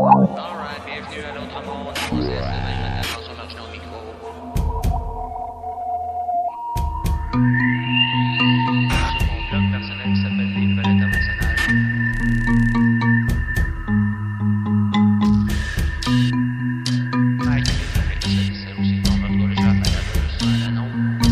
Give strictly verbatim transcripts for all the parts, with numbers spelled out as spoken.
Alright, bienvenue à l'autre monde. On se laisse maintenant François Marchand au micro. Sur mon blog personnel qui s'appelle Les Nouvelles Internationales. Mike, c'est aussi on va retrouver sur la balade sur un anneau.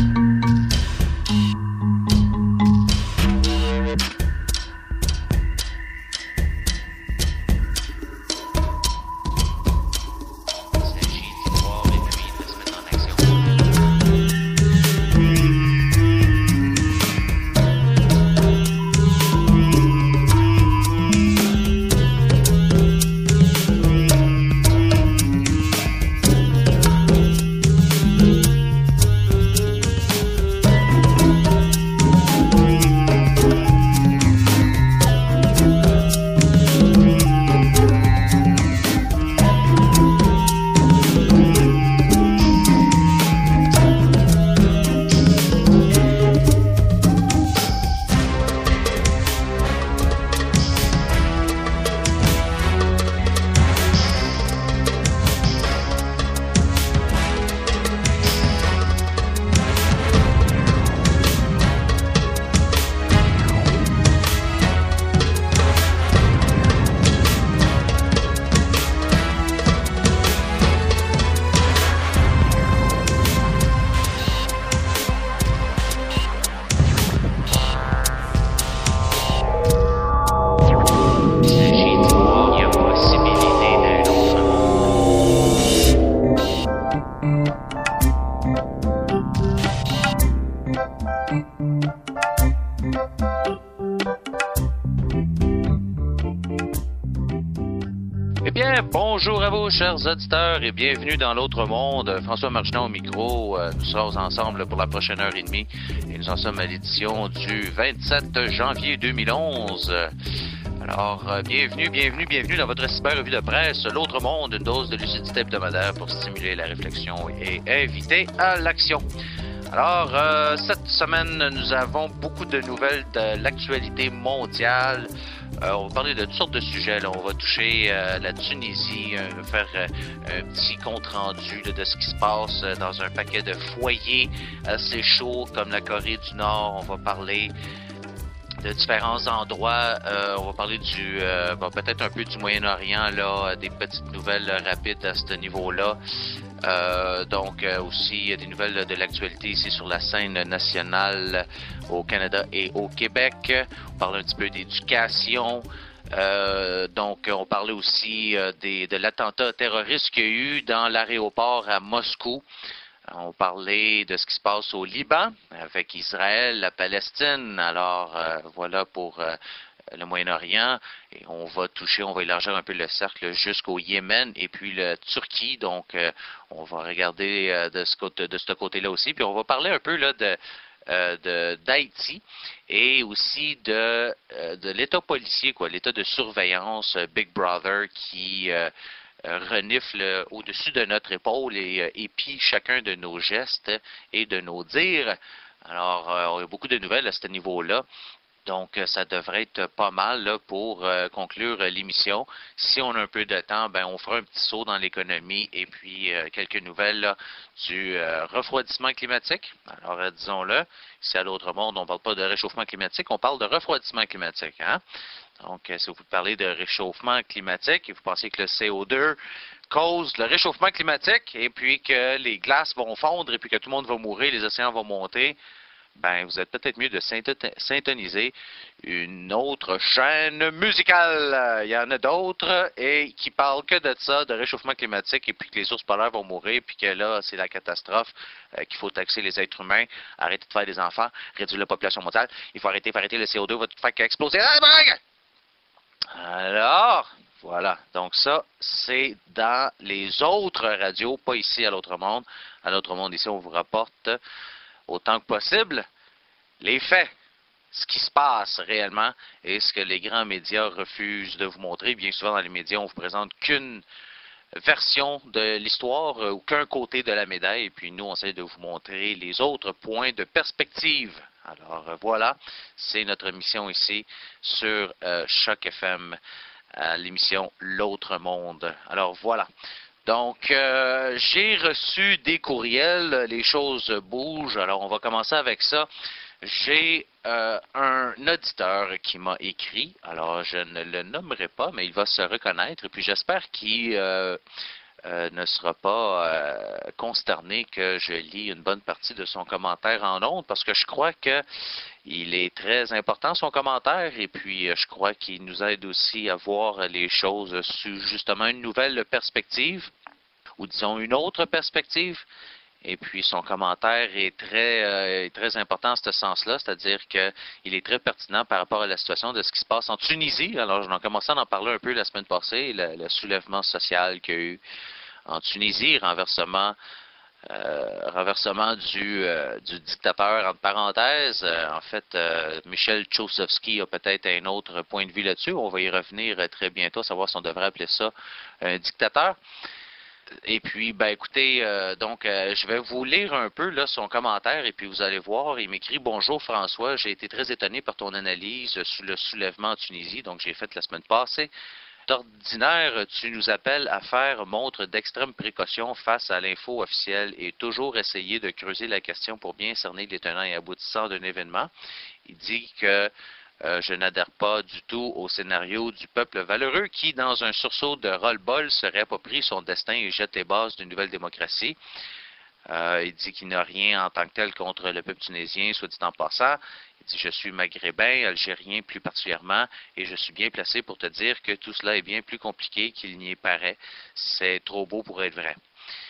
Eh bien, bonjour à vous, chers auditeurs, et bienvenue dans l'autre monde. François Marchand au micro. Euh, nous serons ensemble pour la prochaine heure et demie. Et nous en sommes à l'édition du vingt-sept janvier deux mille onze. Alors, euh, bienvenue, bienvenue, bienvenue dans votre super revue de presse, l'autre monde, une dose de lucidité hebdomadaire pour stimuler la réflexion et inviter à l'action. Alors, euh, cette semaine, nous avons beaucoup de nouvelles de l'actualité mondiale. Euh, on va parler de toutes sortes de sujets. Là. On va toucher euh, la Tunisie, euh, faire euh, un petit compte-rendu là, de ce qui se passe euh, dans un paquet de foyers assez chauds comme la Corée du Nord. On va parler de différents endroits. Euh, on va parler du euh, bon, peut-être un peu du Moyen-Orient, là, des petites nouvelles rapides à ce niveau-là. Euh, donc euh, aussi des nouvelles de l'actualité ici sur la scène nationale au Canada et au Québec. On parle un petit peu d'éducation. Euh, donc on parlait aussi euh, des, de l'attentat terroriste qu'il y a eu dans l'aéroport à Moscou. On parlait de ce qui se passe au Liban avec Israël, la Palestine. Alors euh, voilà pour euh, le Moyen-Orient, et on va toucher, on va élargir un peu le cercle jusqu'au Yémen et puis le Turquie. Donc, euh, on va regarder euh, de ce côté, de ce côté-là aussi. Puis on va parler un peu là de euh, de d'Haïti et aussi de euh, de l'État policier, quoi, l'État de surveillance euh, Big Brother qui euh, renifle au-dessus de notre épaule et euh, épie chacun de nos gestes et de nos dires. Alors, euh, on a beaucoup de nouvelles à ce niveau-là. Donc, ça devrait être pas mal là, pour euh, conclure euh, l'émission. Si on a un peu de temps, ben on fera un petit saut dans l'économie et puis euh, quelques nouvelles là, du euh, refroidissement climatique. Alors, euh, disons-le, ici à l'autre monde, on ne parle pas de réchauffement climatique, on parle de refroidissement climatique. Hein? Donc, euh, si vous parlez de réchauffement climatique et vous pensez que le C O deux cause le réchauffement climatique et puis que les glaces vont fondre et puis que tout le monde va mourir, les océans vont monter, ben, vous êtes peut-être mieux de syntoniser une autre chaîne musicale. Il y en a d'autres et qui parlent que de ça, de réchauffement climatique et puis que les ours polaires vont mourir puis que là, c'est la catastrophe, euh, qu'il faut taxer les êtres humains, arrêter de faire des enfants, réduire la population mondiale. Il faut arrêter, il faut arrêter le C O deux, va tout faire qu'exploser. Alors, voilà. Donc ça, c'est dans les autres radios, pas ici à l'autre monde. À l'autre monde, ici, on vous rapporte autant que possible les faits, ce qui se passe réellement et ce que les grands médias refusent de vous montrer. Bien souvent, dans les médias, on vous présente qu'une version de l'histoire ou qu'un côté de la médaille. Et puis nous, on essaie de vous montrer les autres points de perspective. Alors voilà, c'est notre mission ici sur euh, Choc F M à l'émission L'autre monde. Alors voilà. Donc, euh, j'ai reçu des courriels, les choses bougent, alors on va commencer avec ça. J'ai euh, un auditeur qui m'a écrit, alors je ne le nommerai pas, mais il va se reconnaître, et puis j'espère qu'il euh, euh, ne sera pas euh, consterné que je lis une bonne partie de son commentaire en ondes, parce que je crois que il est très important, son commentaire, et puis je crois qu'il nous aide aussi à voir les choses sous justement une nouvelle perspective, ou disons une autre perspective. Et puis son commentaire est très, euh, est très important en ce sens-là, c'est-à-dire qu'il est très pertinent par rapport à la situation de ce qui se passe en Tunisie. Alors, j'en ai commencé à en parler un peu la semaine passée, le, le soulèvement social qu'il y a eu en Tunisie, renversement Euh, renversement du, euh, du dictateur, entre parenthèses. Euh, en fait, euh, Michel Chossovski a peut-être un autre point de vue là-dessus. On va y revenir euh, très bientôt, savoir si on devrait appeler ça un dictateur. Et puis, ben écoutez, euh, donc euh, je vais vous lire un peu là son commentaire et puis vous allez voir, il m'écrit: Bonjour François, j'ai été très étonné par ton analyse sur le soulèvement en Tunisie, donc j'ai fait la semaine passée. D'ordinaire, tu nous appelles à faire montre d'extrême précaution face à l'info officielle et toujours essayer de creuser la question pour bien cerner les tenants et aboutissants d'un événement. Il dit que euh, je n'adhère pas du tout au scénario du peuple valeureux qui, dans un sursaut de ras-le-bol, se réapproprie son destin et jette les bases d'une nouvelle démocratie. Euh, il dit qu'il n'a rien en tant que tel contre le peuple tunisien, soit dit en passant. Il dit: je suis maghrébin, algérien plus particulièrement, et je suis bien placé pour te dire que tout cela est bien plus compliqué qu'il n'y paraît. C'est trop beau pour être vrai.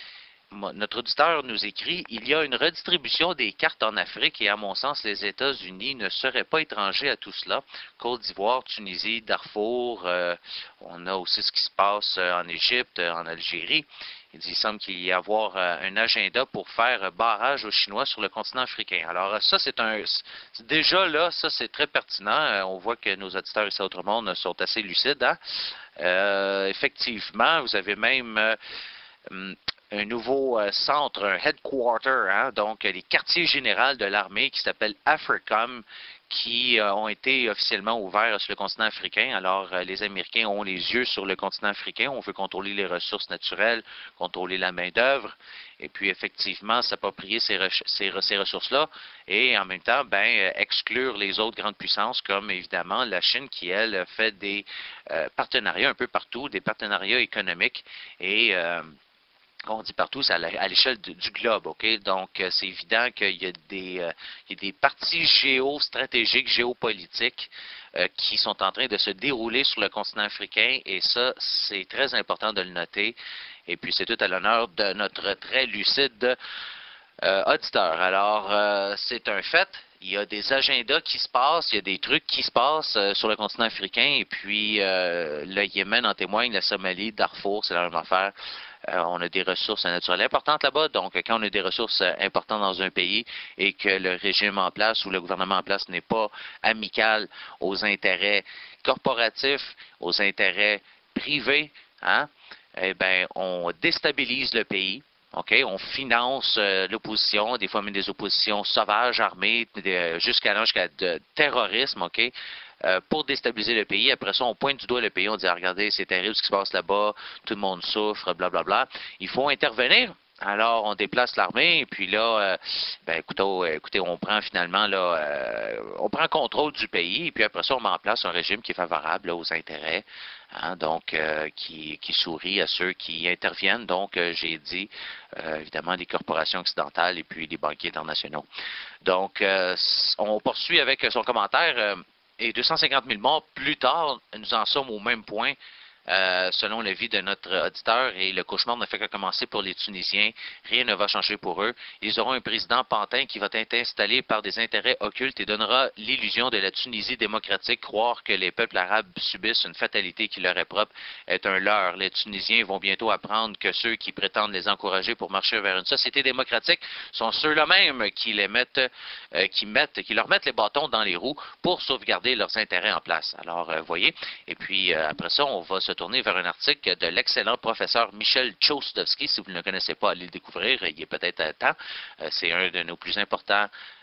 Notre auditeur nous écrit: il y a une redistribution des cartes en Afrique et à mon sens, les États-Unis ne seraient pas étrangers à tout cela. Côte d'Ivoire, Tunisie, Darfour, euh, on a aussi ce qui se passe en Égypte, en Algérie. Il dit, il semble qu'il y ait avoir un agenda pour faire barrage aux Chinois sur le continent africain. Alors ça, c'est un... Déjà là, ça, c'est très pertinent. On voit que nos auditeurs ici à Outre-Monde sont assez lucides. Hein? Euh, effectivement, vous avez même... Euh, un nouveau euh, centre, un headquarter, hein, donc les quartiers généraux de l'armée qui s'appelle AFRICOM, qui euh, ont été officiellement ouverts sur le continent africain. Alors, euh, les Américains ont les yeux sur le continent africain. On veut contrôler les ressources naturelles, contrôler la main-d'œuvre, et puis effectivement s'approprier ces, ces, ces ressources-là, et en même temps, ben, exclure les autres grandes puissances, comme évidemment la Chine, qui, elle, fait des euh, partenariats un peu partout, des partenariats économiques, et... Euh, on dit partout, c'est à l'échelle du globe, OK? Donc, c'est évident qu'il y a des, euh, il y a des partis géostratégiques, géopolitiques euh, qui sont en train de se dérouler sur le continent africain, et ça, c'est très important de le noter. Et puis, c'est tout à l'honneur de notre très lucide euh, auditeur. Alors, euh, c'est un fait. Il y a des agendas qui se passent, il y a des trucs qui se passent euh, sur le continent africain, et puis euh, le Yémen en témoigne, la Somalie, Darfour, c'est la même affaire. Euh, on a des ressources naturelles importantes là-bas, donc quand on a des ressources euh, importantes dans un pays et que le régime en place ou le gouvernement en place n'est pas amical aux intérêts corporatifs, aux intérêts privés, hein, eh bien, on déstabilise le pays. OK, on finance euh, l'opposition, des fois même des oppositions sauvages, armées, de, jusqu'à jusqu'à de terrorisme, OK, euh, pour déstabiliser le pays. Après ça, on pointe du doigt le pays, on dit, ah, regardez, c'est terrible ce qui se passe là-bas, tout le monde souffre, blablabla. Il faut intervenir. Alors, on déplace l'armée, et puis là, euh, ben, écoutez, écoutez, on prend finalement, là, euh, on prend contrôle du pays, et puis après ça, on met en place un régime qui est favorable là, aux intérêts, hein, donc, euh, qui, qui sourit à ceux qui interviennent. Donc, euh, j'ai dit, euh, évidemment, les corporations occidentales et puis les banquiers internationaux. Donc, euh, on poursuit avec son commentaire, euh, et deux cent cinquante mille morts plus tard, nous en sommes au même point. Euh, selon l'avis de notre auditeur, et le cauchemar ne fait que commencer pour les Tunisiens. Rien ne va changer pour eux. Ils auront un président pantin qui va être installé par des intérêts occultes et donnera l'illusion de la Tunisie démocratique. Croire que les peuples arabes subissent une fatalité qui leur est propre est un leurre. Les Tunisiens vont bientôt apprendre que ceux qui prétendent les encourager pour marcher vers une société démocratique sont ceux-là même qui les mettent, euh, qui mettent, qui leur mettent les bâtons dans les roues pour sauvegarder leurs intérêts en place. Alors, euh, voyez. Et puis, euh, après ça, on va se tourner vers un article de l'excellent professeur Michel Chossovski. Si vous ne le connaissez pas, allez le découvrir, il est peut-être à temps. C'est un de nos plus importants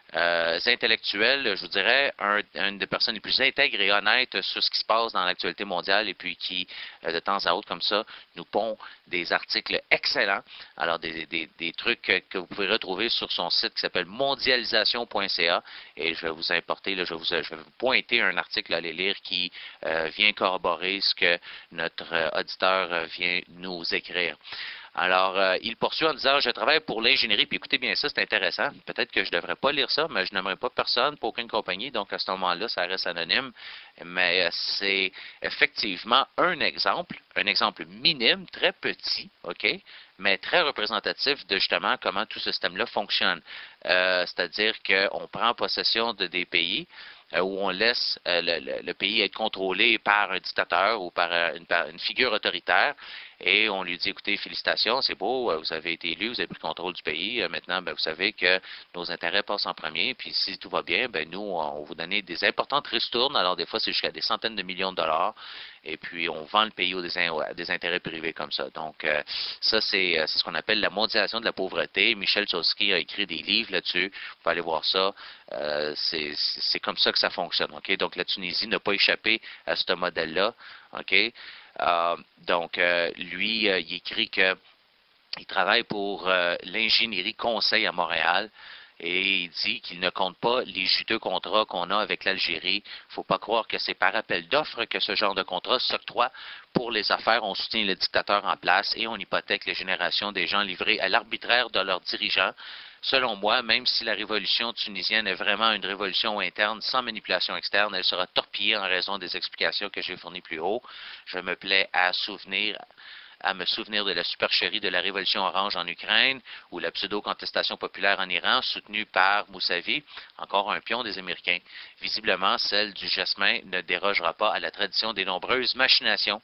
euh, intellectuels, je vous dirais, un, une des personnes les plus intègres et honnêtes sur ce qui se passe dans l'actualité mondiale et puis qui, euh, de temps à autre, comme ça, nous pond des articles excellents. Alors, des, des, des trucs que vous pouvez retrouver sur son site qui s'appelle mondialisation point c a et je vais vous importer, là, je, vais vous, je vais vous pointer un article à aller lire qui euh, vient corroborer ce que notre euh, auditeur euh, vient nous écrire. Alors, euh, il poursuit en disant, je travaille pour l'ingénierie, puis écoutez bien ça, c'est intéressant. Peut-être que je ne devrais pas lire ça, mais je n'aimerais pas personne pour aucune compagnie, donc à ce moment-là, ça reste anonyme. Mais euh, c'est effectivement un exemple, un exemple minime, très petit, OK, mais très représentatif de justement comment tout ce système-là fonctionne. Euh, c'est-à-dire qu'on prend possession de des pays, Euh, où on laisse euh, le, le, le pays être contrôlé par un dictateur ou par, euh, une, par une figure autoritaire et on lui dit, écoutez, félicitations, c'est beau, euh, vous avez été élu, vous avez pris le contrôle du pays, euh, maintenant, ben, vous savez que nos intérêts passent en premier, puis si tout va bien, ben, nous, on vous donne des importantes ristournes, alors des fois, c'est jusqu'à des centaines de millions de dollars, et puis on vend le pays aux des, à des intérêts privés comme ça. Donc, euh, ça, c'est ce qu'on appelle la mondialisation de la pauvreté. Michel Chomsky a écrit des livres là-dessus, vous pouvez aller voir ça. Euh, c'est comme ça que ça fonctionne. Okay? Donc, la Tunisie n'a pas échappé à ce modèle-là. Okay? Euh, donc, euh, lui, euh, il écrit que il travaille pour euh, l'ingénierie conseil à Montréal et il dit qu'il ne compte pas les juteux contrats qu'on a avec l'Algérie. Il ne faut pas croire que c'est par appel d'offres que ce genre de contrat s'octroie pour les affaires. On soutient le dictateur en place et on hypothèque les générations des gens livrés à l'arbitraire de leurs dirigeants. Selon moi, même si la révolution tunisienne est vraiment une révolution interne sans manipulation externe, elle sera torpillée en raison des explications que j'ai fournies plus haut. Je me plais à souvenir à me souvenir de la supercherie de la révolution orange en Ukraine ou la pseudo-contestation populaire en Iran soutenue par Moussavi, encore un pion des Américains. Visiblement, celle du jasmin ne dérogera pas à la tradition des nombreuses machinations.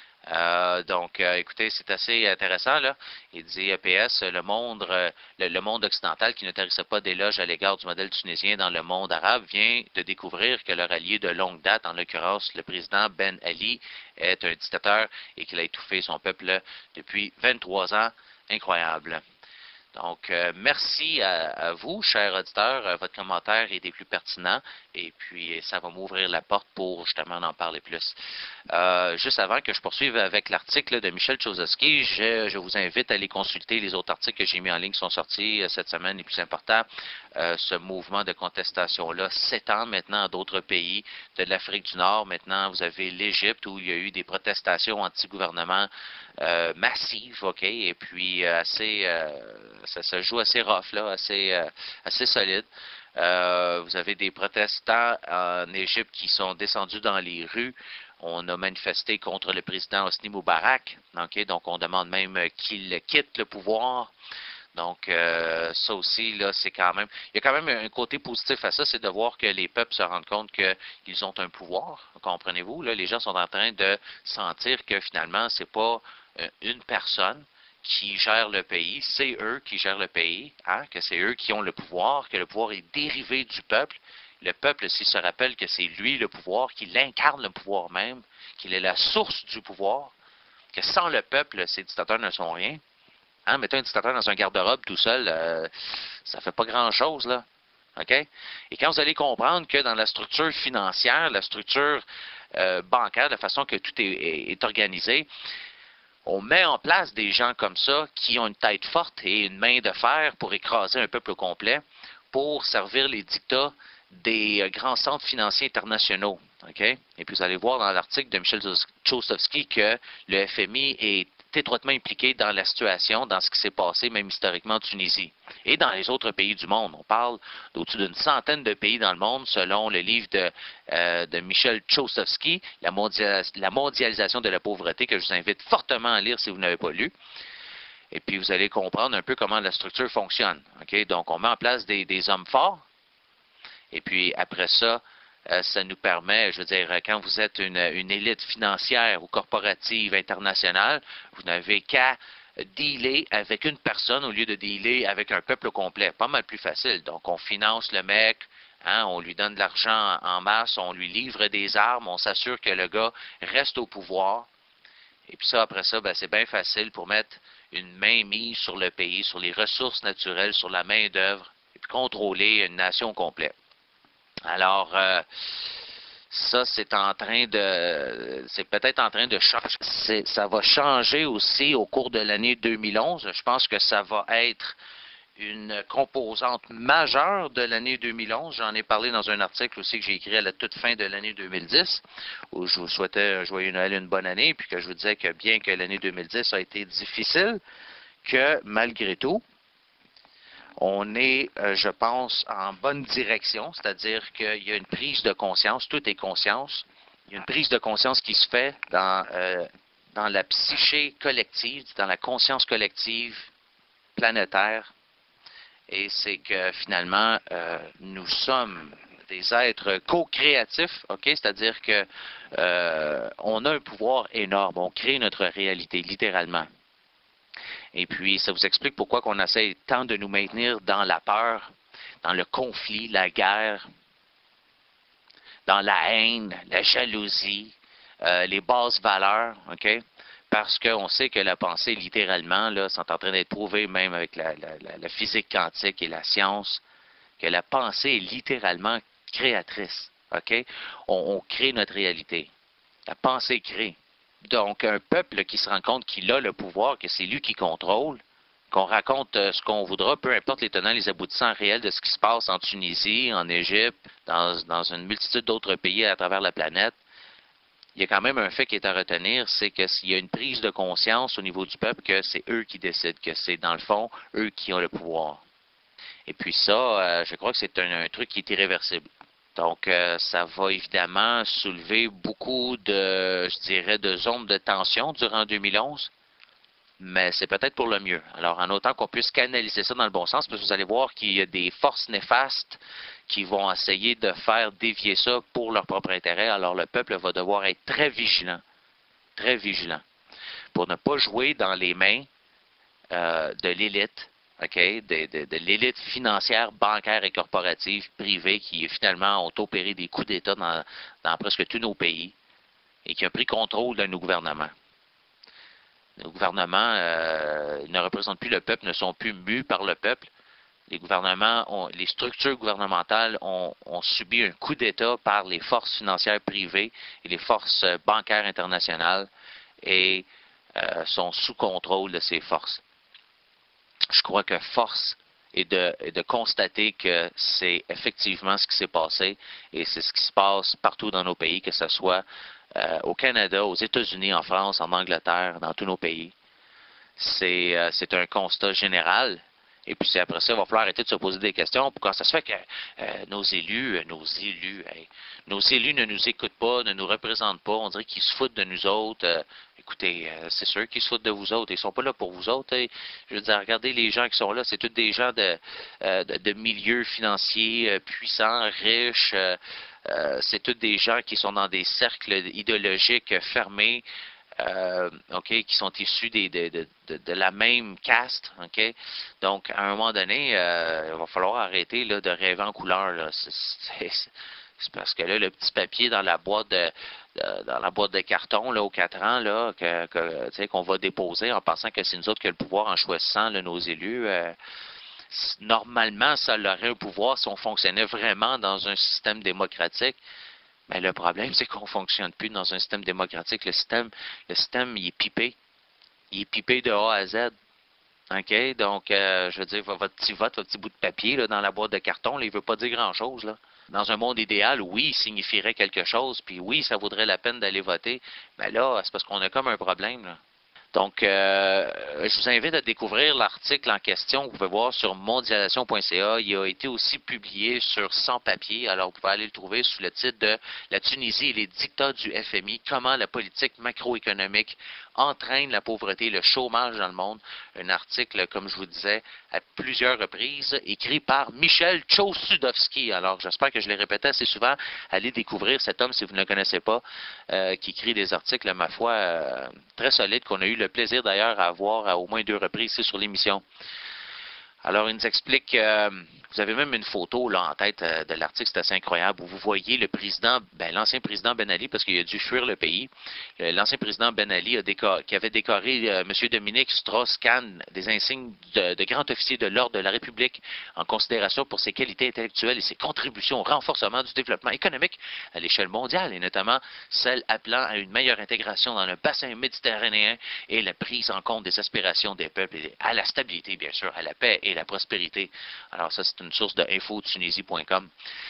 Euh, donc, euh, écoutez, c'est assez intéressant, là. Il dit, P S, le monde, euh, le, le monde occidental qui ne tarissait pas d'éloges à l'égard du modèle tunisien dans le monde arabe vient de découvrir que leur allié de longue date, en l'occurrence le président Ben Ali, est un dictateur et qu'il a étouffé son peuple depuis vingt-trois ans. Incroyable. Donc, euh, merci à, à vous, chers auditeurs. Euh, votre commentaire est des plus pertinents et puis ça va m'ouvrir la porte pour justement en parler plus. Euh, juste avant que je poursuive avec l'article de Michel Chomsky, je, je vous invite à aller consulter les autres articles que j'ai mis en ligne qui sont sortis euh, cette semaine, les plus importants. Euh, ce mouvement de contestation-là s'étend maintenant à d'autres pays de l'Afrique du Nord. Maintenant, vous avez l'Égypte où il y a eu des protestations anti-gouvernement euh, massives, OK, et puis euh, assez, euh, ça se joue assez rough, là, assez, euh, assez solide. Euh, vous avez des protestants en Égypte qui sont descendus dans les rues. On a manifesté contre le président Hosni Moubarak. Okay? Donc, on demande même qu'il quitte le pouvoir. Donc, euh, ça aussi, là, c'est quand même... Il y a quand même un côté positif à ça, c'est de voir que les peuples se rendent compte qu'ils ont un pouvoir. Comprenez-vous? Là, les gens sont en train de sentir que finalement, c'est pas euh, une personne qui gère le pays, c'est eux qui gèrent le pays, hein, que c'est eux qui ont le pouvoir, que le pouvoir est dérivé du peuple. Le peuple, s'il se rappelle que c'est lui le pouvoir, qu'il incarne le pouvoir même, qu'il est la source du pouvoir, que sans le peuple, ces dictateurs ne sont rien. Hein, mettez un dictateur dans un garde-robe tout seul, euh, ça fait pas grand-chose, là. OK? Et quand vous allez comprendre que dans la structure financière, la structure euh, bancaire, la façon que tout est, est, est organisé, on met en place des gens comme ça qui ont une tête forte et une main de fer pour écraser un peuple au complet, pour servir les dictats des euh, grands centres financiers internationaux. Okay? Et puis vous allez voir dans l'article de Michel Chomsky que le F M I est étroitement impliqué dans la situation, dans ce qui s'est passé, même historiquement en Tunisie. Et dans les autres pays du monde. On parle d'au-dessus d'une centaine de pays dans le monde, selon le livre de, euh, de Michel Chomsky, la, mondialis la mondialisation de la pauvreté, que je vous invite fortement à lire si vous n'avez pas lu. Et puis vous allez comprendre un peu comment la structure fonctionne. Okay? Donc on met en place des, des hommes forts, et puis après ça, Euh, ça nous permet, je veux dire, quand vous êtes une, une élite financière ou corporative internationale, vous n'avez qu'à dealer avec une personne au lieu de dealer avec un peuple complet. Pas mal plus facile. Donc, on finance le mec, hein, on lui donne de l'argent en masse, on lui livre des armes, on s'assure que le gars reste au pouvoir. Et puis ça, après ça, ben, c'est bien facile pour mettre une main mise sur le pays, sur les ressources naturelles, sur la main-d'œuvre. contrôler une nation complète. Alors, euh, ça, c'est en train de, c'est peut-être en train de changer. C'est, ça va changer aussi au cours de l'année deux mille onze. Je pense que ça va être une composante majeure de l'année deux mille onze. J'en ai parlé dans un article aussi que j'ai écrit à la toute fin de l'année deux mille dix, où je vous souhaitais un joyeux Noël et une bonne année, puis que je vous disais que bien que l'année deux mille dix a été difficile, que malgré tout, on est, euh, je pense, en bonne direction, c'est-à-dire qu'il y a une prise de conscience, tout est conscience, il y a une prise de conscience qui se fait dans, euh, dans la psyché collective, dans la conscience collective planétaire, et c'est que finalement, euh, nous sommes des êtres co-créatifs, ok, c'est-à-dire que euh, on a un pouvoir énorme, on crée notre réalité, littéralement. Et puis, ça vous explique pourquoi on essaie tant de nous maintenir dans la peur, dans le conflit, la guerre, dans la haine, la jalousie, euh, les basses valeurs, OK? Parce qu'on sait que la pensée, littéralement, là, sont en train d'être prouvées même avec la, la, la, la physique quantique et la science, que la pensée est littéralement créatrice, OK? On, on crée notre réalité. La pensée crée. Donc, un peuple qui se rend compte qu'il a le pouvoir, que c'est lui qui contrôle, qu'on raconte euh, ce qu'on voudra, peu importe les tenants, les aboutissants réels de ce qui se passe en Tunisie, en Égypte, dans, dans une multitude d'autres pays à travers la planète, il y a quand même un fait qui est à retenir, c'est que s'il y a une prise de conscience au niveau du peuple, que c'est eux qui décident, que c'est dans le fond, eux qui ont le pouvoir. Et puis ça, euh, je crois que c'est un, un truc qui est irréversible. Donc, euh, ça va évidemment soulever beaucoup de, je dirais, de zones de tension durant deux mille onze, mais c'est peut-être pour le mieux. Alors, en autant qu'on puisse canaliser ça dans le bon sens, parce que vous allez voir qu'il y a des forces néfastes qui vont essayer de faire dévier ça pour leur propre intérêt. Alors, le peuple va devoir être très vigilant, très vigilant, pour ne pas jouer dans les mains euh, de l'élite, OK, de, de, de l'élite financière, bancaire et corporative privée qui finalement ont opéré des coups d'État dans, dans presque tous nos pays et qui ont pris contrôle de nos gouvernements. Nos gouvernements euh, ne représentent plus le peuple, ne sont plus mus par le peuple. Les gouvernements, ont, les structures gouvernementales ont, ont subi un coup d'État par les forces financières privées et les forces bancaires internationales et euh, sont sous contrôle de ces forces. Je crois que force est de, est de constater que c'est effectivement ce qui s'est passé et c'est ce qui se passe partout dans nos pays, que ce soit euh, au Canada, aux États-Unis, en France, en Angleterre, dans tous nos pays. C'est, euh, c'est un constat général. Et puis c'est après ça, il va falloir arrêter de se poser des questions. Pourquoi ça se fait que euh, nos élus, euh, nos élus, hey, nos élus ne nous écoutent pas, ne nous représentent pas, on dirait qu'ils se foutent de nous autres. Euh, écoutez, euh, c'est sûr qu'ils se foutent de vous autres. Ils sont pas là pour vous autres. Hey. Je veux dire, regardez les gens qui sont là, c'est tous des gens de, euh, de, de milieux financiers euh, puissants, riches. Euh, euh, c'est tous des gens qui sont dans des cercles idéologiques fermés. Euh, OK, qui sont issus des, de, de, de, de la même caste, OK? Donc, à un moment donné, euh, il va falloir arrêter là, de rêver en couleur. Là. C'est, c'est, c'est parce que là, le petit papier dans la boîte de, de dans la boîte de carton là, aux quatre ans, là, que, que, tu sais, qu'on va déposer en pensant que c'est nous autres qui avons le pouvoir en choisissant là, nos élus. Euh, normalement, ça aurait un pouvoir si on fonctionnait vraiment dans un système démocratique. Mais le problème, c'est qu'on ne fonctionne plus dans un système démocratique. Le système, le système, il est pipé. Il est pipé de A à Z. OK? Donc, euh, je veux dire, votre petit vote, votre petit bout de papier là, dans la boîte de carton, là, il ne veut pas dire grand-chose. Là. Dans un monde idéal, oui, il signifierait quelque chose, puis oui, ça vaudrait la peine d'aller voter. Mais là, c'est parce qu'on a comme un problème. Là. Donc, euh, je vous invite à découvrir l'article en question. Vous pouvez voir sur mondialisation point c a. Il a été aussi publié sur Sans Papier. Alors, vous pouvez aller le trouver sous le titre de La Tunisie et les dictats du F M I. Comment la politique macroéconomique entraîne la pauvreté et le chômage dans le monde. Un article, comme je vous disais, à plusieurs reprises, écrit par Michel Chossudovski. Alors, j'espère que je l'ai répété assez souvent. Allez découvrir cet homme si vous ne le connaissez pas, euh, qui écrit des articles, ma foi, euh, très solides, qu'on a eu le plaisir d'ailleurs à voir à au moins deux reprises ici sur l'émission. Alors, il nous explique euh, Vous avez même une photo là en tête euh, de l'article, c'est assez incroyable, où vous voyez le président, ben, l'ancien président Ben Ali, parce qu'il a dû fuir le pays. Euh, l'ancien président Ben Ali a décor, qui avait décoré euh, M. Dominique Strauss-Kahn des insignes de, de grand officier de l'Ordre de la République en considération pour ses qualités intellectuelles et ses contributions au renforcement du développement économique à l'échelle mondiale, et notamment celle appelant à une meilleure intégration dans le bassin méditerranéen et la prise en compte des aspirations des peuples et à la stabilité, bien sûr, à la paix et la prospérité. Alors ça, c'est une source de info tunisie point com.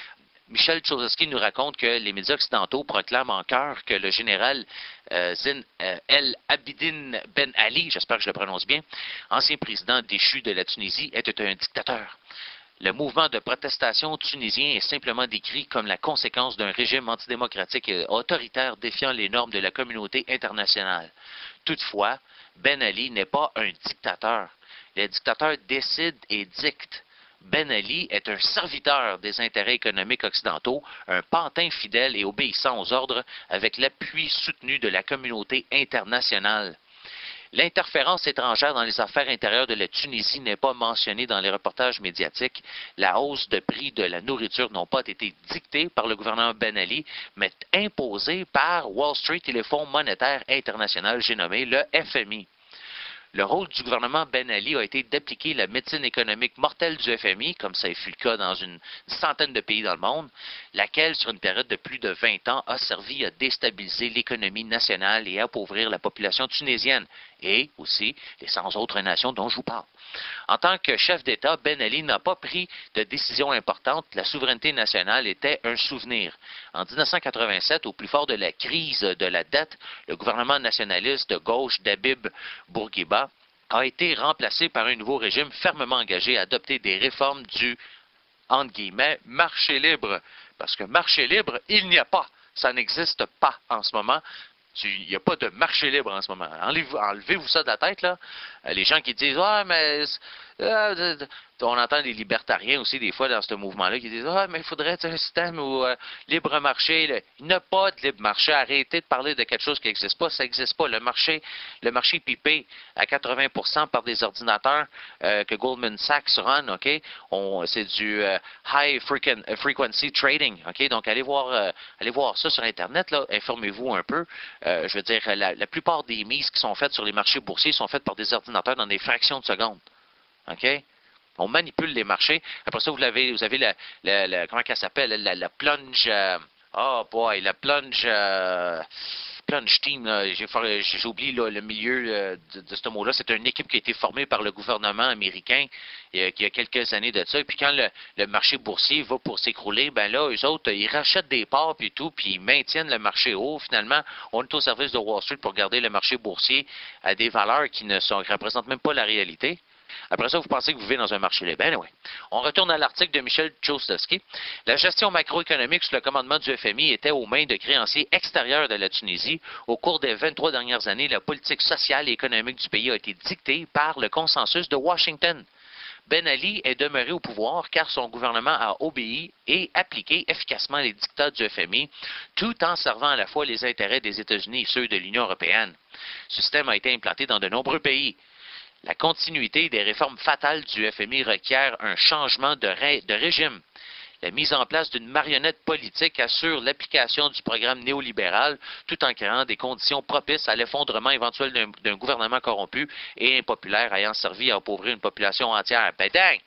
Michel Chossowski nous raconte que les médias occidentaux proclament en chœur que le général euh, Zine euh, El Abidine Ben Ali, j'espère que je le prononce bien, ancien président déchu de la Tunisie, était un dictateur. Le mouvement de protestation tunisien est simplement décrit comme la conséquence d'un régime antidémocratique et autoritaire défiant les normes de la communauté internationale. Toutefois, Ben Ali n'est pas un dictateur. Les dictateurs décident et dictent. Ben Ali est un serviteur des intérêts économiques occidentaux, un pantin fidèle et obéissant aux ordres avec l'appui soutenu de la communauté internationale. L'interférence étrangère dans les affaires intérieures de la Tunisie n'est pas mentionnée dans les reportages médiatiques. La hausse de prix de la nourriture n'a pas été dictée par le gouvernement Ben Ali, mais imposée par Wall Street et le Fonds monétaire international, j'ai nommé le F M I. Le rôle du gouvernement Ben Ali a été d'appliquer la médecine économique mortelle du F M I, comme ça fut le cas dans une centaine de pays dans le monde, laquelle, sur une période de plus de vingt ans, a servi à déstabiliser l'économie nationale et à appauvrir la population tunisienne, et aussi les cent autres nations dont je vous parle. En tant que chef d'État, Ben Ali n'a pas pris de décision importante. La souveraineté nationale était un souvenir. En mille neuf cent quatre-vingt-sept, au plus fort de la crise de la dette, le gouvernement nationaliste de gauche d'Habib Bourguiba a été remplacé par un nouveau régime fermement engagé à adopter des réformes du, entre guillemets, marché libre. Parce que marché libre, il n'y a pas. Ça n'existe pas en ce moment. Il n'y a pas de marché libre en ce moment. Enlevez-vous, enlevez-vous ça de la tête, là. Les gens qui disent, ah, mais euh, on entend des libertariens aussi, des fois, dans ce mouvement-là, qui disent, ah, mais il faudrait un système où euh, libre marché. Là. Il n'y a pas de libre marché. Arrêtez de parler de quelque chose qui n'existe pas. Ça n'existe pas. Le marché, le marché est pipé à quatre-vingts pour cent par des ordinateurs euh, que Goldman Sachs run, OK? On, c'est du euh, high frequency trading, OK? Donc, allez voir, euh, allez voir ça sur Internet, là. Informez-vous un peu. Euh, je veux dire, la, la plupart des mises qui sont faites sur les marchés boursiers sont faites par des ordinateurs dans des fractions de secondes. OK? On manipule les marchés. Après ça, vous avez, vous avez la, la, la comment elle s'appelle? La, la plunge. Euh, oh boy, la plunge. Euh, plunge team. Là, j'ai, j'oublie là, le milieu euh, de, de ce mot-là. C'est une équipe qui a été formée par le gouvernement américain euh, il y a quelques années de ça. Et puis quand le, le marché boursier va pour s'écrouler, ben là, eux autres, ils rachètent des parts puis tout, puis ils maintiennent le marché haut. Finalement, on est au service de Wall Street pour garder le marché boursier à des valeurs qui ne sont, représentent même pas la réalité. Après ça, vous pensez que vous vivez dans un marché libre. Ben anyway. On retourne à l'article de Michel Chossowski. La gestion macroéconomique sous le commandement du F M I était aux mains de créanciers extérieurs de la Tunisie. Au cours des vingt-trois dernières années, la politique sociale et économique du pays a été dictée par le consensus de Washington. Ben Ali est demeuré au pouvoir car son gouvernement a obéi et appliqué efficacement les dictats du F M I, tout en servant à la fois les intérêts des États-Unis et ceux de l'Union européenne. Ce système a été implanté dans de nombreux pays. La continuité des réformes fatales du F M I requiert un changement de, ré, de régime. La mise en place d'une marionnette politique assure l'application du programme néolibéral tout en créant des conditions propices à l'effondrement éventuel d'un, d'un gouvernement corrompu et impopulaire ayant servi à appauvrir une population entière. Ben dang!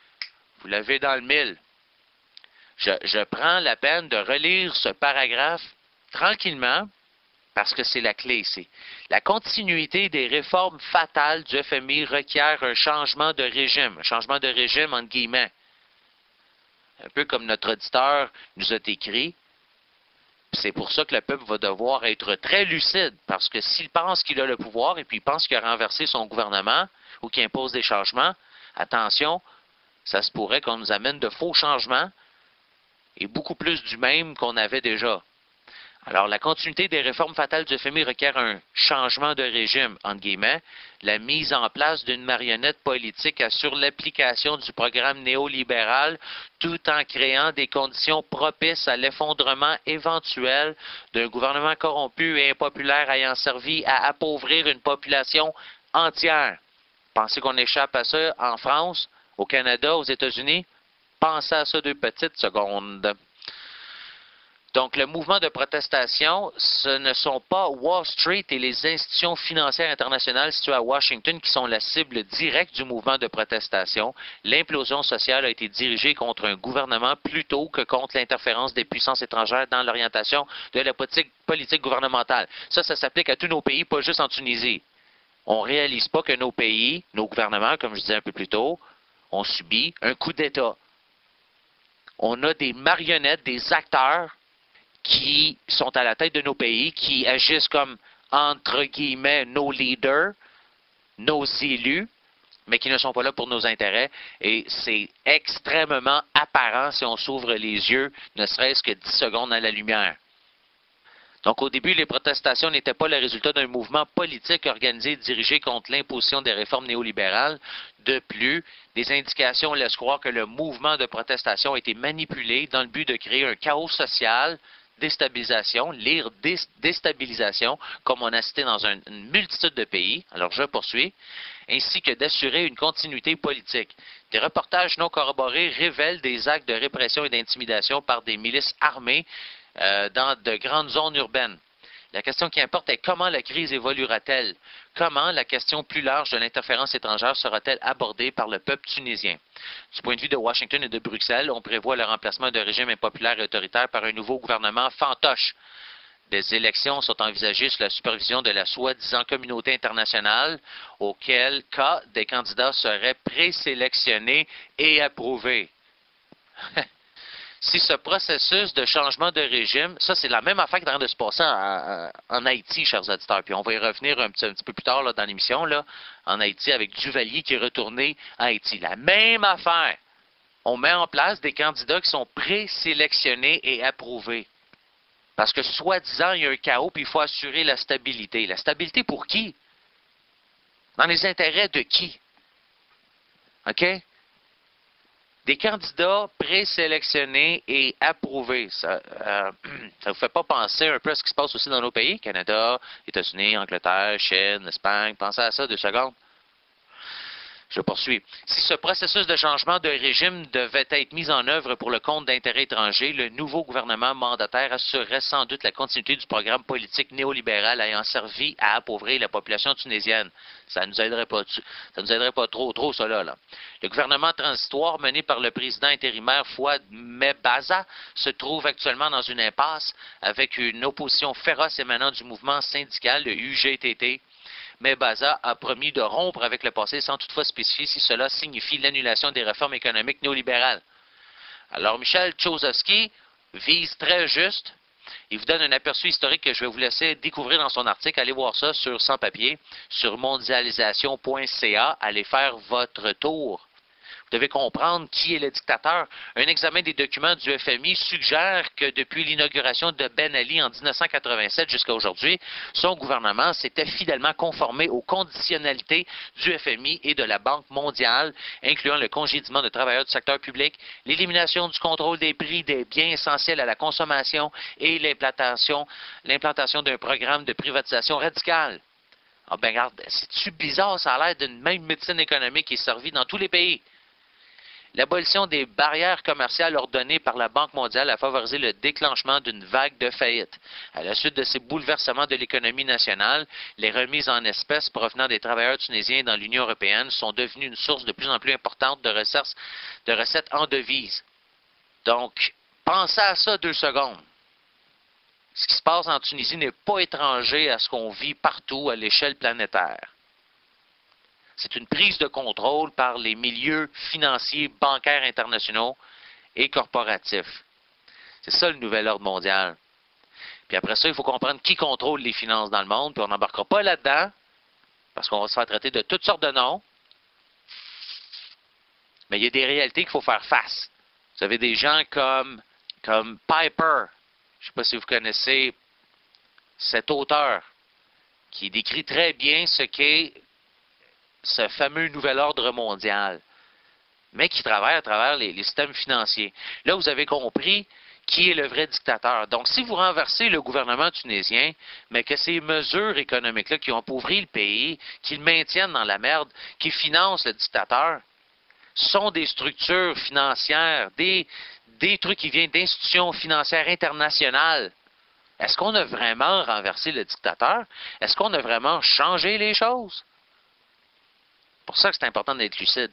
Vous l'avez dans le mille. Je, je prends la peine de relire ce paragraphe tranquillement, parce que c'est la clé ici. La continuité des réformes fatales du F M I requiert un changement de régime. Un changement de régime, entre guillemets. Un peu comme notre auditeur nous a écrit. C'est pour ça que le peuple va devoir être très lucide. Parce que s'il pense qu'il a le pouvoir et puis il pense qu'il a renversé son gouvernement ou qu'il impose des changements, attention, ça se pourrait qu'on nous amène de faux changements et beaucoup plus du même qu'on avait déjà. Alors, la continuité des réformes fatales du F M I requiert un changement de régime, entre guillemets. La mise en place d'une marionnette politique assure l'application du programme néolibéral tout en créant des conditions propices à l'effondrement éventuel d'un gouvernement corrompu et impopulaire ayant servi à appauvrir une population entière. Pensez qu'on échappe à ça en France, au Canada, aux États-Unis? Pensez à ça deux petites secondes. Donc, le mouvement de protestation, ce ne sont pas Wall Street et les institutions financières internationales situées à Washington qui sont la cible directe du mouvement de protestation. L'implosion sociale a été dirigée contre un gouvernement plutôt que contre l'interférence des puissances étrangères dans l'orientation de la politique, politique gouvernementale. Ça, ça s'applique à tous nos pays, pas juste en Tunisie. On ne réalise pas que nos pays, nos gouvernements, comme je disais un peu plus tôt, ont subi un coup d'État. On a des marionnettes, des acteurs qui sont à la tête de nos pays, qui agissent comme, entre guillemets, nos leaders, nos élus, mais qui ne sont pas là pour nos intérêts. Et c'est extrêmement apparent si on s'ouvre les yeux, ne serait-ce que dix secondes à la lumière. Donc, au début, les protestations n'étaient pas le résultat d'un mouvement politique organisé et dirigé contre l'imposition des réformes néolibérales. De plus, des indications laissent croire que le mouvement de protestation a été manipulé dans le but de créer un chaos social, déstabilisation, lire déstabilisation, comme on a cité dans un, une multitude de pays, alors je poursuis, ainsi que d'assurer une continuité politique. Des reportages non corroborés révèlent des actes de répression et d'intimidation par des milices armées euh, dans de grandes zones urbaines. La question qui importe est comment la crise évoluera-t-elle? Comment la question plus large de l'interférence étrangère sera-t-elle abordée par le peuple tunisien? Du point de vue de Washington et de Bruxelles, on prévoit le remplacement d'un régime impopulaire et autoritaire par un nouveau gouvernement fantoche. Des élections sont envisagées sous la supervision de la soi-disant communauté internationale, auquel cas des candidats seraient présélectionnés et approuvés. Si ce processus de changement de régime, ça c'est la même affaire qui est en train de se passer en, en Haïti, chers auditeurs, puis on va y revenir un petit, un petit peu plus tard là, dans l'émission, là, en Haïti, avec Duvalier qui est retourné à Haïti. La même affaire. On met en place des candidats qui sont présélectionnés et approuvés. Parce que soi-disant, il y a un chaos, puis il faut assurer la stabilité. La stabilité pour qui? Dans les intérêts de qui? OK? Des candidats présélectionnés et approuvés. Ça euh, ça vous fait pas penser un peu à ce qui se passe aussi dans nos pays? Canada, États-Unis, Angleterre, Chine, Espagne. Pensez à ça deux secondes. Je poursuis. Si ce processus de changement de régime devait être mis en œuvre pour le compte d'intérêts étrangers, le nouveau gouvernement mandataire assurerait sans doute la continuité du programme politique néolibéral ayant servi à appauvrir la population tunisienne. Ça nous aiderait pas, ça nous aiderait pas trop, trop cela, là. Le gouvernement transitoire mené par le président intérimaire Fouad Mebaza se trouve actuellement dans une impasse avec une opposition féroce émanant du mouvement syndical, le U G T T. Mebaza a promis de rompre avec le passé sans toutefois spécifier si cela signifie l'annulation des réformes économiques néolibérales. Alors, Michel Tchozowski vise très juste. Il vous donne un aperçu historique que je vais vous laisser découvrir dans son article. Allez voir ça sur Sans Papier, sur mondialisation point c a. Allez faire votre tour. Vous devez comprendre qui est le dictateur. Un examen des documents du F M I suggère que depuis l'inauguration de Ben Ali en mille neuf cent quatre-vingt-sept jusqu'à aujourd'hui, son gouvernement s'était fidèlement conformé aux conditionnalités du F M I et de la Banque mondiale, incluant le congédiement de travailleurs du secteur public, l'élimination du contrôle des prix des biens essentiels à la consommation et l'implantation, l'implantation d'un programme de privatisation radicale. Ah ben regarde, c'est-tu bizarre, ça a l'air d'une même médecine économique qui est servie dans tous les pays. L'abolition des barrières commerciales ordonnées par la Banque mondiale a favorisé le déclenchement d'une vague de faillites. À la suite de ces bouleversements de l'économie nationale, les remises en espèces provenant des travailleurs tunisiens dans l'Union européenne sont devenues une source de plus en plus importante de recettes, de recettes en devises. Donc, pensez à ça deux secondes. Ce qui se passe en Tunisie n'est pas étranger à ce qu'on vit partout à l'échelle planétaire. C'est une prise de contrôle par les milieux financiers, bancaires internationaux et corporatifs. C'est ça le nouvel ordre mondial. Puis après ça, il faut comprendre qui contrôle les finances dans le monde, puis on n'embarquera pas là-dedans, parce qu'on va se faire traiter de toutes sortes de noms. Mais il y a des réalités qu'il faut faire face. Vous avez des gens comme, comme Piper. Je ne sais pas si vous connaissez cet auteur qui décrit très bien ce qu'est ce fameux nouvel ordre mondial, mais qui travaille à travers les, les systèmes financiers. Là, vous avez compris qui est le vrai dictateur. Donc, si vous renversez le gouvernement tunisien, mais que ces mesures économiques-là qui ont appauvri le pays, qui le maintiennent dans la merde, qui financent le dictateur, sont des structures financières, des, des trucs qui viennent d'institutions financières internationales. Est-ce qu'on a vraiment renversé le dictateur? Est-ce qu'on a vraiment changé les choses? C'est pour ça que c'est important d'être lucide.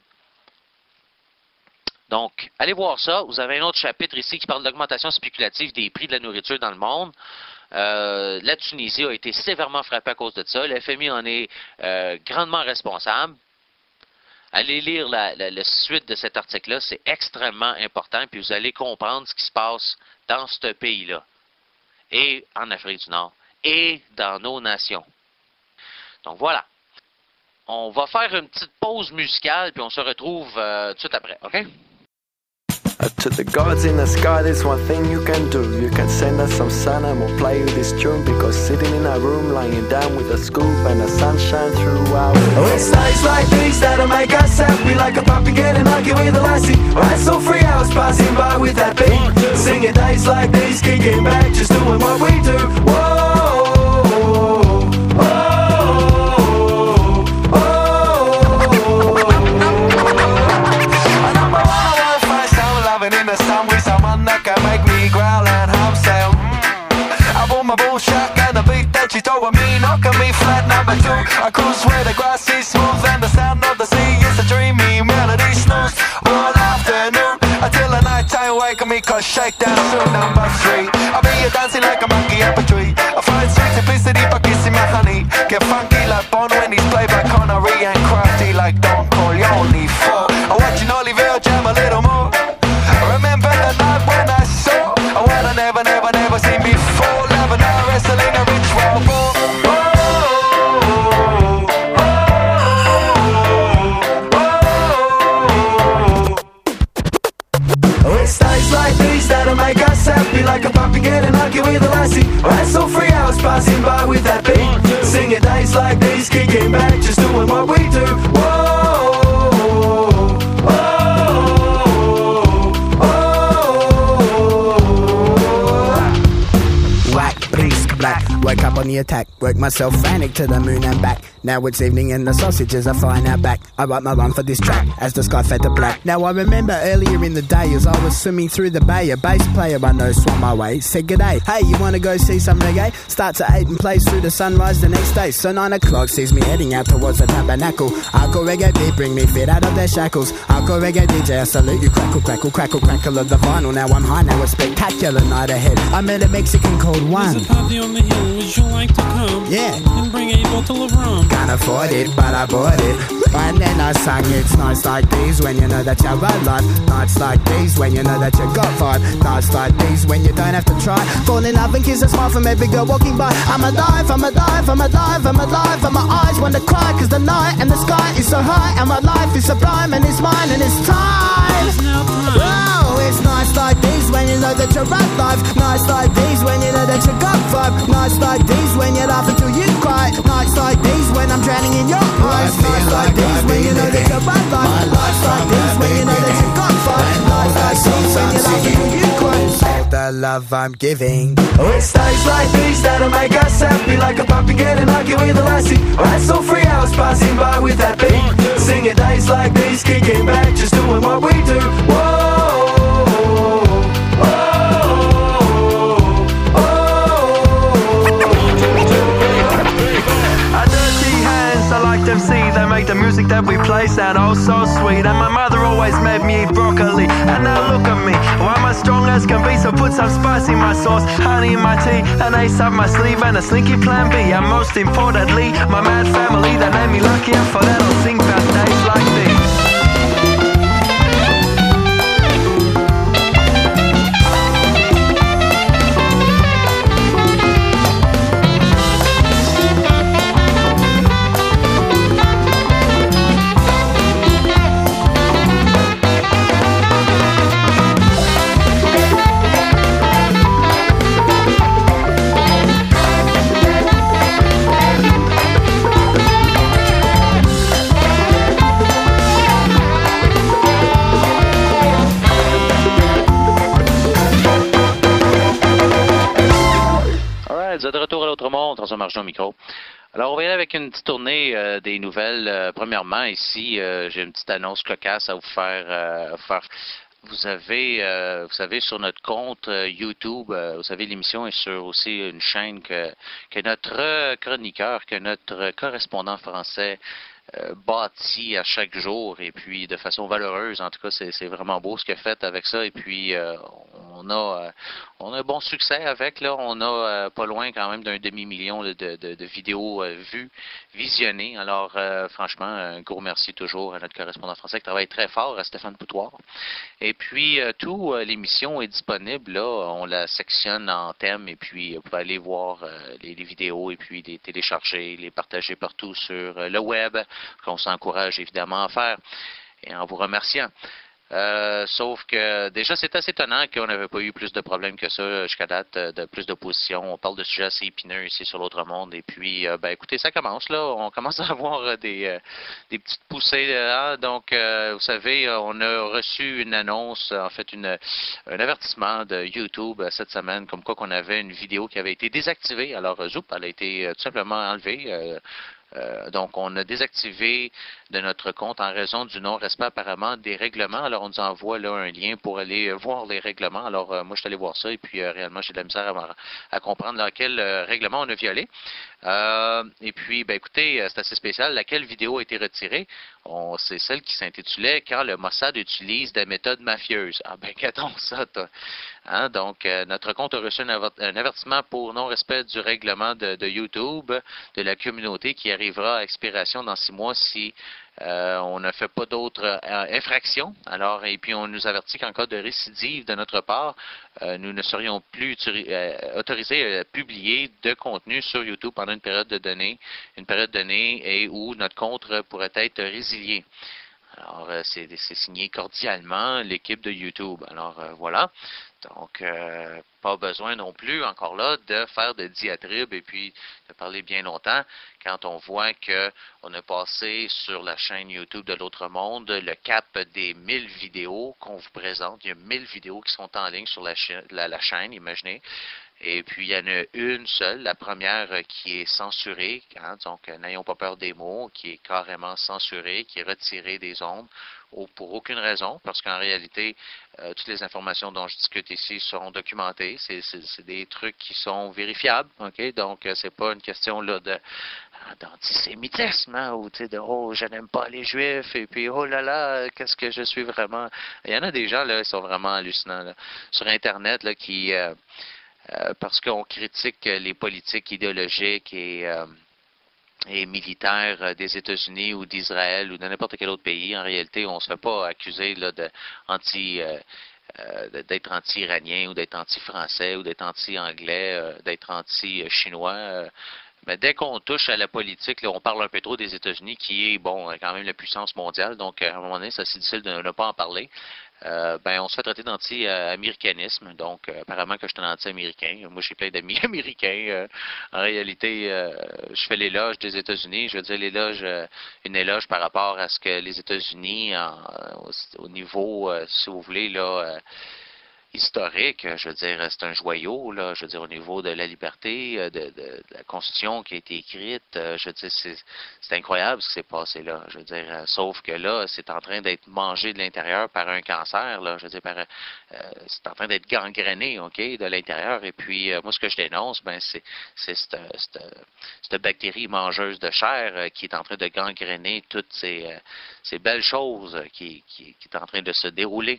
Donc, allez voir ça. Vous avez un autre chapitre ici qui parle de l'augmentation spéculative des prix de la nourriture dans le monde. Euh, la Tunisie a été sévèrement frappée à cause de ça. Le F M I en est euh, grandement responsable. Allez lire la, la, la suite de cet article-là. C'est extrêmement important. Puis vous allez comprendre ce qui se passe dans ce pays-là. Et en Afrique du Nord. Et dans nos nations. Donc voilà. On va faire une petite pause musicale. Puis on se retrouve euh, tout de suite après. OK? To the gods in the sky, there's one thing you can do. You can send us some sun and we'll play you this tune. Because sitting in a room, lying down with a scoop and the sunshine throughout. Oh, it's days like these that'll make us happy. Like a puppy getting lucky with a lassie. Right, so three hours passing by with that beat. Singing days like these, kicking back, just doing what we do. Whoa, whoa. In the sun with someone that can make me growl and hum sound. I bought my bullshit and the beat that she told me, knocking me flat. Number two, I cruise where the grass is smooth and the sound of the sea is a dreamy melody snooze all afternoon until the night time waking me, cause shakedown soon. Number three, I'll be here dancing like a monkey up a tree. I find sweet simplicity by kissing my honey. Get funky like Bond when he's played by Connery, and crafty like Don Corleone. Four, I'm watching Oliver jam a little more. Remember the night when I saw what I never, never, never seen before. Love and I wrestling a ritual for. Oh, oh, oh, oh. Oh, it's days like these that'll make us happy. Like a puppy getting lucky with a lassie. Right, so three hours passing by with that beat. Singing days like these, kicking back, just doing what we do. Whoa. Wake up on the attack, work myself frantic to the moon and back. Now it's evening and the sausages are flying out back. I write my run for this track as the sky fed to black. Now I remember earlier in the day as I was swimming through the bay, a bass player I know swam my way, said g'day, hey you wanna go see some reggae? Starts at eight and plays through the sunrise the next day. So nine o'clock sees me heading out towards the tabernacle. Hardcore reggae beat bring me fit out of their shackles. Hardcore reggae D J I salute you, crackle crackle crackle crackle of the vinyl. Now I'm high, now a spectacular night ahead. I met a Mexican called Juan. There's a party on the hill, would you like to come? Yeah. And bring a bottle of rum. Can't afford it, but I bought it. And then I sang, it's nights like these when you know that you're alive. Nights like these when you know that you got vibe. Nights like these when you don't have to try. Fall in love and kiss a smile from every girl walking by. I'm alive, I'm alive, I'm alive, I'm alive. And my eyes want to cry cause the night and the sky is so high. And my life is sublime and it's mine and it's time. It's now time. Wow, it's nights like these when you know that you're alive. Nights like these when you know that you got vibe. Nights like these when you laugh until you cry. Nights like these when I'm drowning in your eyes. Nights like these when you know that you're alive. Nights like these when you know that you got vibe. Nights like these when you laugh until you cry. All the love I'm giving. Oh, it's days like these that'll make us happy. Like a puppy getting lucky with a lassie. Right, so three hours passing by with that beat. Singing days like these, kicking back, just doing what we do. Whoa. M C, they make the music that we play sound oh so sweet. And my mother always made me eat broccoli. And now look at me, well, I'm as strong as can be. So put some spice in my sauce, honey in my tea, an ace up my sleeve and a slinky plan B. And most importantly, my mad family that made me lucky. And for that I'll sing about days like these. François Marchand au micro. Alors, on va y aller avec une petite tournée euh, des nouvelles. Euh, premièrement, ici, euh, j'ai une petite annonce cocasse à vous faire. Euh, faire. Vous avez, euh, vous savez, sur notre compte euh, YouTube, euh, vous savez, l'émission est sur aussi une chaîne que, que notre chroniqueur, que notre correspondant français Euh, bâti à chaque jour et puis de façon valeureuse. En tout cas, c'est, c'est vraiment beau ce qu'il a fait avec ça. Et puis, euh, on a euh, on a un bon succès avec. Là, on a euh, pas loin quand même d'un demi-million de, de, de vidéos euh, vues, visionnées. Alors, euh, franchement, un gros merci toujours à notre correspondant français qui travaille très fort, à Stéphane Poutoir. Et puis, euh, tout euh, l'émission est disponible. Là, on la sectionne en thèmes et puis vous pouvez aller voir euh, les, les vidéos et puis les télécharger, les partager partout sur euh, le web, qu'on s'encourage évidemment à faire, et en vous remerciant. Euh, sauf que déjà, c'est assez étonnant qu'on n'avait pas eu plus de problèmes que ça jusqu'à date, de plus d'opposition. On parle de sujets assez épineux ici sur l'autre monde. Et puis, euh, ben écoutez, ça commence là. On commence à avoir des, euh, des petites poussées là. Donc, euh, vous savez, on a reçu une annonce, en fait, une, un avertissement de YouTube cette semaine, comme quoi qu'on avait une vidéo qui avait été désactivée. Alors, zoup, elle a été tout simplement enlevée. Euh, Euh, donc, on a désactivé de notre compte en raison du non-respect apparemment des règlements. Alors, on nous envoie là un lien pour aller voir les règlements. Alors, euh, moi, je suis allé voir ça et puis euh, réellement, j'ai de la misère à, à comprendre lequel euh, règlement on a violé. Euh, et puis, ben écoutez, c'est assez spécial. Laquelle vidéo a été retirée? On, c'est celle qui s'intitulait « Quand le Mossad utilise des méthodes mafieuses ». Ah ben, qu'attends ça, toi? Hein? Donc, euh, notre compte a reçu un, un avertissement pour non-respect du règlement de, de YouTube, de la communauté, qui arrivera à expiration dans six mois si euh, on ne fait pas d'autres euh, infractions. Alors, et puis on nous avertit qu'en cas de récidive de notre part, euh, nous ne serions plus euh, autorisés à publier de contenu sur YouTube pendant une période de données, une période donnée et où notre compte pourrait être résilié. Alors, euh, c'est, c'est signé cordialement l'équipe de YouTube. Alors, euh, voilà. Donc, euh, pas besoin non plus, encore là, de faire de diatribes et puis de parler bien longtemps quand on voit qu'on a passé sur la chaîne YouTube de l'Autre Monde le cap des mille vidéos qu'on vous présente. Il y a mille vidéos qui sont en ligne sur la, cha- la, la chaîne, imaginez. Et puis, il y en a une seule, la première euh, qui est censurée, hein, donc euh, n'ayons pas peur des mots, qui est carrément censurée, qui est retirée des ondes, ou pour aucune raison, parce qu'en réalité, euh, toutes les informations dont je discute ici sont documentées. C'est, c'est, c'est des trucs qui sont vérifiables, ok? Donc, euh, c'est pas une question là de d'antisémitisme, hein, ou tu sais, de oh, je n'aime pas les Juifs, et puis oh là là, qu'est-ce que je suis vraiment. Il y en a des gens là, qui sont vraiment hallucinants là, sur Internet là, qui euh, Euh, parce qu'on critique les politiques idéologiques et, euh, et militaires des États-Unis ou d'Israël ou de n'importe quel autre pays. En réalité, on ne se fait pas accuser là, de anti, euh, euh, d'être anti-iranien ou d'être anti-français ou d'être anti-anglais, euh, d'être anti-chinois. Euh, mais dès qu'on touche à la politique, là, on parle un peu trop des États-Unis, qui est, bon, quand même la puissance mondiale. Donc, à un moment donné, c'est assez difficile de ne pas en parler. Euh, ben, on se fait traiter d'anti-américanisme. Donc, euh, apparemment que je suis un anti-américain. Moi, j'ai plein d'amis américains. Euh, en réalité, euh, je fais l'éloge des États-Unis. Je veux dire, l'éloge, euh, une éloge par rapport à ce que les États-Unis, en, au, au niveau, euh, si vous voulez, là, euh, historique, je veux dire, c'est un joyau, là, je veux dire, au niveau de la liberté, de, de, de la Constitution qui a été écrite, je veux dire, c'est, c'est incroyable ce qui s'est passé là, je veux dire, sauf que là, c'est en train d'être mangé de l'intérieur par un cancer, là, je veux dire, par, euh, c'est en train d'être gangréné, ok, de l'intérieur, et puis, euh, moi, ce que je dénonce, ben, c'est, c'est cette, cette, cette bactérie mangeuse de chair euh, qui est en train de gangréner toutes ces, euh, ces belles choses qui, qui, qui est en train de se dérouler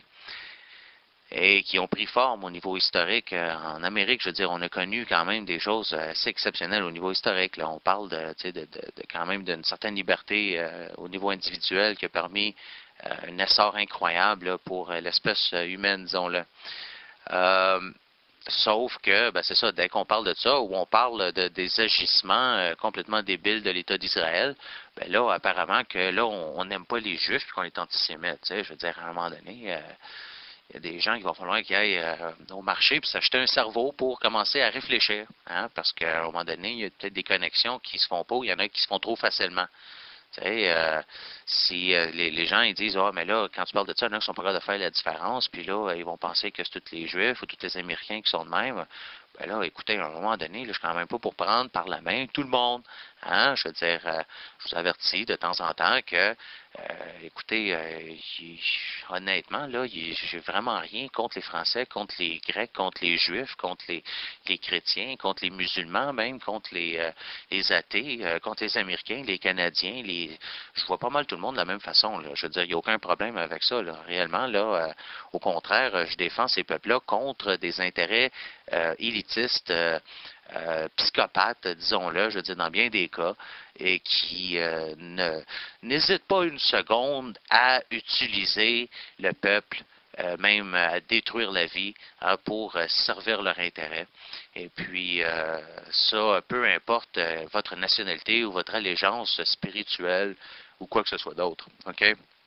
et qui ont pris forme au niveau historique. En Amérique, je veux dire, on a connu quand même des choses assez exceptionnelles au niveau historique. Là, on parle de, tu sais, de, de, de quand même d'une certaine liberté euh, au niveau individuel qui a permis euh, un essor incroyable là, pour l'espèce humaine, disons-le. Euh, sauf que, ben, c'est ça, dès qu'on parle de ça, ou on parle de, des agissements euh, complètement débiles de l'État d'Israël, ben là, apparemment que là, on n'aime pas les Juifs et qu'on est antisémite. Tu sais, je veux dire, à un moment donné... Euh, il y a des gens qui vont falloir qu'ils aillent euh, au marché puis s'acheter un cerveau pour commencer à réfléchir. Hein, parce qu'à un moment donné, il y a peut-être des connexions qui se font pas ou il y en a qui se font trop facilement. Tu sais, euh, si euh, les, les gens ils disent ah mais là, quand tu parles de ça, il y en a qui sont pas capables de faire la différence, puis là, ils vont penser que c'est tous les Juifs ou tous les Américains qui sont de même. Ben là, écoutez, à un moment donné, là, je suis quand même pas pour prendre par la main tout le monde. Hein? Je veux dire, euh, je vous avertis de temps en temps que, euh, écoutez, euh, y, honnêtement, là, j'ai vraiment rien contre les Français, contre les Grecs, contre les Juifs, contre les, les chrétiens, contre les musulmans même, contre les, euh, les athées, euh, contre les Américains, les Canadiens, les... Je vois pas mal tout le monde de la même façon, là. Je veux dire, il n'y a aucun problème avec ça, là. Réellement, là, euh, au contraire, je défends ces peuples-là contre des intérêts euh, élitistes, euh, Euh, psychopathe, disons-le, je veux dire, dans bien des cas, et qui euh, ne n'hésite pas une seconde à utiliser le peuple, euh, même à détruire la vie, hein, pour euh, servir leur intérêt. Et puis, euh, ça, peu importe euh, votre nationalité ou votre allégeance spirituelle ou quoi que ce soit d'autre. OK?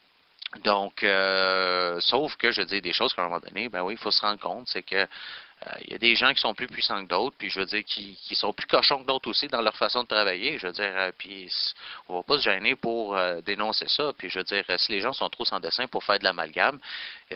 Donc, euh, sauf que, je dis des choses qu'à un moment donné, ben oui, il faut se rendre compte, c'est que il euh, y a des gens qui sont plus puissants que d'autres, puis je veux dire, qui, qui sont plus cochons que d'autres aussi dans leur façon de travailler. Je veux dire, euh, puis on va pas se gêner pour euh, dénoncer ça. Puis je veux dire, si les gens sont trop sans dessin pour faire de l'amalgame, euh,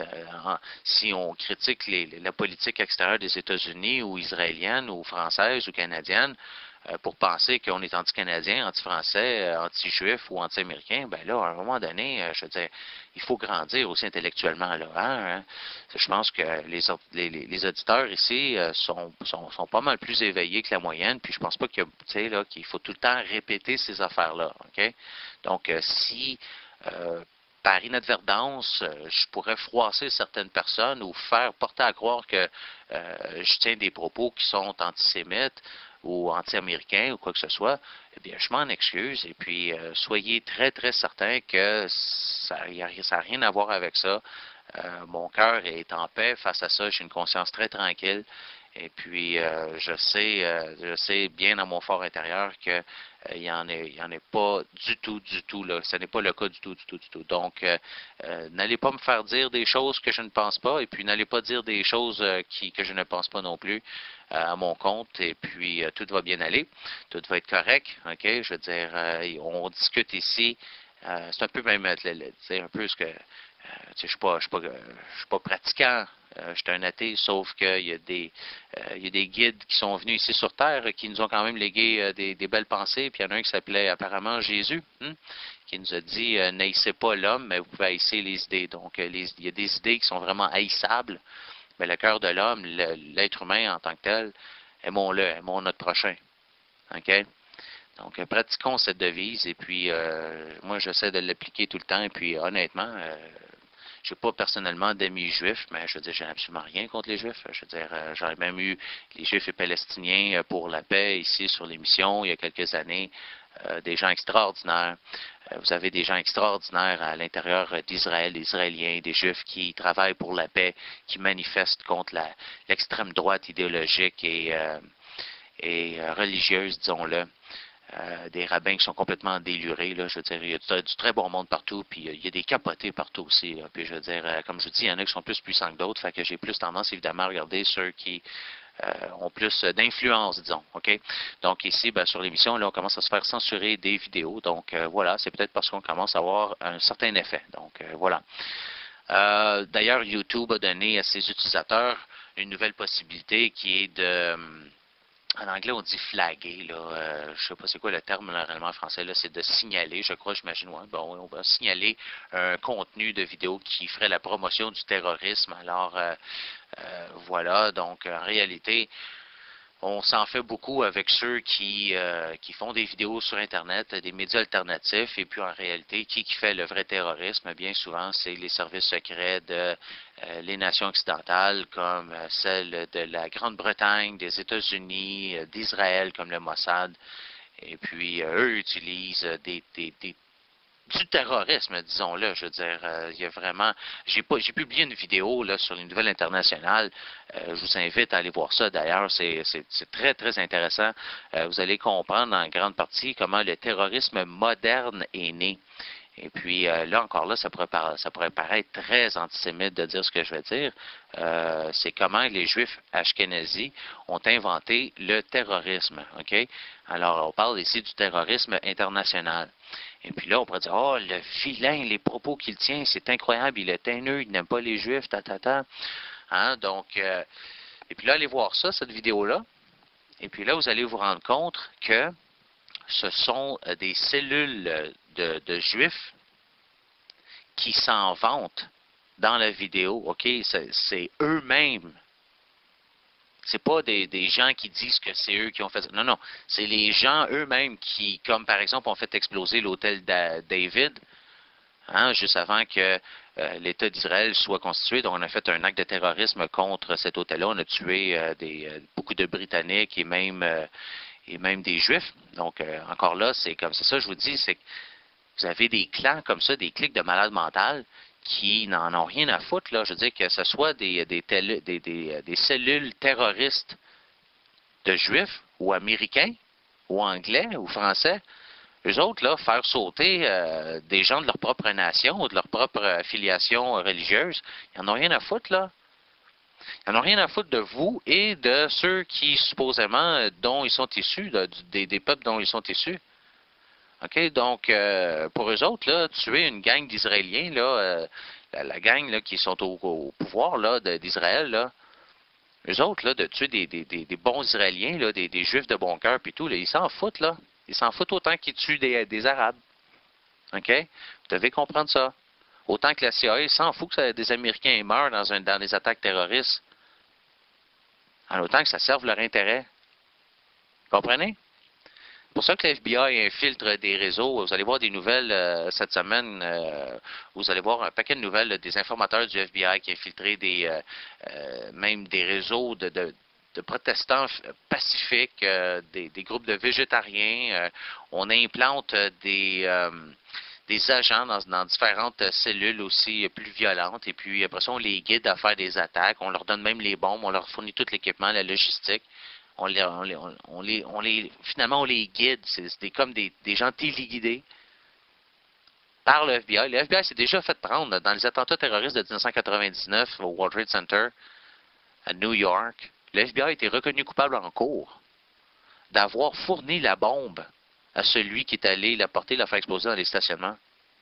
si on critique les, la politique extérieure des États-Unis ou israélienne ou française ou canadienne, euh, pour penser qu'on est anti-canadien, anti-français, euh, anti-juif ou anti-américain, ben là, à un moment donné, euh, je veux dire, il faut grandir aussi intellectuellement là. Hein, hein? Je pense que les, les, les auditeurs ici euh, sont, sont, sont pas mal plus éveillés que la moyenne, puis je pense pas qu'il y a, là, qu'il faut tout le temps répéter ces affaires-là. OK? Donc, euh, si euh, par inadvertance, euh, je pourrais froisser certaines personnes ou faire porter à croire que euh, je tiens des propos qui sont antisémites ou anti-américains ou quoi que ce soit, eh bien, je m'en excuse. Et puis, euh, soyez très, très certains que ça n'a rien à voir avec ça. Euh, mon cœur est en paix face à ça. J'ai une conscience très tranquille. Et puis, euh, je sais, euh, je sais bien dans mon fort intérieur que euh, il y en est, il y en est pas du tout, du tout là. Ce n'est pas le cas du tout, du tout, du tout. Donc, euh, euh, n'allez pas me faire dire des choses que je ne pense pas, et puis n'allez pas dire des choses euh, qui, que je ne pense pas non plus euh, à mon compte. Et puis, euh, tout va bien aller, tout va être correct. Ok, je veux dire, euh, on discute ici. Euh, c'est un peu même, c'est un peu ce que. Euh, je ne suis pas, je suis pas, je suis pas pratiquant, euh, je suis un athée, sauf qu'il y a des, euh, il y a des guides qui sont venus ici sur Terre qui nous ont quand même légué euh, des, des belles pensées. Puis il y en a un qui s'appelait apparemment Jésus, hein, qui nous a dit euh, n'haïssez pas l'homme, mais vous pouvez haïsser les idées. Donc euh, les, il y a des idées qui sont vraiment haïssables, mais le cœur de l'homme, l'être humain en tant que tel, aimons-le, aimons notre prochain. OK? Donc, euh, pratiquons cette devise, et puis euh, moi j'essaie de l'appliquer tout le temps, et puis honnêtement, euh, je n'ai pas personnellement d'amis juifs, mais je veux dire, j'ai absolument rien contre les juifs. Je veux dire, euh, j'aurais même eu les juifs et palestiniens pour la paix ici sur l'émission il y a quelques années, euh, des gens extraordinaires. Euh, vous avez des gens extraordinaires à l'intérieur d'Israël, des Israéliens, des juifs qui travaillent pour la paix, qui manifestent contre la, l'extrême droite idéologique et, euh, et euh, religieuse, disons-le. Euh, des rabbins qui sont complètement délurés, là, je veux dire, il y a du, du très bon monde partout, puis euh, il y a des capotés partout aussi, là, puis je veux dire, euh, comme je vous dis, il y en a qui sont plus puissants que d'autres, fait que j'ai plus tendance, évidemment, à regarder ceux qui euh, ont plus d'influence, disons, OK? Donc ici, ben, sur l'émission, là, on commence à se faire censurer des vidéos, donc euh, voilà, c'est peut-être parce qu'on commence à avoir un certain effet, donc euh, voilà. Euh, d'ailleurs, YouTube a donné à ses utilisateurs une nouvelle possibilité qui est de... En anglais, on dit flaguer, là. Euh, je sais pas c'est quoi le terme là, réellement en français, là, c'est de signaler, je crois, j'imagine, ouais, bon, on va signaler un contenu de vidéo qui ferait la promotion du terrorisme. Alors, euh, euh, voilà, donc en réalité, on s'en fait beaucoup avec ceux qui, euh, qui font des vidéos sur Internet, des médias alternatifs, et puis en réalité, qui, qui fait le vrai terrorisme? Bien souvent, c'est les services secrets de euh, les nations occidentales, comme euh, celle de la Grande-Bretagne, des États-Unis, euh, d'Israël, comme le Mossad. Et puis, euh, eux utilisent des, des, des du terrorisme, disons-le. Je veux dire, euh, il y a vraiment... J'ai pas, j'ai publié une vidéo là, sur les nouvelles internationales. Euh, je vous invite à aller voir ça. D'ailleurs, c'est, c'est, c'est très, très intéressant. Euh, vous allez comprendre en grande partie comment le terrorisme moderne est né. Et puis euh, là, encore là, ça pourrait, par, ça pourrait paraître très antisémite de dire ce que je vais dire. Euh, c'est comment les Juifs ashkénazis ont inventé le terrorisme. OK? Alors, on parle ici du terrorisme international. Et puis là, on pourrait dire, oh, le vilain, les propos qu'il tient, c'est incroyable, il est haineux, il n'aime pas les Juifs, ta, ta, ta. Hein? Donc, euh, Et puis là, allez voir ça, cette vidéo-là. Et puis là, vous allez vous rendre compte que ce sont des cellules de, de juifs qui s'en vantent dans la vidéo. OK? C'est eux-mêmes. C'est pas des, des gens qui disent que c'est eux qui ont fait ça. Non, non. C'est les gens eux-mêmes qui, comme par exemple, ont fait exploser l'hôtel David, hein, juste avant que euh, l'État d'Israël soit constitué. Donc, on a fait un acte de terrorisme contre cet hôtel-là. On a tué euh, des, euh, beaucoup de Britanniques et même, euh, et même des Juifs. Donc, euh, encore là, c'est comme c'est ça, je vous dis, c'est que vous avez des clans comme ça, des cliques de malades mentales qui n'en ont rien à foutre, là. Je veux dire que ce soit des, des, des, des, des cellules terroristes de Juifs ou Américains ou Anglais ou Français, eux autres, là, faire sauter euh, des gens de leur propre nation ou de leur propre affiliation religieuse, ils n'en ont rien à foutre, là. Ils n'en ont rien à foutre de vous et de ceux qui, supposément, dont ils sont issus, là, des, des peuples dont ils sont issus. OK? Donc, euh, pour eux autres, là, tuer une gang d'Israéliens, là, euh, la, la gang là, qui sont au, au pouvoir là, d'Israël, là, eux autres, là, de tuer des, des, des, des bons Israéliens, là, des, des Juifs de bon cœur, puis tout, là, ils s'en foutent, là. Ils s'en foutent autant qu'ils tuent des, des Arabes. OK? Vous devez comprendre ça. Autant que la C I A s'en fout que ça, des Américains meurent dans, un, dans des attaques terroristes. En autant que ça serve leur intérêt. Comprenez? C'est pour ça que la F B I infiltre des réseaux. Vous allez voir des nouvelles euh, cette semaine. Euh, vous allez voir un paquet de nouvelles là, des informateurs du F B I qui infiltraient des, euh, euh, même des réseaux de, de, de protestants pacifiques, euh, des, des groupes de végétariens. Euh, on implante des, euh, des agents dans, dans différentes cellules aussi plus violentes. Et puis après ça, on les guide à faire des attaques. On leur donne même les bombes. On leur fournit tout l'équipement, la logistique. On les, on les, on les, on les, finalement, on les guide. C'est comme des, des gens téléguidés par le F B I. Le F B I s'est déjà fait prendre dans les attentats terroristes de mille neuf cent quatre-vingt-dix-neuf au World Trade Center à New York. Le F B I a été reconnu coupable en cours d'avoir fourni la bombe à celui qui est allé la porter, la faire exploser dans les stationnements.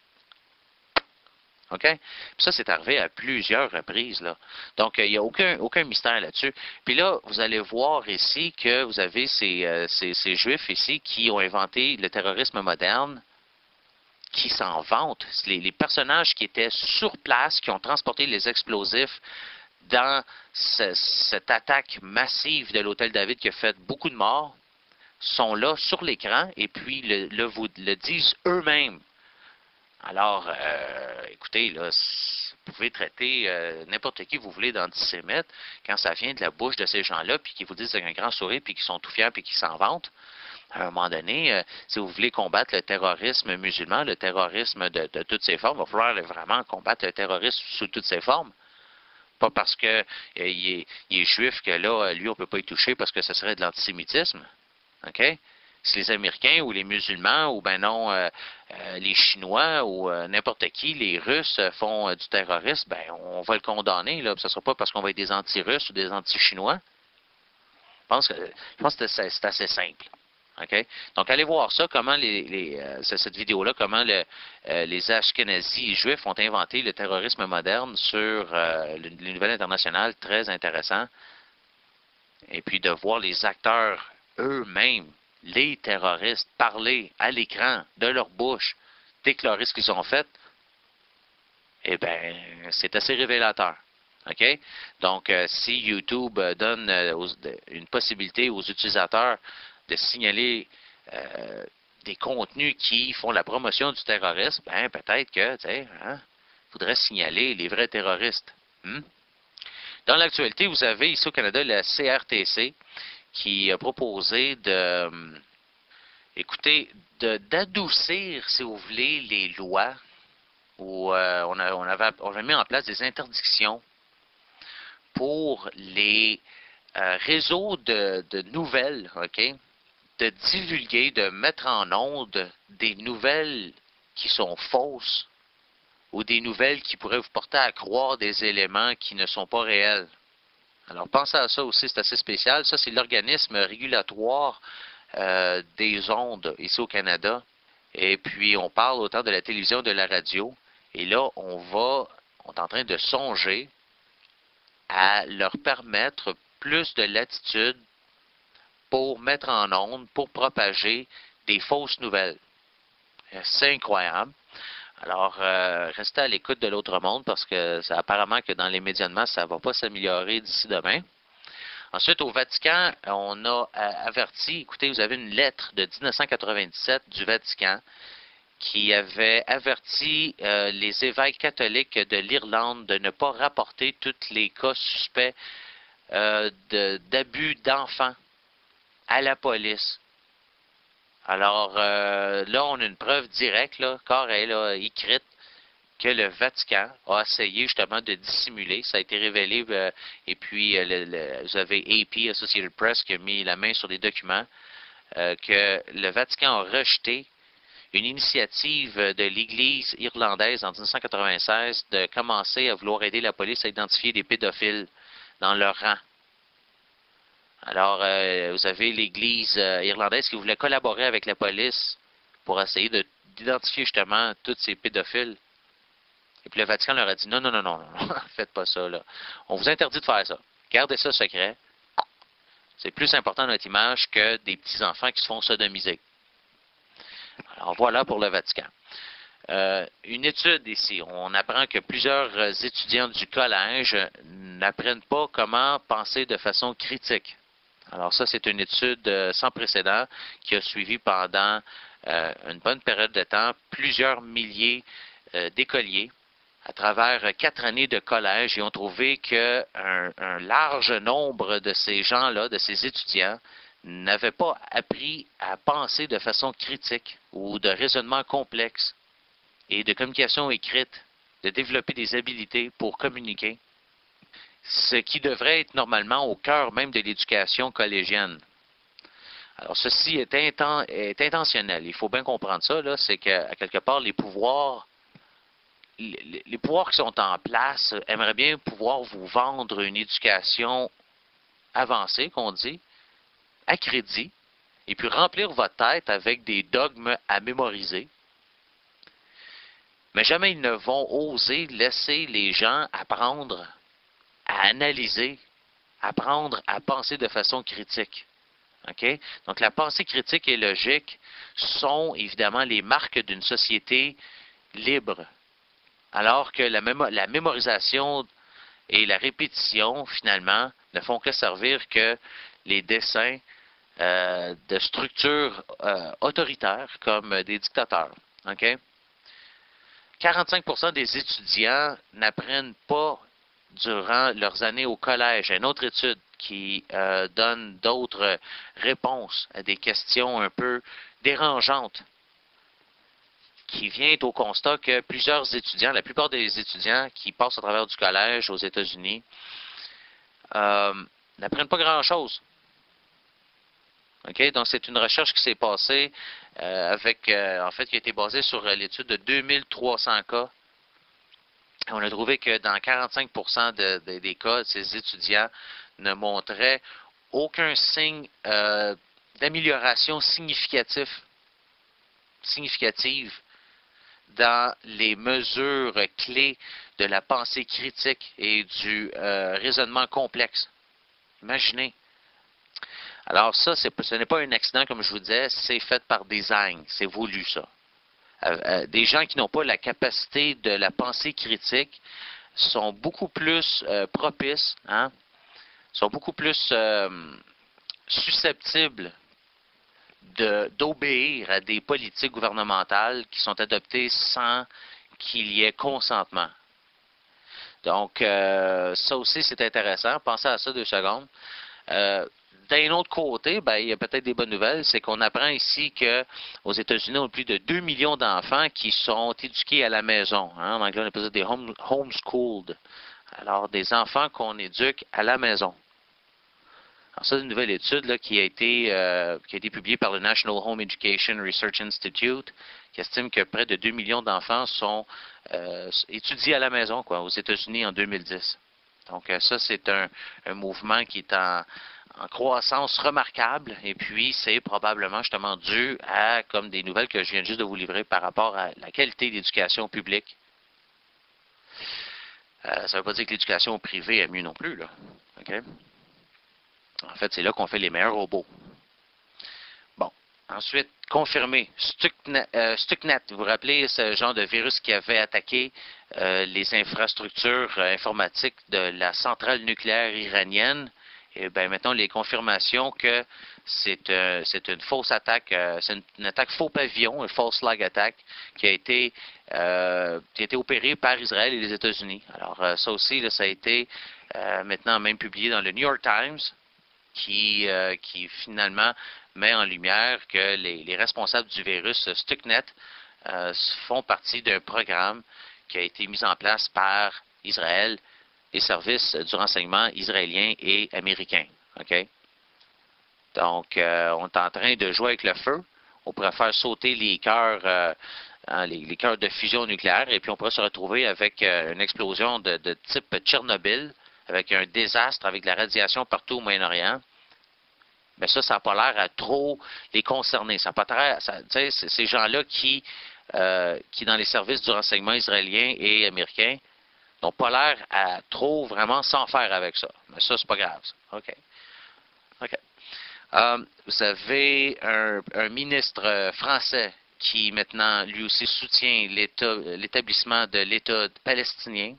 OK? Puis ça, c'est arrivé à plusieurs reprises, là. Donc, il n'y a aucun, aucun mystère là-dessus. Puis là, vous allez voir ici que vous avez ces, euh, ces, ces Juifs ici qui ont inventé le terrorisme moderne, qui s'en vantent. Les, les personnages qui étaient sur place, qui ont transporté les explosifs dans ce, cette attaque massive de l'hôtel David qui a fait beaucoup de morts, sont là sur l'écran et puis le, le, vous le disent eux-mêmes. Alors, euh, écoutez, là, vous pouvez traiter euh, n'importe qui vous voulez d'antisémite quand ça vient de la bouche de ces gens-là, puis qui vous disent avec un grand sourire, puis qui sont tout fiers, puis qui s'en vantent. À un moment donné, euh, si vous voulez combattre le terrorisme musulman, le terrorisme de, de toutes ses formes, il va falloir vraiment combattre le terrorisme sous toutes ses formes. Pas parce que euh, il, est, il est juif que là, lui, on ne peut pas y toucher parce que ce serait de l'antisémitisme. OK? Si les Américains ou les musulmans ou ben non euh, euh, les Chinois ou euh, n'importe qui, les Russes euh, font euh, du terrorisme, ben on va le condamner. Là. Ce ne sera pas parce qu'on va être des anti-Russes ou des anti-Chinois. Je pense que je pense que c'est assez simple. OK? Donc, allez voir ça, comment les, les euh, cette vidéo-là, comment le, euh, les Ashkénazis juifs ont inventé le terrorisme moderne sur euh, les nouvelles internationales, très intéressant. Et puis de voir les acteurs eux-mêmes, les terroristes, parler à l'écran, de leur bouche, déclarer ce qu'ils ont fait, eh bien, c'est assez révélateur. OK? Donc, euh, si YouTube donne euh, aux, de, une possibilité aux utilisateurs de signaler euh, des contenus qui font la promotion du terrorisme, ben peut-être que, tu sais, hein, faudrait signaler les vrais terroristes. Hmm? Dans l'actualité, vous avez ici au Canada la C R T C qui a proposé de, écoutez, d'adoucir, si vous voulez, les lois où euh, on, a, on, avait, on avait mis en place des interdictions pour les euh, réseaux de, de nouvelles, OK? De divulguer, de mettre en onde des nouvelles qui sont fausses ou des nouvelles qui pourraient vous porter à croire des éléments qui ne sont pas réels. Alors, pensez à ça aussi, c'est assez spécial. Ça, c'est l'organisme régulatoire euh, des ondes ici au Canada. Et puis, on parle autant de la télévision que de la radio. Et là, on va, on est en train de songer à leur permettre plus de latitude pour mettre en onde, pour propager des fausses nouvelles. C'est incroyable. Alors, euh, restez à l'écoute de l'autre monde parce que ça, apparemment que dans les médias de masse, ça ne va pas s'améliorer d'ici demain. Ensuite, au Vatican, on a averti, écoutez, vous avez une lettre de mille neuf cent quatre-vingt-dix-sept du Vatican qui avait averti euh, les évêques catholiques de l'Irlande de ne pas rapporter tous les cas suspects euh, de, d'abus d'enfants à la police. Alors, euh, là, on a une preuve directe, là, carrée, là, écrite, que le Vatican a essayé justement de dissimuler. Ça a été révélé, euh, et puis euh, le, le, vous avez A P, Associated Press, qui a mis la main sur les documents, euh, que le Vatican a rejeté une initiative de l'Église irlandaise en mille neuf cent quatre-vingt-seize de commencer à vouloir aider la police à identifier des pédophiles dans leur rang. Alors, euh, vous avez l'Église euh, irlandaise qui voulait collaborer avec la police pour essayer de, d'identifier justement tous ces pédophiles. Et puis le Vatican leur a dit non, non, non, non, non, faites pas ça, là. On vous interdit de faire ça. Gardez ça secret. C'est plus important notre image que des petits-enfants qui se font sodomiser. Alors voilà pour le Vatican. Euh, une étude ici, on apprend que plusieurs étudiants du collège n'apprennent pas comment penser de façon critique. Alors ça, c'est une étude sans précédent qui a suivi pendant euh, une bonne période de temps plusieurs milliers euh, d'écoliers à travers quatre années de collège et ont trouvé qu'un un large nombre de ces gens-là, de ces étudiants, n'avaient pas appris à penser de façon critique ou de raisonnement complexe et de communication écrite, de développer des habiletés pour communiquer, ce qui devrait être normalement au cœur même de l'éducation collégienne. Alors, ceci est, inten est intentionnel. Il faut bien comprendre ça, là, c'est qu'à quelque part, les pouvoirs, les, les pouvoirs qui sont en place aimeraient bien pouvoir vous vendre une éducation avancée, qu'on dit, à crédit, et puis remplir votre tête avec des dogmes à mémoriser. Mais jamais ils ne vont oser laisser les gens apprendre à analyser, apprendre à penser de façon critique. Okay? Donc la pensée critique et logique sont évidemment les marques d'une société libre, alors que la, mémo la mémorisation et la répétition, finalement, ne font que servir que les dessins euh, de structures euh, autoritaires comme des dictateurs. Okay? quarante-cinq pour cent des étudiants n'apprennent pas durant leurs années au collège. Une autre étude qui euh, donne d'autres réponses à des questions un peu dérangeantes, qui vient au constat que plusieurs étudiants, la plupart des étudiants qui passent à travers du collège aux États-Unis, euh, n'apprennent pas grand-chose. Okay? Donc, c'est une recherche qui s'est passée euh, avec, euh, en fait, qui a été basée sur euh, l'étude de deux mille trois cents cas. On a trouvé que dans quarante-cinq pour cent de, de, des cas, ces étudiants ne montraient aucun signe euh, d'amélioration significative, significative dans les mesures clés de la pensée critique et du euh, raisonnement complexe. Imaginez. Alors ça, c'est, ce n'est pas un accident, comme je vous disais, c'est fait par design, c'est voulu ça. Euh, euh, des gens qui n'ont pas la capacité de la pensée critique sont beaucoup plus euh, propices, hein, sont beaucoup plus euh, susceptibles de, d'obéir à des politiques gouvernementales qui sont adoptées sans qu'il y ait consentement. Donc, euh, ça aussi, c'est intéressant. Pensez à ça deux secondes. Euh, D'un autre côté, ben, il y a peut-être des bonnes nouvelles, c'est qu'on apprend ici qu'aux États-Unis, on a plus de deux millions d'enfants qui sont éduqués à la maison. Hein? En anglais, on appelle ça des home, homeschooled. Alors, des enfants qu'on éduque à la maison. Alors, ça, c'est une nouvelle étude là, qui, a été, euh, qui a été publiée par le National Home Education Research Institute, qui estime que près de deux millions d'enfants sont euh, étudiés à la maison quoi, aux États-Unis en deux mille dix. Donc, euh, ça, c'est un, un mouvement qui est en... en croissance remarquable, et puis c'est probablement justement dû à, comme des nouvelles que je viens juste de vous livrer par rapport à la qualité de l'éducation publique. Euh, ça ne veut pas dire que l'éducation privée est mieux non plus, là. Okay? En fait, c'est là qu'on fait les meilleurs robots. Bon. Ensuite, confirmé. Stuxnet, euh, Stuxnet, vous vous rappelez ce genre de virus qui avait attaqué euh, les infrastructures euh, informatiques de la centrale nucléaire iranienne? Et bien maintenant, les confirmations que c'est euh, c'est une fausse attaque, euh, c'est une, une attaque faux pavillon, une false flag attack, qui a été, euh, qui a été opérée par Israël et les États-Unis. Alors euh, ça aussi, là, ça a été euh, maintenant même publié dans le New York Times, qui, euh, qui finalement met en lumière que les, les responsables du virus Stuxnet euh, font partie d'un programme qui a été mis en place par Israël et services du renseignement israélien et américain. OK? Donc, euh, on est en train de jouer avec le feu. On pourrait faire sauter les cœurs, euh, hein, les, les cœurs de fusion nucléaire, et puis on pourrait se retrouver avec euh, une explosion de, de type Tchernobyl, avec un désastre, avec de la radiation partout au Moyen-Orient. Mais ça, ça n'a pas l'air à trop les concerner. Ça n'a pas l'air, ça, tu sais, ces gens-là qui, euh, qui, dans les services du renseignement israélien et américain, n'ont pas l'air à trop vraiment s'en faire avec ça. Mais ça, c'est pas grave. Ça. OK. OK. Um, vous avez un, un ministre français qui maintenant, lui aussi, soutient l'établissement de l'État palestinien.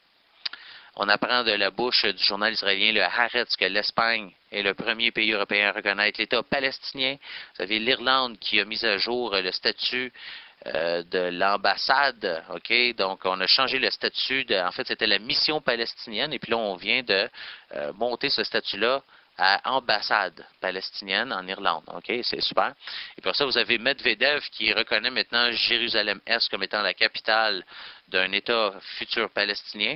On apprend de la bouche du journal israélien le Haaretz que l'Espagne est le premier pays européen à reconnaître l'État palestinien. Vous avez l'Irlande qui a mis à jour le statut euh, de l'ambassade. OK? Donc, on a changé le statut. De, en fait, c'était la mission palestinienne. Et puis là, on vient de euh, monter ce statut-là à ambassade palestinienne en Irlande. OK? C'est super. Et pour ça, vous avez Medvedev qui reconnaît maintenant Jérusalem-Est comme étant la capitale d'un État futur palestinien.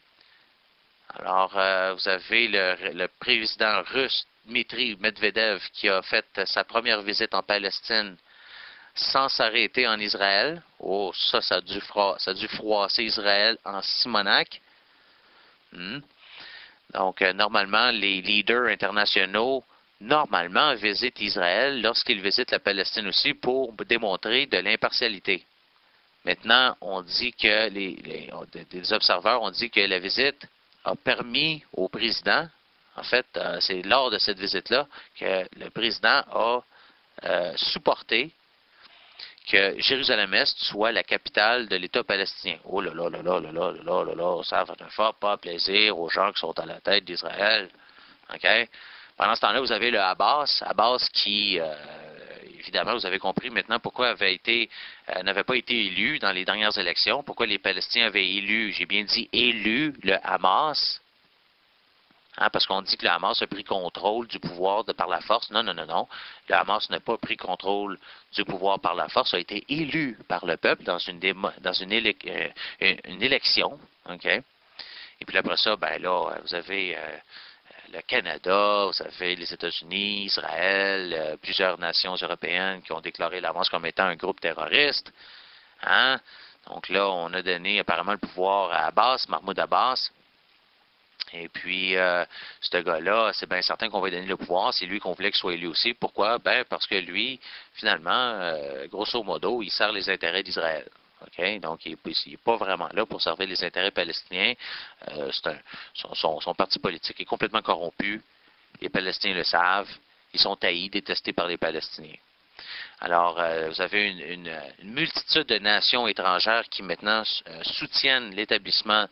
Alors, euh, vous avez le, le président russe, Dmitri Medvedev, qui a fait sa première visite en Palestine sans s'arrêter en Israël. Oh, ça, ça a dû, froid, ça a dû froisser Israël en Simonac. Hmm. Donc, euh, normalement, les leaders internationaux, normalement, visitent Israël lorsqu'ils visitent la Palestine aussi pour démontrer de l'impartialité. Maintenant, on dit que les, les, des observateurs ont dit que la visite a permis au président, en fait, euh, c'est lors de cette visite-là, que le président a euh, supporté que Jérusalem-Est soit la capitale de l'État palestinien. Oh là là là là là là là là là, ça va faire fort pas plaisir aux gens qui sont à la tête d'Israël. OK? Pendant ce temps-là, vous avez le Abbas, Abbas qui, euh, évidemment, vous avez compris maintenant pourquoi avait été, euh, n'avait pas été élu dans les dernières élections, pourquoi les Palestiniens avaient élu, j'ai bien dit élu, le Hamas. Hein, parce qu'on dit que le Hamas a pris contrôle du pouvoir de par la force. Non, non, non, non. Le Hamas n'a pas pris contrôle du pouvoir par la force, a été élu par le peuple dans une, démo, dans une, élec, euh, une élection. OK? Et puis après ça, ben là, vous avez euh, le Canada, vous avez les États-Unis, Israël, euh, plusieurs nations européennes qui ont déclaré le Hamas comme étant un groupe terroriste. Hein? Donc là, on a donné apparemment le pouvoir à Abbas, Mahmoud Abbas. Et puis, euh, ce gars-là, c'est bien certain qu'on va lui donner le pouvoir. C'est lui qu'on voulait qu'il soit élu aussi. Pourquoi? Ben, parce que lui, finalement, euh, grosso modo, il sert les intérêts d'Israël. Okay? Donc, il n'est pas vraiment là pour servir les intérêts palestiniens. Euh, c'est un, son, son, son parti politique est complètement corrompu. Les Palestiniens le savent. Ils sont haïs, détestés par les Palestiniens. Alors, euh, vous avez une, une, une multitude de nations étrangères qui maintenant euh, soutiennent l'établissement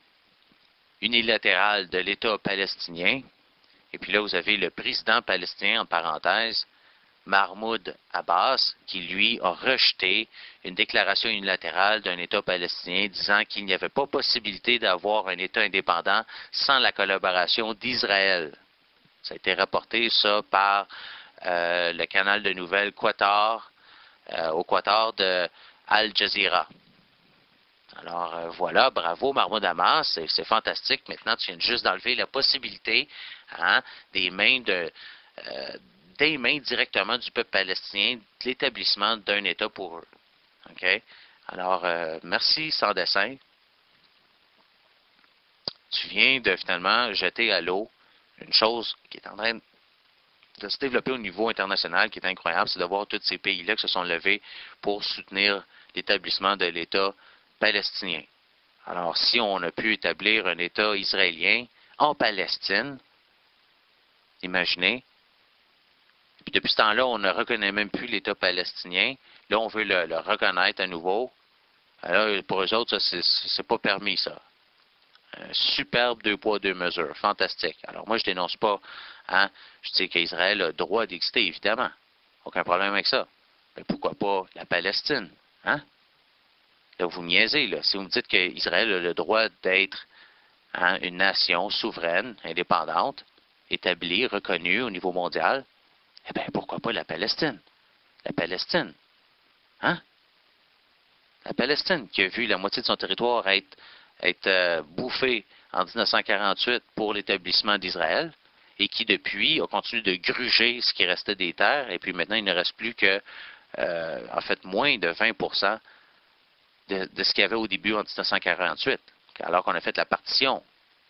unilatéral de l'État palestinien. Et puis là, vous avez le président palestinien, en parenthèse, Mahmoud Abbas, qui, lui, a rejeté une déclaration unilatérale d'un État palestinien disant qu'il n'y avait pas possibilité d'avoir un État indépendant sans la collaboration d'Israël. Ça a été rapporté, ça, par euh, le canal de nouvelles Qatar, euh, au Qatar de Al Jazeera. Alors euh, voilà, bravo Mahmoud Abbas, c'est, c'est fantastique. Maintenant, tu viens juste d'enlever la possibilité hein, des mains de euh, des mains directement du peuple palestinien de l'établissement d'un État pour eux. OK? Alors, euh, merci sans dessin. Tu viens de finalement jeter à l'eau une chose qui est en train de se développer au niveau international, qui est incroyable, c'est de voir tous ces pays-là qui se sont levés pour soutenir l'établissement de l'État palestinien. Alors, si on a pu établir un État israélien en Palestine, Imaginez. Puis depuis ce temps-là, on ne reconnaît même plus l'État palestinien. Là, on veut le, le reconnaître à nouveau. Alors, pour eux autres, ça, c'est pas permis, ça. Un superbe deux poids, deux mesures. Fantastique. Alors, moi, je dénonce pas. Hein? Je dis qu'Israël a le droit d'exister, évidemment. Aucun problème avec ça. Mais pourquoi pas la Palestine? Hein? Là, vous me niaisez, là. Si vous me dites qu'Israël a le droit d'être hein, une nation souveraine, indépendante, établie, reconnue au niveau mondial, eh bien, pourquoi pas la Palestine? La Palestine. Hein? La Palestine, qui a vu la moitié de son territoire être, être euh, bouffée en mille neuf cent quarante-huit pour l'établissement d'Israël, et qui, depuis, a continué de gruger ce qui restait des terres, et puis maintenant, il ne reste plus que, euh, en fait, moins de vingt pour cent de, de ce qu'il y avait au début en mille neuf cent quarante-huit, alors qu'on a fait la partition.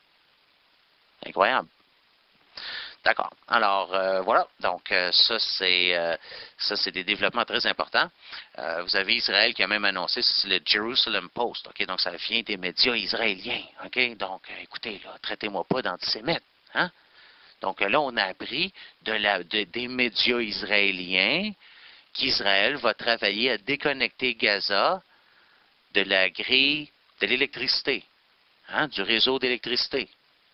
Incroyable. D'accord. Alors, euh, voilà. Donc, euh, ça, c'est euh, ça, c'est des développements très importants. Euh, vous avez Israël qui a même annoncé, c'est le Jerusalem Post. OK? Donc, ça vient des médias israéliens. OK? Donc, euh, écoutez, là, traitez-moi pas d'antisémite. Hein? Donc, là, on a appris de la, de, des médias israéliens qu'Israël va travailler à déconnecter Gaza de la grille de l'électricité, hein, du réseau d'électricité.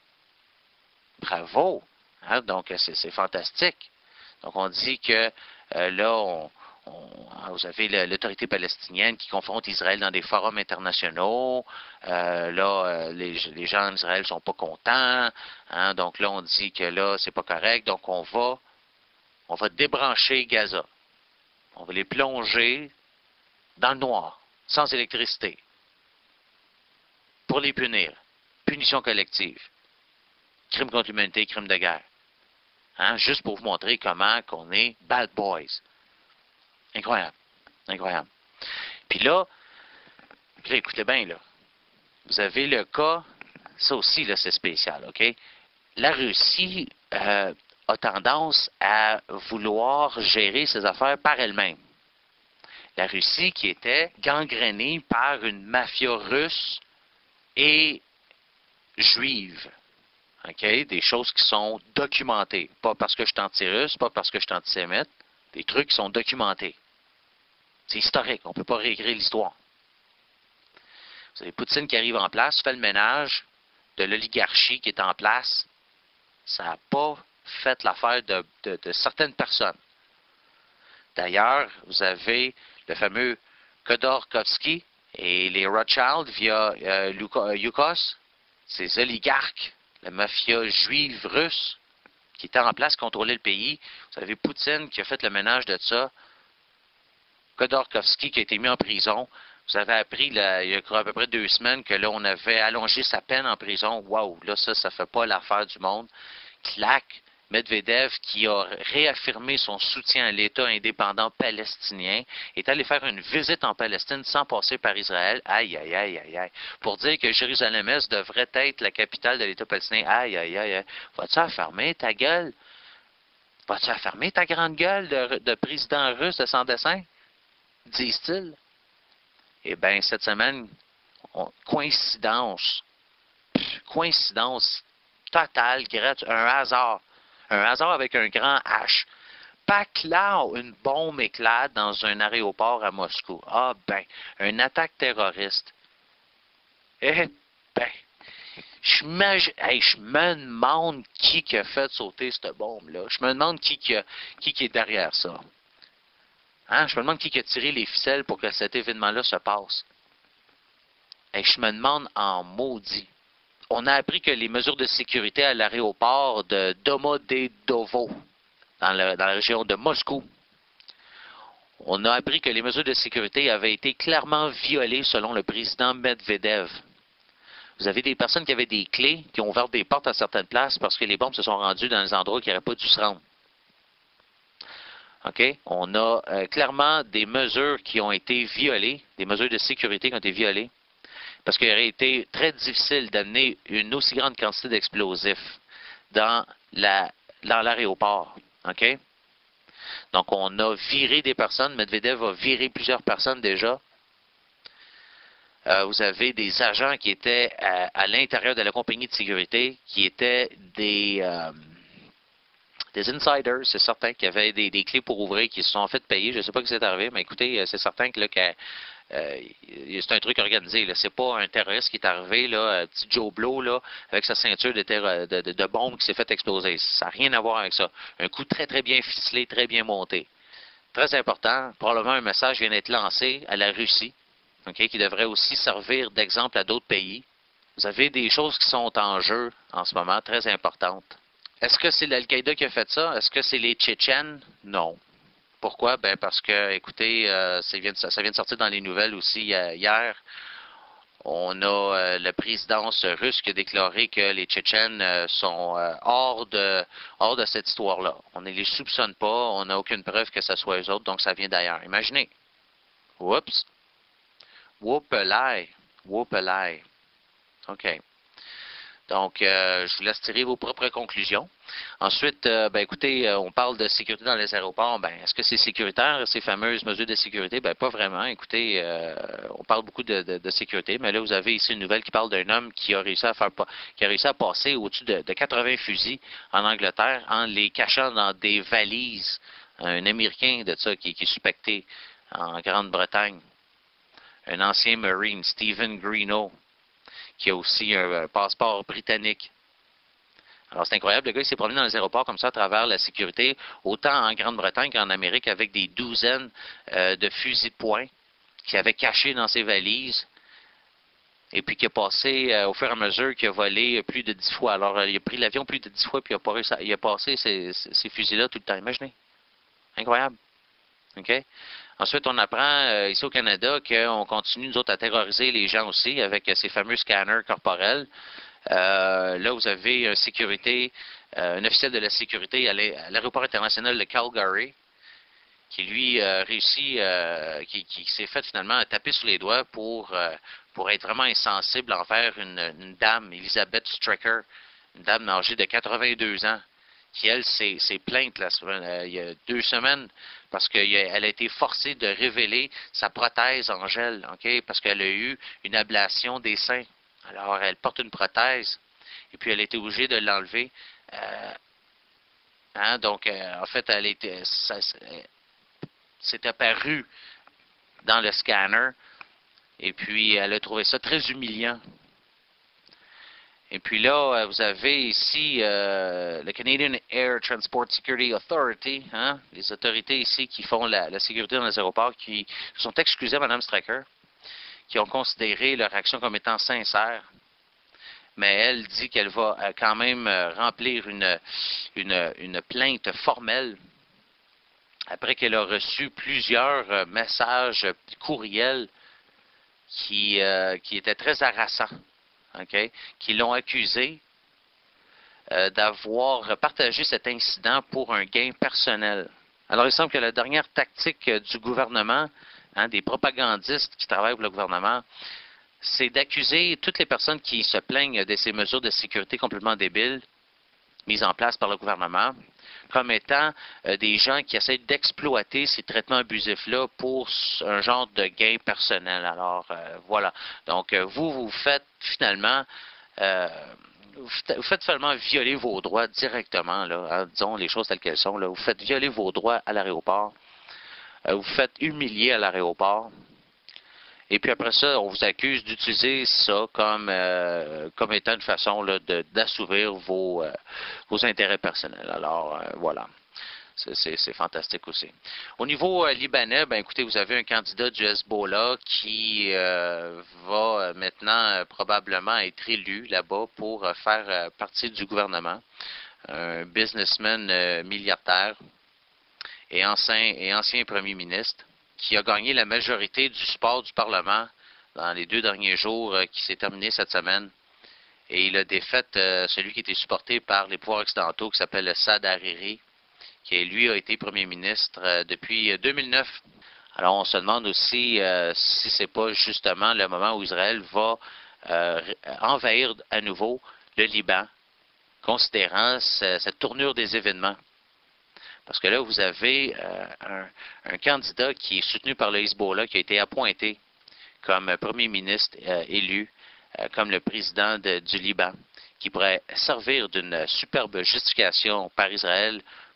Bravo! Hein, donc, c'est fantastique. Donc, on dit que euh, là, on, on, vous avez l'autorité palestinienne qui confronte Israël dans des forums internationaux. Euh, là, euh, les, les gens en Israël sont pas contents. Hein, donc, là, on dit que là, c'est pas correct. Donc, on va, on va débrancher Gaza. On va les plonger dans le noir, sans électricité, pour les punir. Punition collective. Crime contre l'humanité, crime de guerre. Hein, juste pour vous montrer comment qu'on est bad boys. Incroyable. Incroyable. Puis là, puis là, écoutez bien, là. Vous avez le cas, ça aussi, là, c'est spécial, OK? La Russie euh, a tendance à vouloir gérer ses affaires par elle-même. La Russie qui était gangrénée par une mafia russe et juive. Okay? Des choses qui sont documentées. Pas parce que je suis anti-russe, pas parce que je suis antisémite. Des trucs qui sont documentés. C'est historique. On ne peut pas réécrire l'histoire. Vous avez Poutine qui arrive en place, fait le ménage de l'oligarchie qui est en place. Ça n'a pas fait l'affaire de, de, de certaines personnes. D'ailleurs, vous avez le fameux Khodorkovsky et les Rothschild via euh, Yukos, ces oligarques, la mafia juive russe qui était en place, contrôlait le pays. Vous avez Poutine qui a fait le ménage de ça. Khodorkovsky qui a été mis en prison. Vous avez appris là, il y a à peu près deux semaines que là, on avait allongé sa peine en prison. Waouh, là, ça, ça fait pas l'affaire du monde. Clac, Medvedev, qui a réaffirmé son soutien à l'État indépendant palestinien, est allé faire une visite en Palestine sans passer par Israël. Aïe, aïe, aïe, aïe, aïe. Pour dire que Jérusalem-Est devrait être la capitale de l'État palestinien. Aïe, aïe, aïe, aïe. Vas-tu affermer ta gueule? Vas-tu affermer ta grande gueule de, de président russe de sans dessin? Disent-ils. Eh bien, cette semaine, on, coïncidence, pff, coïncidence totale, gratuite, un hasard. Un hasard avec un grand H. Paclao, une bombe éclate dans un aéroport à Moscou. Ah ben, une attaque terroriste. Eh ben, je me, hey, je me demande qui, qui a fait sauter cette bombe-là. Je me demande qui, qui, a, qui, qui est derrière ça. Hein? Je me demande qui, qui a tiré les ficelles pour que cet événement-là se passe. Et je me demande en maudit. On a appris que les mesures de sécurité à l'aéroport de Domodedovo, dans, le, dans la région de Moscou, on a appris que les mesures de sécurité avaient été clairement violées selon le président Medvedev. Vous avez des personnes qui avaient des clés, qui ont ouvert des portes à certaines places parce que les bombes se sont rendues dans des endroits qui n'auraient pas dû se rendre. OK? On a euh, clairement des mesures qui ont été violées, des mesures de sécurité qui ont été violées, parce qu'il aurait été très difficile d'amener une aussi grande quantité d'explosifs dans la, dans l'aéroport. OK? Donc, on a viré des personnes. Medvedev a viré plusieurs personnes déjà. Euh, vous avez des agents qui étaient à, à l'intérieur de la compagnie de sécurité, qui étaient des, euh, des insiders, c'est certain, qui avaient des, des clés pour ouvrir, qui se sont fait payer. Je ne sais pas ce qui s'est arrivé, mais écoutez, c'est certain que là, que, euh, c'est un truc organisé. Ce n'est pas un terroriste qui est arrivé, là, un petit Joe Blow, là, avec sa ceinture de, terre, de, de, de bombe qui s'est fait exploser. Ça n'a rien à voir avec ça. Un coup très, très bien ficelé, très bien monté. Très important. Probablement un message vient d'être lancé à la Russie, okay, qui devrait aussi servir d'exemple à d'autres pays. Vous avez des choses qui sont en jeu en ce moment, très importantes. Est-ce que c'est l'Al-Qaïda qui a fait ça? Est-ce que c'est les Tchétchènes? Non. Pourquoi? Ben parce que, écoutez, euh, ça, vient de, ça vient de sortir dans les nouvelles aussi euh, hier. On a euh, la présidence russe qui a déclaré que les Tchétchènes euh, sont euh, hors de hors de cette histoire-là. On ne les soupçonne pas, on n'a aucune preuve que ce soit eux autres, donc ça vient d'ailleurs. Imaginez. Oups. Whoop-a-lie. Whoop-a-lie. OK. Donc, euh, je vous laisse tirer vos propres conclusions. Ensuite, euh, ben, écoutez, euh, on parle de sécurité dans les aéroports. Ben, est-ce que c'est sécuritaire, ces fameuses mesures de sécurité? Ben, pas vraiment. Écoutez, euh, on parle beaucoup de, de, de sécurité, mais là, vous avez ici une nouvelle qui parle d'un homme qui a réussi à faire qui a réussi à passer au-dessus de, de quatre-vingts fusils en Angleterre en les cachant dans des valises. Un Américain de ça qui, qui est suspecté en Grande-Bretagne. Un ancien Marine, Stephen Greenough, qui a aussi un passeport britannique. Alors, c'est incroyable. Le gars, il s'est promené dans les aéroports comme ça à travers la sécurité, autant en Grande-Bretagne qu'en Amérique, avec des douzaines euh, de fusils de poing qu'il avait cachés dans ses valises, et puis qui a passé, euh, au fur et à mesure, qu'il a volé plus de dix fois. Alors, euh, il a pris l'avion plus de dix fois, puis il a, pas réussi à, il a passé ces, ces fusils-là tout le temps. Imaginez. Incroyable. OK? Ensuite, on apprend euh, ici au Canada qu'on continue, nous autres, à terroriser les gens aussi avec euh, ces fameux scanners corporels. Euh, là, vous avez un sécurité, euh, un officiel de la sécurité à l'aéroport international de Calgary qui, lui, euh, réussit, euh, qui, qui s'est fait finalement taper sur les doigts pour, euh, pour être vraiment insensible envers une, une dame, Elizabeth Strecker, une dame âgée de quatre-vingt-deux ans, qui, elle, s'est plainte là, euh, il y a deux semaines parce qu'elle a été forcée de révéler sa prothèse en gel, okay, parce qu'elle a eu une ablation des seins. Alors, elle porte une prothèse et puis elle a été obligée de l'enlever. Euh, hein, donc, euh, en fait, elle était, ça, c'est apparu dans le scanner et puis elle a trouvé ça très humiliant. Et puis là, vous avez ici euh, le Canadian Air Transport Security Authority, hein, les autorités ici qui font la, la sécurité dans les aéroports, qui se sont excusés à Mme Strecker, qui ont considéré leur action comme étant sincère. Mais elle dit qu'elle va euh, quand même euh, remplir une, une, une plainte formelle après qu'elle a reçu plusieurs euh, messages courriels qui, euh, qui étaient très harassants. Okay, qui l'ont accusé euh, d'avoir partagé cet incident pour un gain personnel. Alors, il semble que la dernière tactique euh, du gouvernement, hein, des propagandistes qui travaillent pour le gouvernement, c'est d'accuser toutes les personnes qui se plaignent de ces mesures de sécurité complètement débiles mises en place par le gouvernement comme étant euh, des gens qui essaient d'exploiter ces traitements abusifs-là pour un genre de gain personnel. Alors, euh, voilà. Donc, euh, vous, vous faites finalement, euh, vous faites finalement violer vos droits directement, là, hein, disons les choses telles qu'elles sont. Là. Vous faites violer vos droits à l'aéroport. Euh, vous faites humilier à l'aéroport. Et puis après ça, on vous accuse d'utiliser ça comme, euh, comme étant une façon d'assouvir vos, euh, vos intérêts personnels. Alors, euh, voilà. C'est fantastique aussi. Au niveau euh, libanais, ben écoutez, vous avez un candidat du Hezbollah qui euh, va maintenant euh, probablement être élu là-bas pour euh, faire euh, partie du gouvernement. Un businessman euh, milliardaire et ancien, et ancien premier ministre, qui a gagné la majorité du support du Parlement dans les deux derniers jours euh, qui s'est terminé cette semaine. Et il a défait euh, celui qui était supporté par les pouvoirs occidentaux, qui s'appelle Saad Hariri, qui lui a été premier ministre euh, depuis deux mille neuf. Alors on se demande aussi euh, si c'est pas justement le moment où Israël va euh, envahir à nouveau le Liban, considérant ce, cette tournure des événements. Parce que là, vous avez euh, un, un candidat qui est soutenu par le Hezbollah, qui a été appointé comme premier ministre euh, élu, euh, comme le président de, du Liban, qui pourrait servir d'une superbe justification par Israël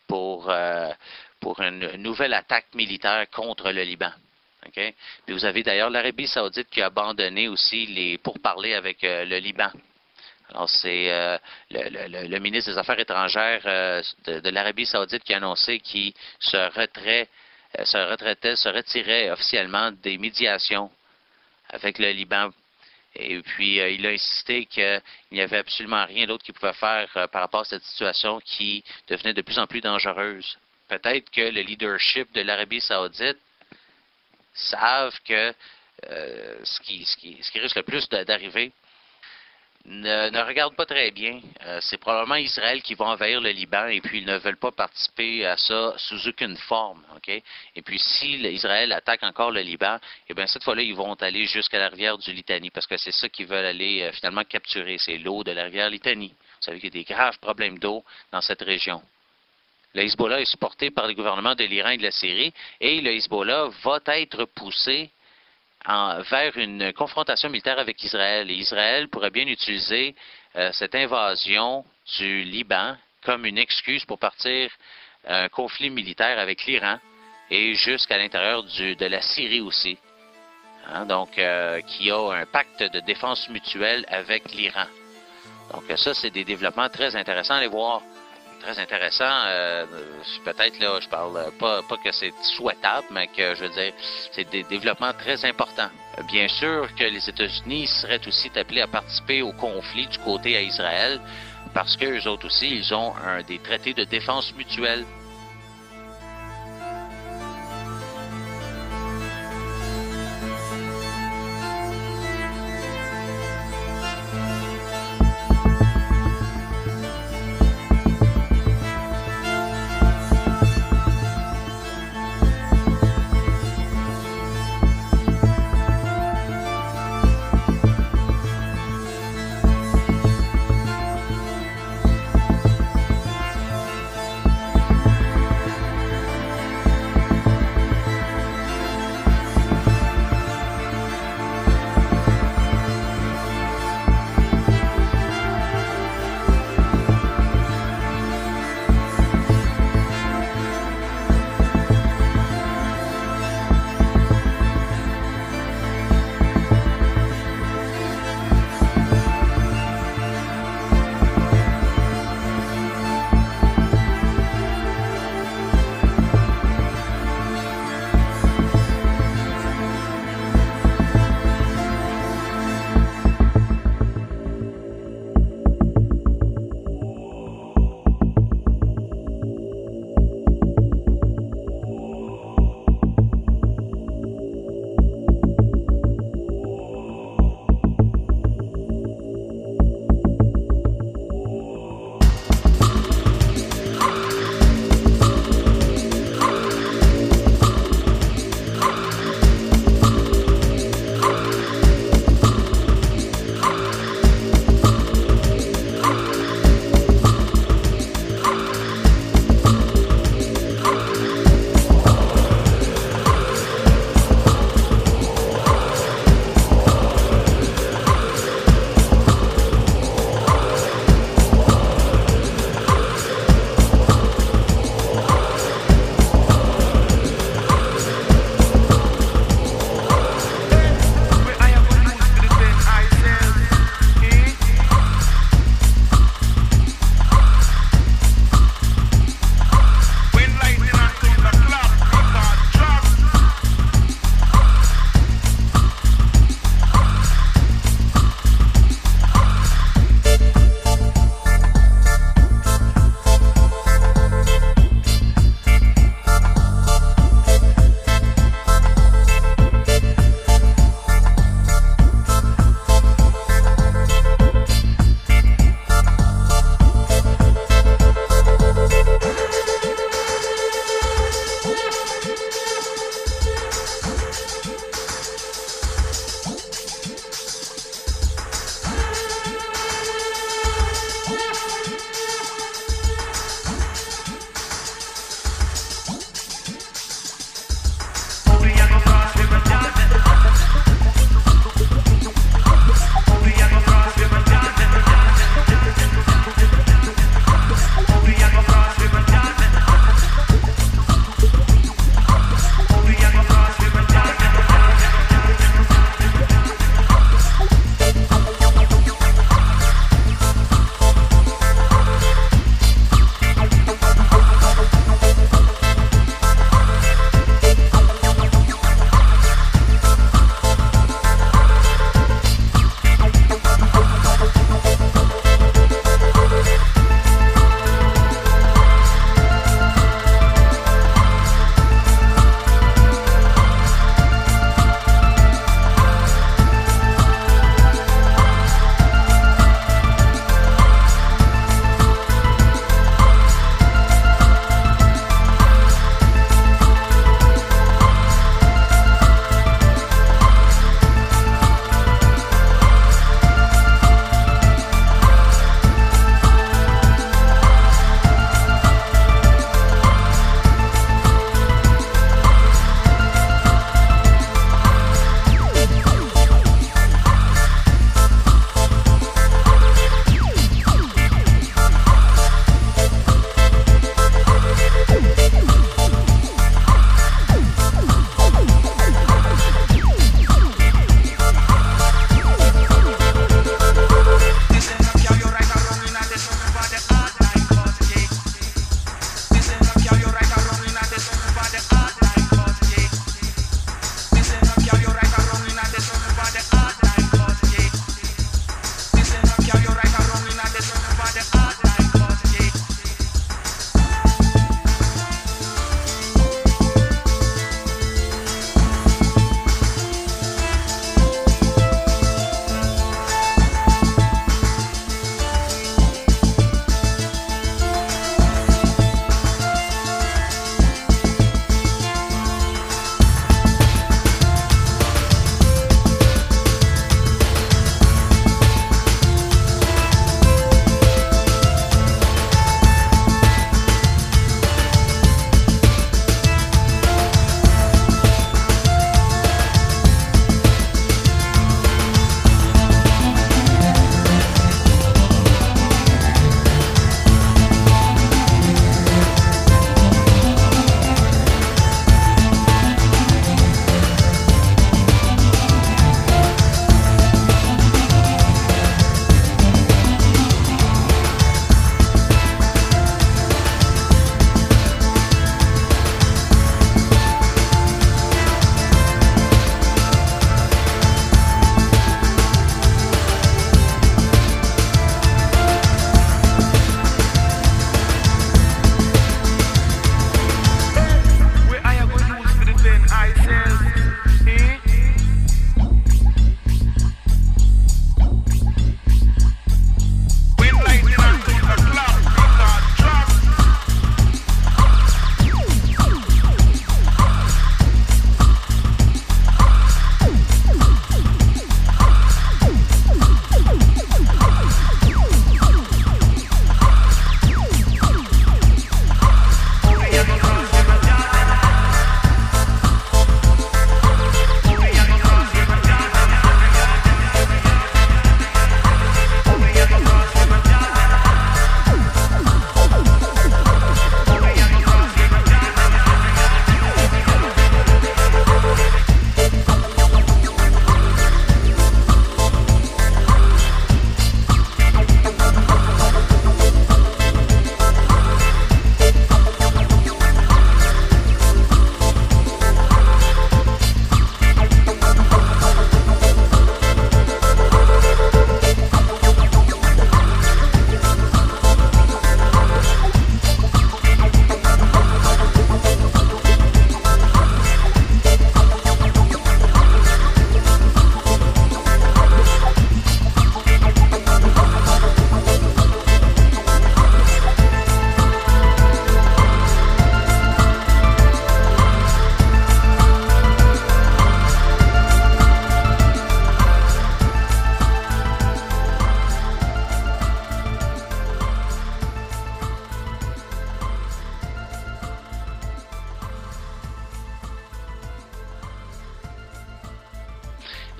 pour, euh, pour une nouvelle attaque militaire contre le Liban. Okay? Puis vous avez d'ailleurs l'Arabie saoudite qui a abandonné aussi les pourparlers avec euh, le Liban. Alors, c'est euh, le, le, le ministre des Affaires étrangères euh, de, de l'Arabie saoudite qui a annoncé qu'il se, retrait, euh, se retraitait, se retirait officiellement des médiations avec le Liban. Et puis, euh, il a insisté qu'il n'y avait absolument rien d'autre qu'il pouvait faire euh, par rapport à cette situation qui devenait de plus en plus dangereuse. Peut-être que le leadership de l'Arabie saoudite savent que euh, ce, qui, ce, qui, ce qui risque le plus d'arriver Ne, ne regarde pas très bien. Euh, c'est probablement Israël qui va envahir le Liban et puis ils ne veulent pas participer à ça sous aucune forme. Okay? Et puis si Israël attaque encore le Liban, eh bien cette fois-là, ils vont aller jusqu'à la rivière du Litani parce que c'est ça qu'ils veulent aller euh, finalement capturer, c'est l'eau de la rivière Litani. Vous savez qu'il y a des graves problèmes d'eau dans cette région. Le Hezbollah est supporté par les gouvernements de l'Iran et de la Syrie et le Hezbollah va être poussé En, vers une confrontation militaire avec Israël. Et Israël pourrait bien utiliser euh, cette invasion du Liban comme une excuse pour partir un conflit militaire avec l'Iran et jusqu'à l'intérieur du, de la Syrie aussi. Hein, donc, euh, qui a un pacte de défense mutuelle avec l'Iran. Donc, ça, c'est des développements très intéressants à aller voir. Très intéressant. Euh, peut-être, là, je parle pas, pas que c'est souhaitable, mais que, je veux dire, c'est des développements très importants. Bien sûr que les États-Unis seraient aussi appelés à participer au conflit du côté à Israël, parce qu'eux autres aussi, ils ont un, des traités de défense mutuelle.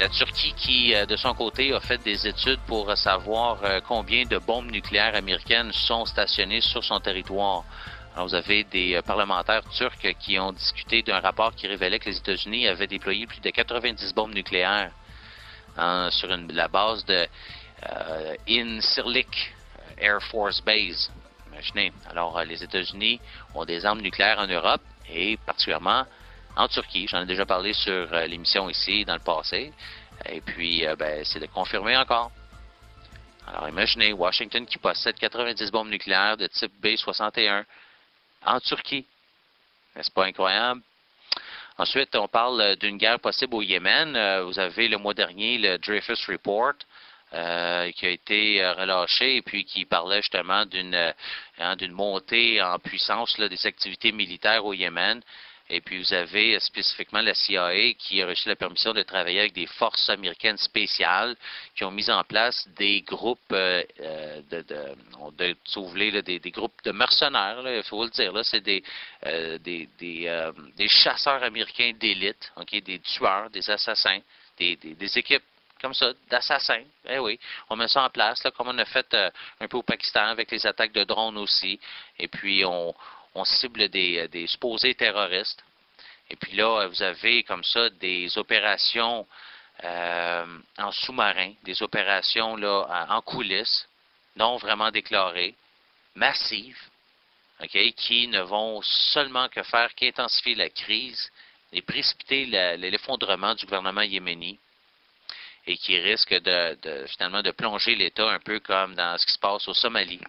la Turquie qui, euh, de son côté, a fait des études pour savoir euh, combien de bombes nucléaires américaines sont stationnées sur son territoire. Alors, vous avez des euh, parlementaires turcs qui ont discuté d'un rapport qui révélait que les États-Unis avaient déployé plus de quatre-vingt-dix bombes nucléaires hein, sur une, la base de euh, Incirlik Air Force Base. Imaginez. Alors, euh, les États-Unis ont des armes nucléaires en Europe et particulièrement en Turquie. J'en ai déjà parlé sur euh, l'émission ici dans le passé. Et puis, euh, ben, c'est de confirmer encore. Alors, imaginez Washington qui possède quatre-vingt-dix bombes nucléaires de type B soixante et un en Turquie. N'est-ce pas incroyable? Ensuite, on parle d'une guerre possible au Yémen. Euh, vous avez le mois dernier le Dreyfus Report euh, qui a été euh, relâché et puis qui parlait justement d'une euh, hein, d'une montée en puissance là, des activités militaires au Yémen. Et puis, vous avez euh, spécifiquement la C I A qui a reçu la permission de travailler avec des forces américaines spéciales qui ont mis en place des groupes euh, de, de, de, si vous voulez, là, des, des groupes de mercenaires, il faut le dire. Là, c'est des, euh, des, des, euh, des chasseurs américains d'élite, okay, des tueurs, des assassins, des, des, des équipes comme ça, d'assassins. Eh oui, on met ça en place, là, comme on a fait euh, un peu au Pakistan avec les attaques de drones aussi. Et puis, on... on cible des, des supposés terroristes. Et puis là, vous avez comme ça des opérations euh, en sous-marin, des opérations là, en coulisses, non vraiment déclarées, massives, okay, qui ne vont seulement que faire qu'intensifier la crise et précipiter la, l'effondrement du gouvernement yéméni et qui risquent de, de, finalement de plonger l'État un peu comme dans ce qui se passe au Somalie.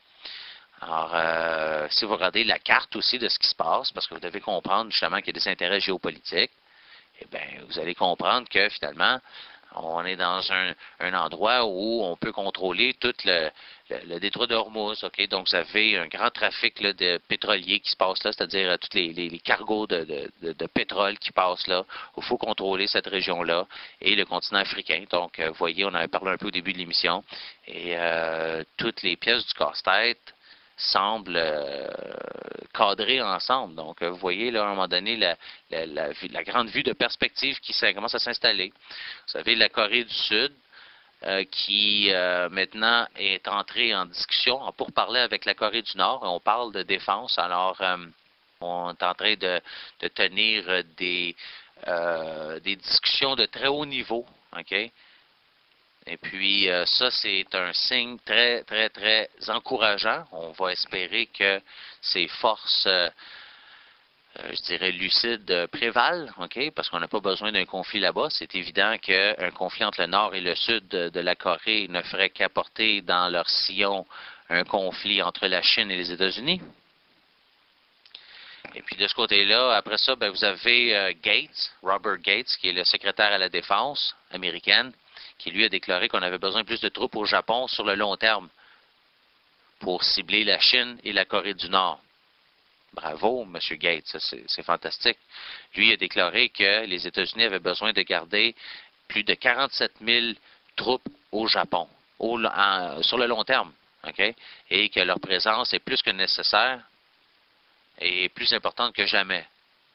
Alors, euh, si vous regardez la carte aussi de ce qui se passe, parce que vous devez comprendre justement qu'il y a des intérêts géopolitiques, eh bien, vous allez comprendre que finalement, on est dans un, un endroit où on peut contrôler tout le, le, le détroit d'Ormuz. Okay? Donc, vous avez un grand trafic là, de pétroliers qui se passe là, c'est-à-dire euh, tous les, les, les cargos de, de, de, de pétrole qui passent là. Il faut contrôler cette région-là et le continent africain. Donc, euh, vous voyez, on avait parlé un peu au début de l'émission. Et euh, toutes les pièces du casse-tête semblent euh, cadrer ensemble. Donc, vous voyez, là, à un moment donné, la, la, la, la grande vue de perspective qui commence à s'installer. Vous savez, la Corée du Sud, euh, qui euh, maintenant est entrée en discussion pour parler avec la Corée du Nord. On parle de défense. Alors, euh, on est en train de, de tenir des, euh, des discussions de très haut niveau. OK? Et puis, euh, ça, c'est un signe très, très, très encourageant. On va espérer que ces forces, euh, euh, je dirais, lucides euh, prévalent, OK? Parce qu'on n'a pas besoin d'un conflit là-bas. C'est évident qu'un conflit entre le nord et le sud de, de la Corée ne ferait qu'apporter dans leur sillon un conflit entre la Chine et les États-Unis. Et puis, de ce côté-là, après ça, ben, vous avez euh, Gates, Robert Gates, qui est le secrétaire à la défense américaine, qui lui a déclaré qu'on avait besoin de plus de troupes au Japon sur le long terme pour cibler la Chine et la Corée du Nord. Bravo, M. Gates, ça, c'est, c'est fantastique. Lui a déclaré que les États-Unis avaient besoin de garder plus de quarante-sept mille troupes au Japon, au, en, sur le long terme, okay? Et que leur présence est plus que nécessaire et plus importante que jamais.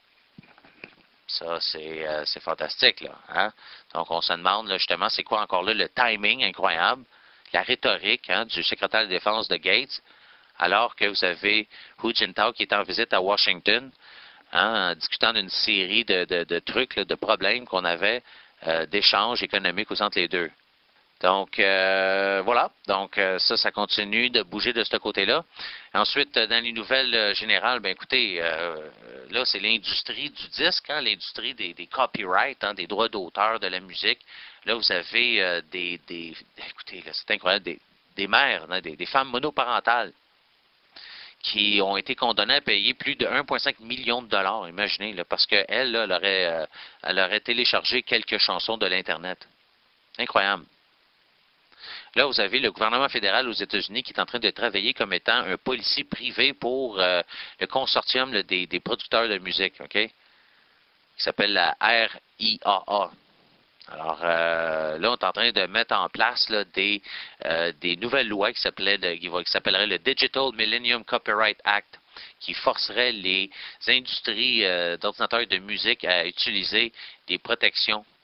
Ça, c'est, euh, c'est fantastique, là. Hein? Donc, on se demande, là, justement, c'est quoi encore là le timing incroyable, la rhétorique hein, du secrétaire de défense de Gates, alors que vous avez Hu Jintao qui est en visite à Washington, hein, en discutant d'une série de, de, de trucs, là, de problèmes qu'on avait, euh, d'échanges économiques entre les deux. Donc, euh, voilà. Donc, euh, ça, ça continue de bouger de ce côté-là. Ensuite, dans les nouvelles euh, générales, ben écoutez, euh, là, c'est l'industrie du disque, hein, l'industrie des, des copyrights, hein, des droits d'auteur de la musique. Là, vous avez euh, des, des, écoutez, là, c'est incroyable, des, des mères, hein, des, des femmes monoparentales qui ont été condamnées à payer plus de un virgule cinq million de dollars, imaginez, là, parce qu'elle, là, elle aurait, euh, elle aurait téléchargé quelques chansons de l'Internet. Incroyable. Là, vous avez le gouvernement fédéral aux États-Unis qui est en train de travailler comme étant un policier privé pour euh, le consortium là, des, des producteurs de musique, OK? Qui s'appelle la R I A A. Alors, euh, là, on est en train de mettre en place là, des, euh, des nouvelles lois qui s'appelleraient qui s'appellerait le Digital Millennium Copyright Act, qui forcerait les industries euh, d'ordinateurs de musique à utiliser des protections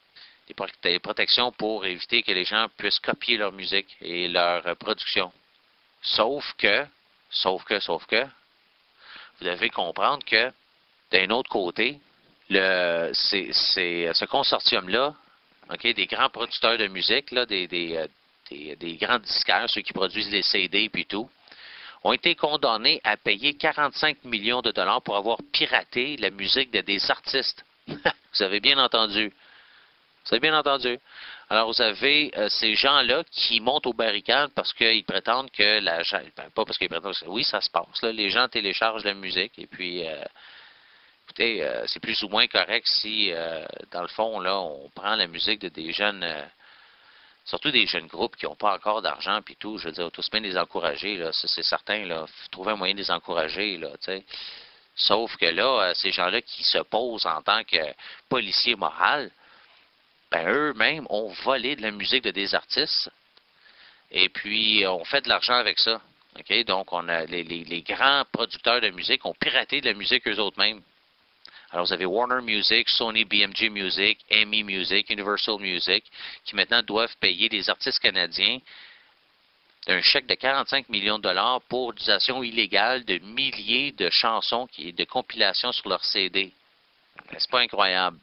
des, pro des protections pour éviter que les gens puissent copier leur musique et leur euh, production. Sauf que, sauf que, sauf que, vous devez comprendre que, d'un autre côté, le, c'est, c'est, ce consortium-là, okay, des grands producteurs de musique, là, des, des, euh, des, des grands disquaires, ceux qui produisent les C D et tout, ont été condamnés à payer quarante-cinq millions de dollars pour avoir piraté la musique de des artistes. Vous avez bien entendu. Vous avez bien entendu. Alors, vous avez euh, ces gens-là qui montent aux barricades parce qu'ils prétendent que la... Ben, pas parce qu'ils prétendent que... Oui, ça se passe. Là. Les gens téléchargent la musique et puis... Euh, écoutez, euh, c'est plus ou moins correct si, euh, dans le fond, là, on prend la musique de des jeunes... Euh, surtout des jeunes groupes qui n'ont pas encore d'argent puis tout, je veux dire, tous bien les encourager, là, ça, c'est certain, là, faut trouver un moyen de les encourager, là, tu sais. Sauf que là, ces gens-là qui se posent en tant que policiers moraux, ben eux-mêmes ont volé de la musique de des artistes et puis on fait de l'argent avec ça. OK? Donc, on a les, les, les grands producteurs de musique ont piraté de la musique eux-mêmes. Alors, vous avez Warner Music, Sony B M G Music, E M I Music, Universal Music, qui maintenant doivent payer des artistes canadiens un chèque de quarante-cinq millions de dollars pour l'utilisation illégale de milliers de chansons et de compilations sur leur C D. C'est pas incroyable.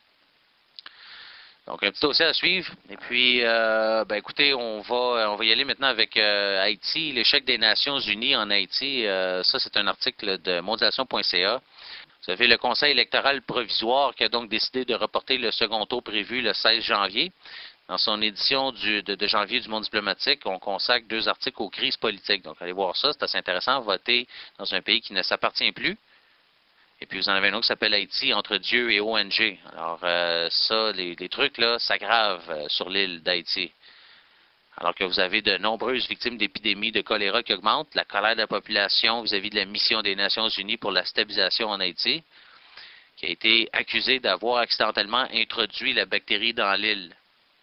Donc, un petit dossier à suivre. Et puis, euh, ben, écoutez, on va, on va y aller maintenant avec euh, Haïti, l'échec des Nations Unies en Haïti. Euh, ça, c'est un article de mondialisation point c a. Vous avez le Conseil électoral provisoire qui a donc décidé de reporter le second tour prévu le seize janvier. Dans son édition du, de, de janvier du Monde diplomatique, on consacre deux articles aux crises politiques. Donc, allez voir ça, c'est assez intéressant. Voter dans un pays qui ne s'appartient plus. Et puis, vous en avez un autre qui s'appelle Haïti, entre Dieu et O N G. Alors, euh, ça, les, les trucs, là, s'aggravent euh, sur l'île d'Haïti. Alors que vous avez de nombreuses victimes d'épidémies de choléra qui augmentent, la colère de la population vis-à-vis de la mission des Nations Unies pour la stabilisation en Haïti, qui a été accusée d'avoir accidentellement introduit la bactérie dans l'île.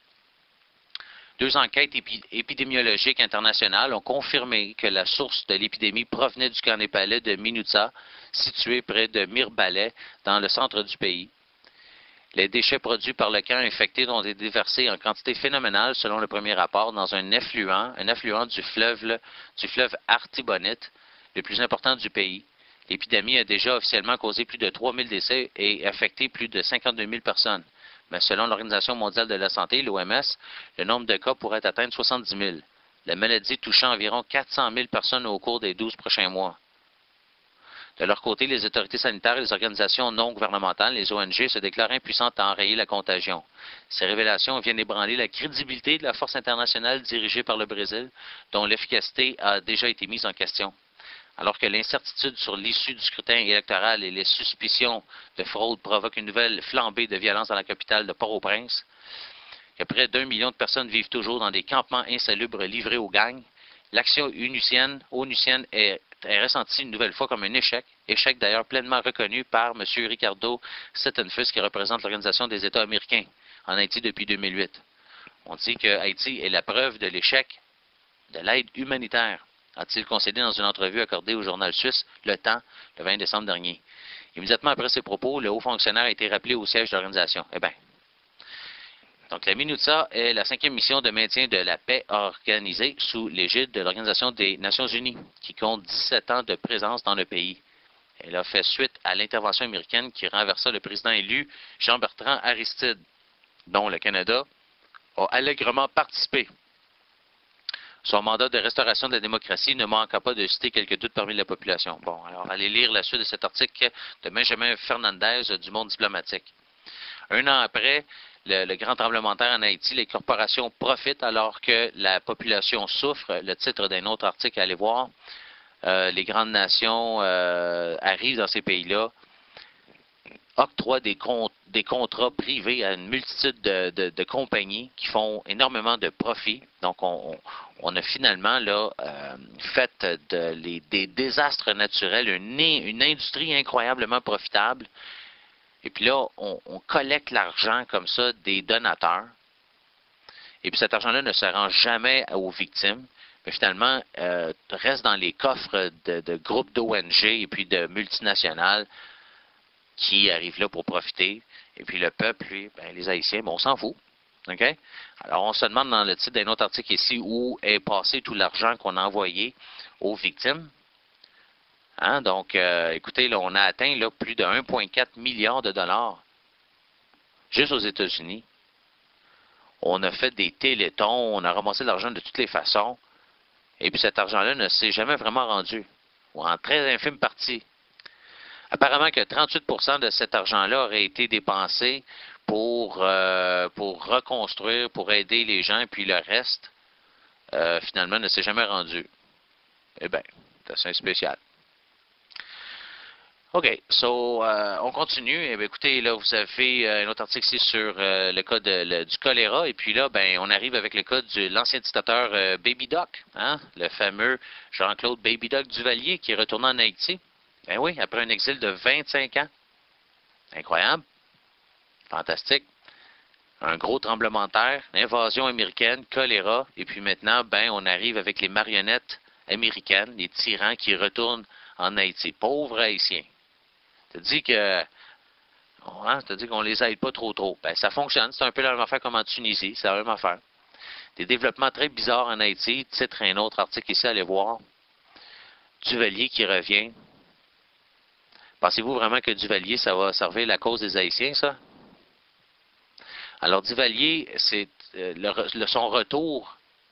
Deux enquêtes épi épidémiologiques internationales ont confirmé que la source de l'épidémie provenait du camp népalais de Minutsa, situé près de Mirbalais, dans le centre du pays. Les déchets produits par le camp infecté ont été déversés en quantité phénoménale, selon le premier rapport, dans un affluent, un affluent du fleuve, du fleuve Artibonite, le plus important du pays. L'épidémie a déjà officiellement causé plus de trois mille décès et affecté plus de cinquante-deux mille personnes. Mais selon l'Organisation mondiale de la santé, l'O M S, le nombre de cas pourrait atteindre soixante-dix mille. La maladie touchant environ quatre cent mille personnes au cours des douze prochains mois. De leur côté, les autorités sanitaires et les organisations non gouvernementales, les O N G, se déclarent impuissantes à enrayer la contagion. Ces révélations viennent ébranler la crédibilité de la force internationale dirigée par le Brésil, dont l'efficacité a déjà été mise en question. Alors que l'incertitude sur l'issue du scrutin électoral et les suspicions de fraude provoquent une nouvelle flambée de violence dans la capitale de Port-au-Prince, que près d'un million de personnes vivent toujours dans des campements insalubres livrés aux gangs, l'action onusienne, onusienne est, est ressentie une nouvelle fois comme un échec, échec d'ailleurs pleinement reconnu par M. Ricardo Sittenfus, qui représente l'Organisation des États américains en Haïti depuis deux mille huit. On dit que Haïti est la preuve de l'échec de l'aide humanitaire, a-t-il concédé dans une entrevue accordée au journal suisse Le Temps le vingt décembre dernier. Immédiatement après ces propos, le haut fonctionnaire a été rappelé au siège de l'organisation. Eh bien, donc la MINUTSA est la cinquième mission de maintien de la paix organisée sous l'égide de l'Organisation des Nations Unies, qui compte dix-sept ans de présence dans le pays. Elle a fait suite à l'intervention américaine qui renversa le président élu Jean-Bertrand Aristide, dont le Canada a allègrement participé. Son mandat de restauration de la démocratie ne manqua pas de susciter quelques doutes parmi la population. Bon, alors allez lire la suite de cet article de Benjamin Fernandez du Monde diplomatique. Un an après le, le grand tremblement de terre en Haïti, les corporations profitent alors que la population souffre. Le titre d'un autre article, allez voir. Euh, les grandes nations euh, arrivent dans ces pays-là, octroient des, con des contrats privés à une multitude de, de, de compagnies qui font énormément de profits. Donc, on, on, on a finalement là, euh, fait de, les, des désastres naturels une, une industrie incroyablement profitable. Et puis là, on, on collecte l'argent comme ça des donateurs. Et puis cet argent-là ne se rend jamais aux victimes, mais finalement euh, reste dans les coffres de, de groupes d'O N G et puis de multinationales qui arrivent là pour profiter. Et puis le peuple, lui, ben, les Haïtiens, ben, on s'en fout. OK? Alors, on se demande dans le titre d'un autre article ici où est passé tout l'argent qu'on a envoyé aux victimes. Hein? Donc, euh, écoutez, là, on a atteint là, plus de un virgule quatre milliard de dollars juste aux États-Unis. On a fait des télétons, on a ramassé de l'argent de toutes les façons. Et puis cet argent-là ne s'est jamais vraiment rendu, ou en très infime partie. Apparemment que trente-huit pour cent de cet argent-là aurait été dépensé pour, euh, pour reconstruire, pour aider les gens, et puis le reste, euh, finalement, ne s'est jamais rendu. Eh bien, c'est assez spécial. OK, so, euh, on continue. Eh bien, écoutez, là, vous avez euh, un autre article ici sur euh, le cas de, le, du choléra. Et puis là, ben, on arrive avec le cas de l'ancien dictateur euh, Baby Doc, hein, le fameux Jean-Claude Baby Doc Duvalier qui est retourné en Haïti. Ben oui, après un exil de vingt-cinq ans. Incroyable. Fantastique. Un gros tremblement de terre, invasion américaine, choléra. Et puis maintenant, ben, on arrive avec les marionnettes américaines, les tyrans qui retournent en Haïti. Pauvres Haïtiens. Tu dis que hein, tu dis qu'on les aide pas trop trop. Ben, ça fonctionne. C'est un peu la même affaire comme en Tunisie. C'est la même affaire. Des développements très bizarres en Haïti. Titre un autre article ici, allez voir. Duvalier qui revient. Pensez-vous vraiment que Duvalier, ça va servir la cause des Haïtiens, ça? Alors, Duvalier, c'est euh, le, le, son retour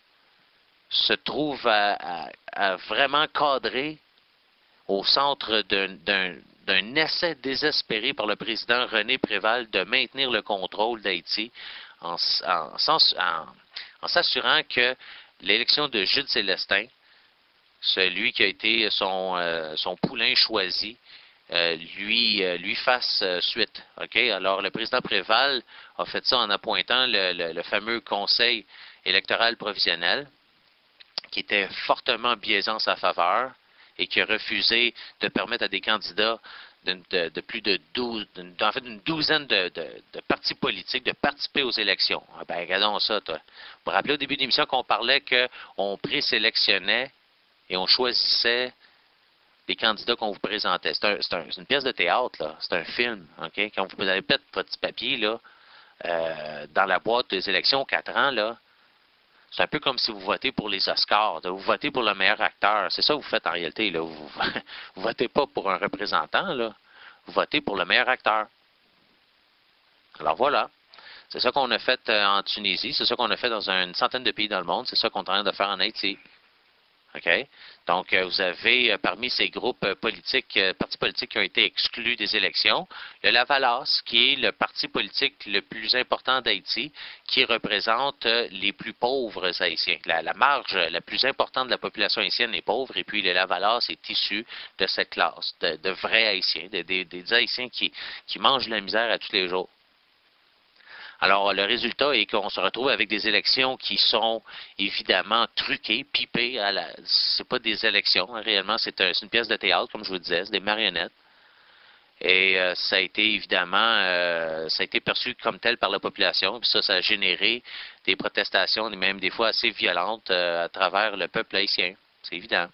se trouve à, à, à vraiment cadrer au centre d'un d'un essai désespéré par le président René Préval de maintenir le contrôle d'Haïti en, en, en, en s'assurant que l'élection de Jules Célestin, celui qui a été son, euh, son poulain choisi, euh, lui, euh, lui fasse euh, suite. Okay? Alors, le président Préval a fait ça en appointant le, le, le fameux conseil électoral provisionnel, qui était fortement biaisé en sa faveur, et qui a refusé de permettre à des candidats de, de, de plus de douze, en fait, une douzaine de, de, de partis politiques de participer aux élections. Ah ben, regardons ça, toi. Vous vous rappelez au début de l'émission qu'on parlait qu'on présélectionnait et on choisissait les candidats qu'on vous présentait. C'est un, un, une pièce de théâtre, là. C'est un film, OK? Quand vous avez peut-être votre petit papier, là, euh, dans la boîte des élections, quatre ans, là, c'est un peu comme si vous votez pour les Oscars. Vous votez pour le meilleur acteur. C'est ça que vous faites en réalité. Là. Vous ne votez pas pour un représentant. Là. Vous votez pour le meilleur acteur. Alors voilà. C'est ça qu'on a fait en Tunisie. C'est ça qu'on a fait dans une centaine de pays dans le monde. C'est ça qu'on est en train de faire en Haïti. OK? Donc, vous avez parmi ces groupes politiques, partis politiques qui ont été exclus des élections, le Lavalas, qui est le parti politique le plus important d'Haïti, qui représente les plus pauvres Haïtiens. La, la marge la plus importante de la population haïtienne est pauvre, et puis le Lavalas est issu de cette classe, de, de vrais Haïtiens, de, de, des Haïtiens qui, qui mangent de la misère à tous les jours. Alors, le résultat est qu'on se retrouve avec des élections qui sont évidemment truquées, pipées. À la... C'est pas des élections, hein, réellement, c'est un, une pièce de théâtre, comme je vous disais, c'est des marionnettes. Et euh, ça a été évidemment, euh, ça a été perçu comme tel par la population. Puis ça, ça a généré des protestations, même des fois assez violentes, euh, à travers le peuple haïtien. C'est évident.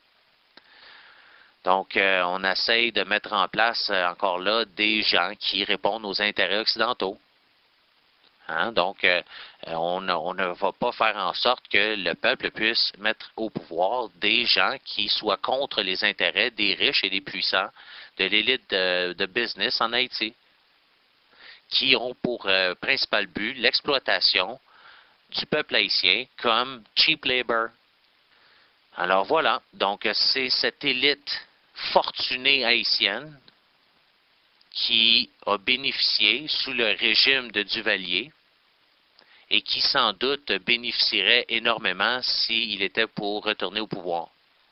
Donc, euh, on essaye de mettre en place, euh, encore là, des gens qui répondent aux intérêts occidentaux. Hein? Donc, euh, on, on ne va pas faire en sorte que le peuple puisse mettre au pouvoir des gens qui soient contre les intérêts des riches et des puissants, de l'élite de, de business en Haïti, qui ont pour euh, principal but l'exploitation du peuple haïtien comme cheap labor. Alors voilà, donc c'est cette élite fortunée haïtienne qui a bénéficié sous le régime de Duvalier et qui sans doute bénéficierait énormément s'il était pour retourner au pouvoir.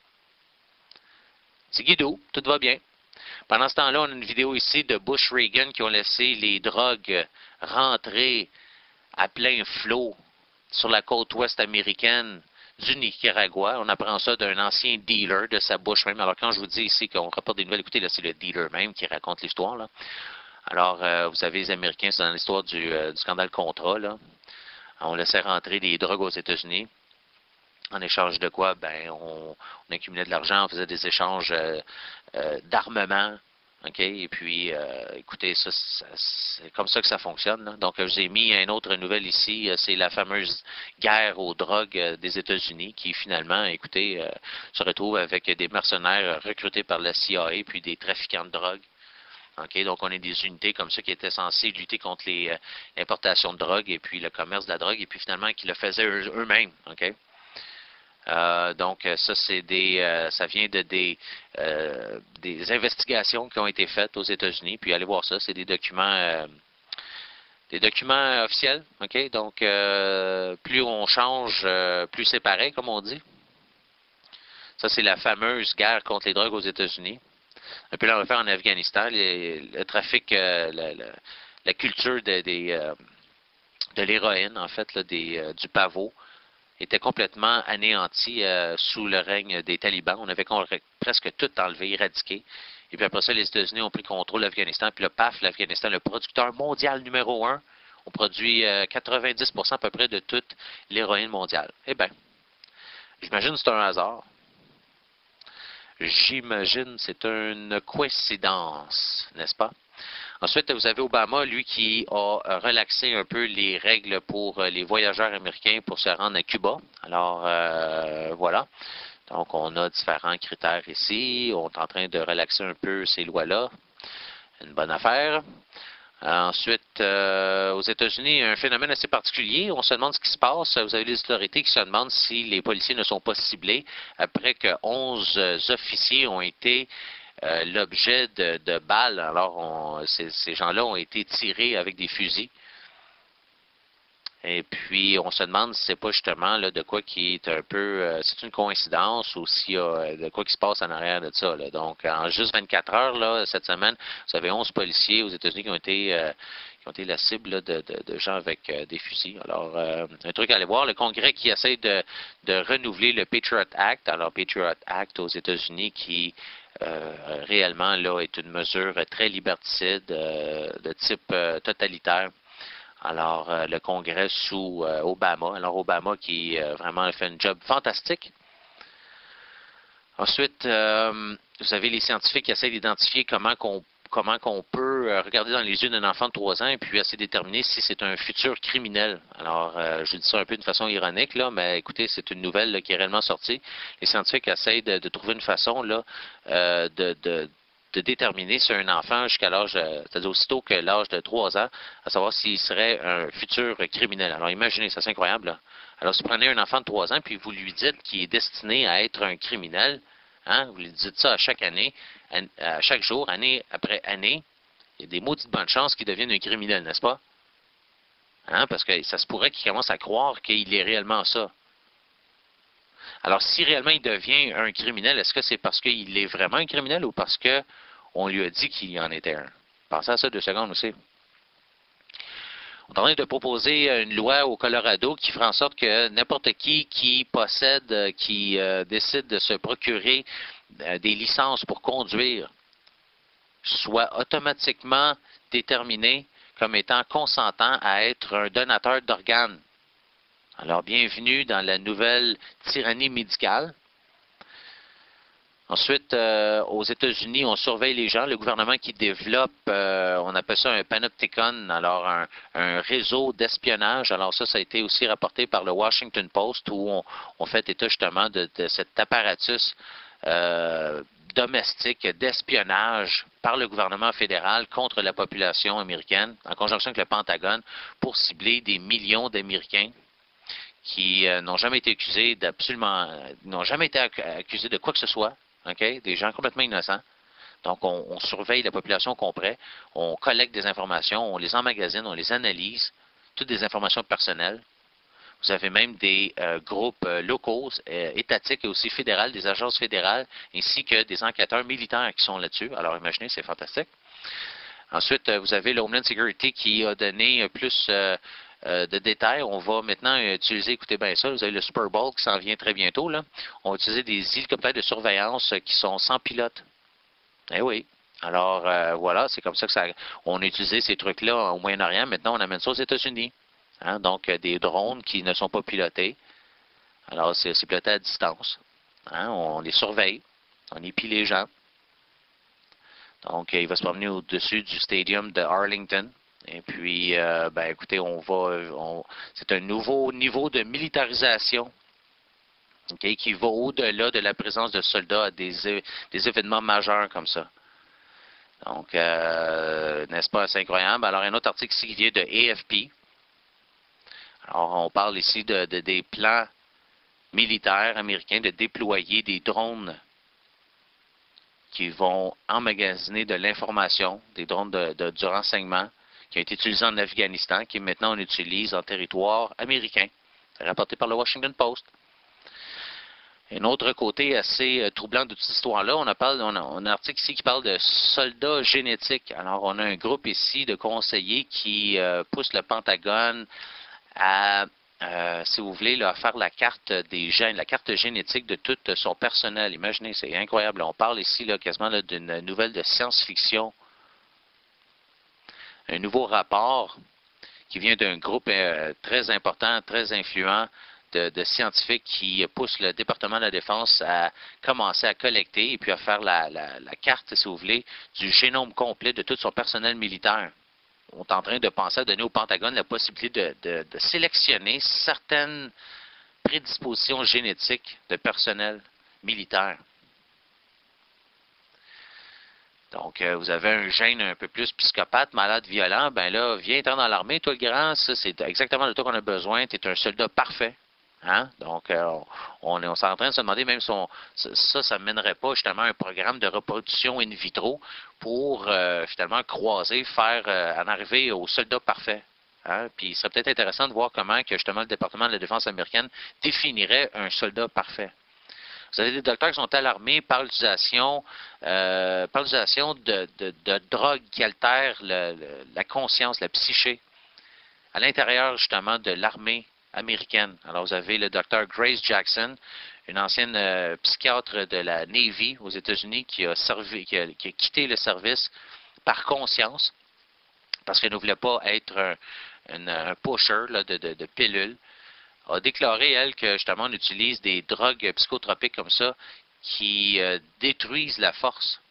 C'est guidou, tout va bien. Pendant ce temps-là, on a une vidéo ici de Bush Reagan qui ont laissé les drogues rentrer à plein flot sur la côte ouest américaine du Nicaragua. On apprend ça d'un ancien dealer de sa bouche même. Alors quand je vous dis ici qu'on rapporte des nouvelles, écoutez, là c'est le dealer même qui raconte l'histoire. Là. Alors euh, vous avez les Américains, c'est dans l'histoire du, euh, du scandale Contra. Là. On laissait rentrer des drogues aux États-Unis. En échange de quoi? Ben, on, on accumulait de l'argent, on faisait des échanges euh, euh, d'armement OK? Et puis, euh, écoutez, ça, ça c'est comme ça que ça fonctionne. Là. Donc, je vous ai mis une autre nouvelle ici. C'est la fameuse guerre aux drogues des États-Unis qui, finalement, écoutez, euh, se retrouve avec des mercenaires recrutés par la C I A puis des trafiquants de drogue. OK? Donc, on a des unités comme ça qui étaient censées lutter contre les euh, importations de drogue et puis le commerce de la drogue et puis, finalement, qui le faisaient eux- eux-mêmes. OK? Euh, donc, ça, c'est des, euh, ça vient de des, euh, des investigations qui ont été faites aux États-Unis. Puis, allez voir ça, c'est des documents, euh, des documents officiels. Ok, donc euh, plus on change, euh, plus c'est pareil, comme on dit. Ça, c'est la fameuse guerre contre les drogues aux États-Unis. Et puis là, on va faire en Afghanistan les, le trafic, euh, la, la, la culture de, des, euh, de l'héroïne, en fait, là, des, euh, du pavot. Était complètement anéanti euh, sous le règne des talibans. On avait presque tout enlevé, éradiqué. Et puis après ça, les États-Unis ont pris contrôle de l'Afghanistan. Puis là, paf, l'Afghanistan, le producteur mondial numéro un, on produit euh, quatre-vingt-dix pour cent à peu près de toute l'héroïne mondiale. Eh bien, j'imagine que c'est un hasard. J'imagine que c'est une coïncidence, n'est-ce pas? Ensuite, vous avez Obama, lui, qui a relaxé un peu les règles pour les voyageurs américains pour se rendre à Cuba. Alors, euh, voilà. Donc, on a différents critères ici. On est en train de relaxer un peu ces lois-là. Une bonne affaire. Ensuite, euh, aux États-Unis, il y a un phénomène assez particulier. On se demande ce qui se passe. Vous avez les autorités qui se demandent si les policiers ne sont pas ciblés après que onze officiers ont été Euh, l'objet de, de balles. Alors, on, ces, ces gens-là ont été tirés avec des fusils. Et puis, on se demande si c'est pas justement là, de quoi qui est un peu... Euh, c'est une coïncidence ou s'il y a de quoi qui se passe en arrière de ça. Là. Donc, en juste vingt-quatre heures, là, cette semaine, vous avez onze policiers aux États-Unis qui ont été... Euh, qui ont été la cible là, de, de, de gens avec euh, des fusils. Alors, euh, un truc à aller voir, le Congrès qui essaie de, de renouveler le Patriot Act. Alors, Patriot Act aux États-Unis qui euh, réellement là est une mesure très liberticide euh, de type euh, totalitaire. Alors, euh, le Congrès sous euh, Obama. Alors, Obama qui euh, vraiment a fait un job fantastique. Ensuite, euh, vous avez les scientifiques qui essaient d'identifier comment qu'on comment qu'on peut regarder dans les yeux d'un enfant de trois ans et puis essayer de déterminer si c'est un futur criminel. Alors, euh, je dis ça un peu de façon ironique, là, mais écoutez, c'est une nouvelle là, qui est réellement sortie. Les scientifiques essayent de, de trouver une façon là, euh, de, de, de déterminer si un enfant jusqu'à l'âge, c'est-à-dire aussitôt que l'âge de trois ans, à savoir s'il serait un futur criminel. Alors, imaginez, ça c'est incroyable. Là. Alors, si vous prenez un enfant de trois ans puis vous lui dites qu'il est destiné à être un criminel, hein, vous lui dites ça à chaque année, à chaque jour, année après année, il y a des maudites bonnes chances qu'il devienne un criminel, n'est-ce pas? Hein? Parce que ça se pourrait qu'il commence à croire qu'il est réellement ça. Alors, si réellement il devient un criminel, est-ce que c'est parce qu'il est vraiment un criminel ou parce qu'on lui a dit qu'il en était un? Pensez à ça deux secondes aussi. On est en train de proposer une loi au Colorado qui fera en sorte que n'importe qui qui possède, qui euh, décide de se procurer euh, des licences pour conduire soit automatiquement déterminé comme étant consentant à être un donateur d'organes. Alors, bienvenue dans la nouvelle tyrannie médicale. Ensuite, euh, aux États-Unis, on surveille les gens. Le gouvernement qui développe, euh, on appelle ça un panopticon, alors un, un réseau d'espionnage. Alors ça, ça a été aussi rapporté par le Washington Post où on, on fait état justement de, de cet apparatus euh, domestique d'espionnage par le gouvernement fédéral contre la population américaine, en conjonction avec le Pentagone, pour cibler des millions d'Américains qui euh, n'ont jamais été accusés d'absolument, n'ont jamais été accusés de quoi que ce soit. Okay? Des gens complètement innocents. Donc, on, on surveille la population complète, on collecte des informations, on les emmagasine, on les analyse, toutes des informations personnelles. Vous avez même des euh, groupes euh, locaux, euh, étatiques et aussi fédérales, des agences fédérales, ainsi que des enquêteurs militaires qui sont là-dessus. Alors, imaginez, c'est fantastique. Ensuite, euh, vous avez l'Homeland Security qui a donné euh, plus euh, euh, de détails. On va maintenant utiliser, écoutez bien ça, vous avez le Super Bowl qui s'en vient très bientôt. Là. On va utiliser des hélicoptères de surveillance qui sont sans pilote. Eh oui. Alors, euh, voilà, c'est comme ça que ça... On a utilisé ces trucs-là au Moyen-Orient. Maintenant, on amène ça aux États-Unis. Hein? Donc, euh, des drones qui ne sont pas pilotés. Alors, c'est piloté à distance. Hein? On les surveille. On épie les gens. Donc, il va se promener au-dessus du stadium de Arlington. Et puis, euh, ben, écoutez, on va, on, c'est un nouveau niveau de militarisation, okay, qui va au-delà de la présence de soldats à des, des événements majeurs comme ça. Donc, euh, n'est-ce pas, c'est incroyable. Alors, un autre article ici qui vient de A F P. Alors, on parle ici de, de des plans militaires américains de déployer des drones qui vont emmagasiner de l'information, des drones de, de, du renseignement, qui a été utilisé en Afghanistan, qui maintenant on utilise en territoire américain. C'est rapporté par le Washington Post. Un autre côté assez euh, troublant de toute cette histoire-là, on a, parlé, on, a, on a un article ici qui parle de soldats génétiques. Alors, on a un groupe ici de conseillers qui euh, poussent le Pentagone à, euh, si vous voulez, là, à faire la carte des gènes, la carte génétique de tout son personnel. Imaginez, c'est incroyable. On parle ici là, quasiment là, d'une nouvelle de science-fiction. Un nouveau rapport qui vient d'un groupe euh, très important, très influent de, de scientifiques qui poussent le département de la Défense à commencer à collecter et puis à faire la, la, la carte, si vous voulez, du génome complet de tout son personnel militaire. On est en train de penser à donner au Pentagone la possibilité de, de, de sélectionner certaines prédispositions génétiques de personnel militaire. Donc, euh, vous avez un gène un peu plus psychopathe, malade, violent, ben là, viens entrer dans l'armée, toi le grand, ça c'est exactement de toi qu'on a besoin, tu es un soldat parfait. Hein? Donc, euh, on, on est en train de se demander même si on, ça, ça ne mènerait pas justement un programme de reproduction in vitro pour euh, finalement croiser, faire euh, en arriver au soldat parfait. Hein? Puis, il serait peut-être intéressant de voir comment que justement le département de la Défense américaine définirait un soldat parfait. Vous avez des docteurs qui sont alarmés par l'utilisation euh, par l'utilisation de, de, de drogues qui altèrent le, le, la conscience, la psyché, à l'intérieur justement de l'armée américaine. Alors, vous avez le docteur Grace Jackson, une ancienne euh, psychiatre de la Navy aux États-Unis qui a, servi, qui, a, qui a quitté le service par conscience parce qu'elle ne voulait pas être un, un, un pusher là, de, de, de pilules. A déclaré, elle, que justement on utilise des drogues psychotropiques comme ça qui euh, détruisent la force.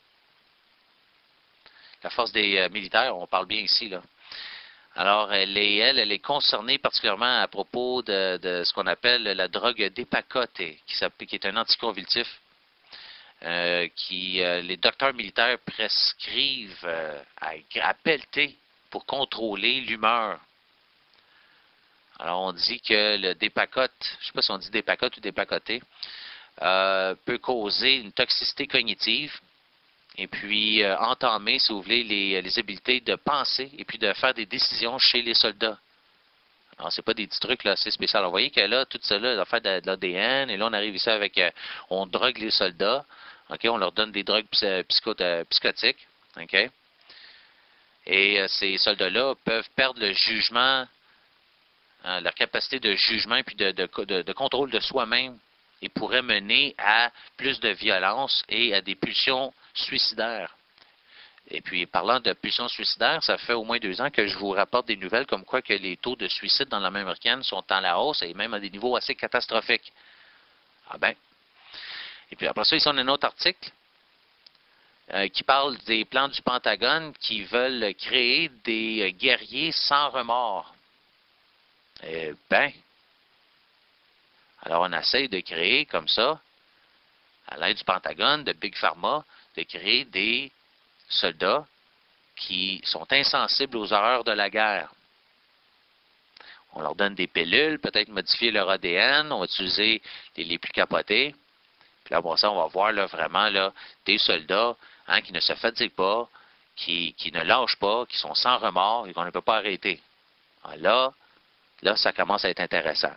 La force des euh, militaires, on parle bien ici, là. Alors, elle est, elle, elle est concernée particulièrement à propos de, de ce qu'on appelle la drogue Depakote, qui, qui est un anticonvulsif, euh, qui euh, les docteurs militaires prescrivent euh, à, à pelleter pour contrôler l'humeur. Alors, on dit que le Depakote, je ne sais pas si on dit Depakote ou Depakote, euh, peut causer une toxicité cognitive et puis euh, entamer, si vous voulez, les, les habiletés de penser et puis de faire des décisions chez les soldats. Alors, c'est pas des petits trucs là, assez spéciaux. Alors, vous voyez que là, tout ça, là, on fait de, de l'A D N et là, on arrive ici avec, euh, on drogue les soldats, ok, on leur donne des drogues psycho, euh, psychotiques, ok, et euh, ces soldats-là peuvent perdre le jugement, Euh, leur capacité de jugement et puis de, de, de, de contrôle de soi-même et pourrait mener à plus de violence et à des pulsions suicidaires. Et puis, parlant de pulsions suicidaires, ça fait au moins deux ans que je vous rapporte des nouvelles comme quoi que les taux de suicide dans l'armée américaine sont en la hausse et même à des niveaux assez catastrophiques. Ah ben. Et puis après ça, ici, on a un autre article euh, qui parle des plans du Pentagone qui veulent créer des guerriers sans remords. Eh bien, alors on essaie de créer comme ça, à l'aide du Pentagone, de Big Pharma, de créer des soldats qui sont insensibles aux horreurs de la guerre. On leur donne des pilules, peut-être modifier leur A D N, on va utiliser les, les plus capotés. Puis là, bon, ça, on va voir là, vraiment là, des soldats hein, qui ne se fatiguent pas, qui, qui ne lâchent pas, qui sont sans remords et qu'on ne peut pas arrêter. Alors là, Là, ça commence à être intéressant.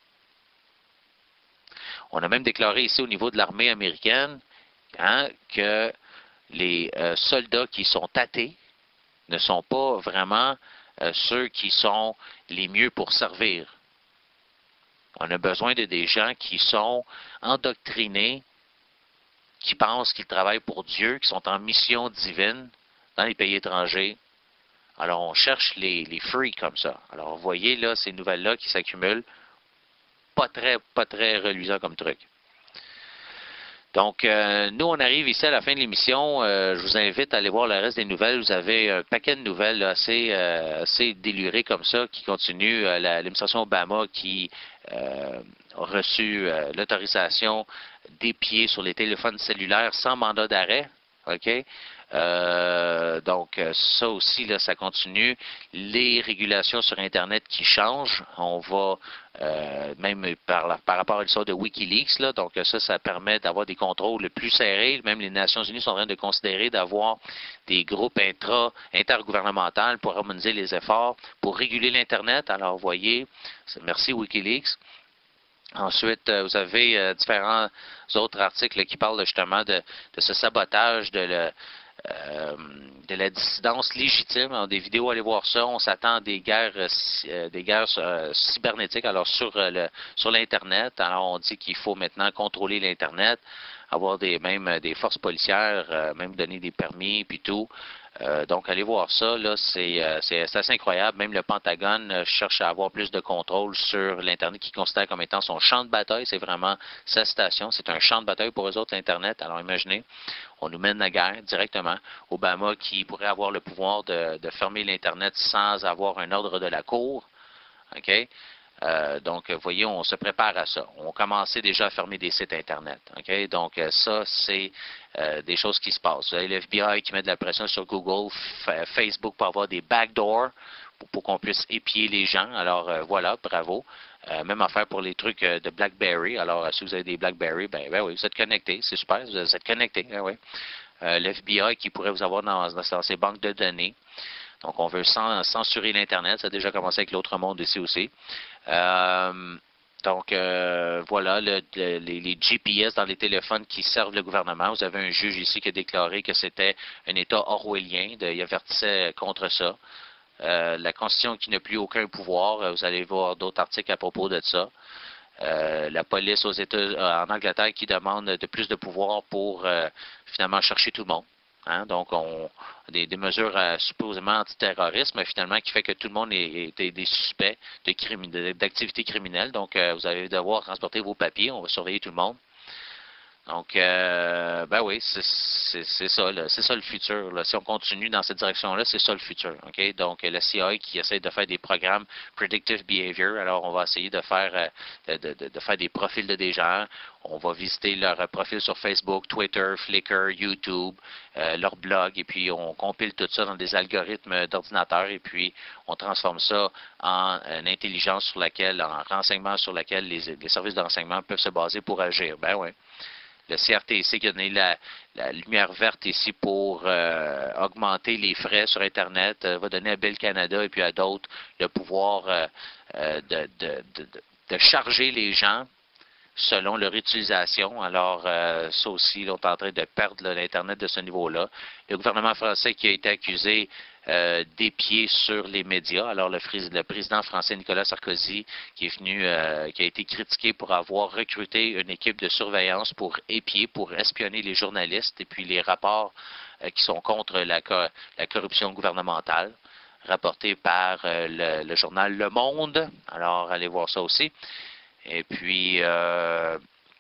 On a même déclaré ici au niveau de l'armée américaine hein, que les euh, soldats qui sont athées ne sont pas vraiment euh, ceux qui sont les mieux pour servir. On a besoin de des gens qui sont endoctrinés, qui pensent qu'ils travaillent pour Dieu, qui sont en mission divine dans les pays étrangers. Alors, on cherche les, les freaks comme ça. Alors, vous voyez, là, ces nouvelles-là qui s'accumulent, pas très, pas très reluisant comme truc. Donc, euh, nous, on arrive ici à la fin de l'émission. Euh, je vous invite à aller voir le reste des nouvelles. Vous avez un paquet de nouvelles là, assez, euh, assez délurées comme ça qui continuent. Euh, la, l'administration Obama qui euh, a reçu euh, l'autorisation d'épier sur les téléphones cellulaires sans mandat d'arrêt. OK? Euh, donc, ça aussi, là, ça continue. Les régulations sur Internet qui changent. On va, euh, même par, la, par rapport à l'histoire de Wikileaks, là, donc ça, ça permet d'avoir des contrôles plus serrés. Même les Nations Unies sont en train de considérer d'avoir des groupes intra, intergouvernementaux pour harmoniser les efforts, pour réguler l'Internet. Alors, vous voyez, merci Wikileaks. Ensuite, vous avez euh, différents autres articles qui parlent justement de, de ce sabotage de, le, euh, de la dissidence légitime. Alors, des vidéos, allez voir ça. On s'attend à des guerres, euh, des guerres euh, cybernétiques, alors sur euh, le, sur l'Internet. Alors, on dit qu'il faut maintenant contrôler l'Internet, avoir des même des forces policières, euh, même donner des permis, puis tout. Euh, donc, allez voir ça, là, c'est, euh, c'est, c'est assez incroyable. Même le Pentagone euh, cherche à avoir plus de contrôle sur l'Internet qu'il considère comme étant son champ de bataille. C'est vraiment sa station. C'est un champ de bataille pour eux autres, l'Internet. Alors, imaginez, on nous mène la guerre directement. Obama qui pourrait avoir le pouvoir de, de fermer l'Internet sans avoir un ordre de la Cour. OK? Euh, donc, vous voyez, on se prépare à ça. On commençait déjà à fermer des sites Internet. Okay? Donc, euh, ça, c'est euh, des choses qui se passent. Vous avez le F B I qui met de la pression sur Google, F- Facebook pour avoir des backdoors pour, pour qu'on puisse épier les gens. Alors, euh, voilà, bravo. Euh, même affaire pour les trucs euh, de BlackBerry. Alors, euh, si vous avez des BlackBerry, ben, ben oui, vous êtes connectés. C'est super, vous êtes connectés. Ben, oui. euh, le F B I qui pourrait vous avoir dans, dans, dans ses banques de données. Donc, on veut censurer l'Internet. Ça a déjà commencé avec l'autre monde ici aussi. Euh, donc, euh, voilà, le, le, les, les G P S dans les téléphones qui servent le gouvernement. Vous avez un juge ici qui a déclaré que c'était un État orwellien. De, il avertissait contre ça. Euh, la Constitution qui n'a plus aucun pouvoir. Vous allez voir d'autres articles à propos de ça. Euh, la police aux États, en Angleterre qui demande de plus de pouvoir pour euh, finalement chercher tout le monde. Hein? Donc, on des, des mesures euh, supposément antiterrorisme, finalement, qui fait que tout le monde est, est des suspects de crime, d'activités criminelles. Donc, euh, vous allez devoir transporter vos papiers. On va surveiller tout le monde. Donc, euh, ben oui, c'est, c'est, c'est ça, là, c'est ça le futur. Là. Si on continue dans cette direction-là, c'est ça le futur. Okay? Donc, le C I A qui essaie de faire des programmes Predictive Behavior. Alors, on va essayer de faire de, de, de faire des profils de des gens. On va visiter leur profil sur Facebook, Twitter, Flickr, YouTube, euh, leur blog, et puis on compile tout ça dans des algorithmes d'ordinateur, et puis on transforme ça en une intelligence sur laquelle, en renseignement sur laquelle les, les services de renseignement peuvent se baser pour agir. Ben oui. Le C R T C qui a donné la, la lumière verte ici pour euh, augmenter les frais sur Internet, euh, va donner à Bell Canada et puis à d'autres le pouvoir euh, euh, de, de, de, de charger les gens selon leur utilisation. Alors, euh, ça aussi, là, on est en train de perdre là, l'Internet de ce niveau-là. Le gouvernement français qui a été accusé euh, d'épier sur les médias. Alors, le, le président français Nicolas Sarkozy, qui est venu, euh, qui a été critiqué pour avoir recruté une équipe de surveillance pour épier, pour espionner les journalistes et puis les rapports euh, qui sont contre la, la corruption gouvernementale, rapportés par euh, le, le journal Le Monde. Alors, allez voir ça aussi. Et puis, euh,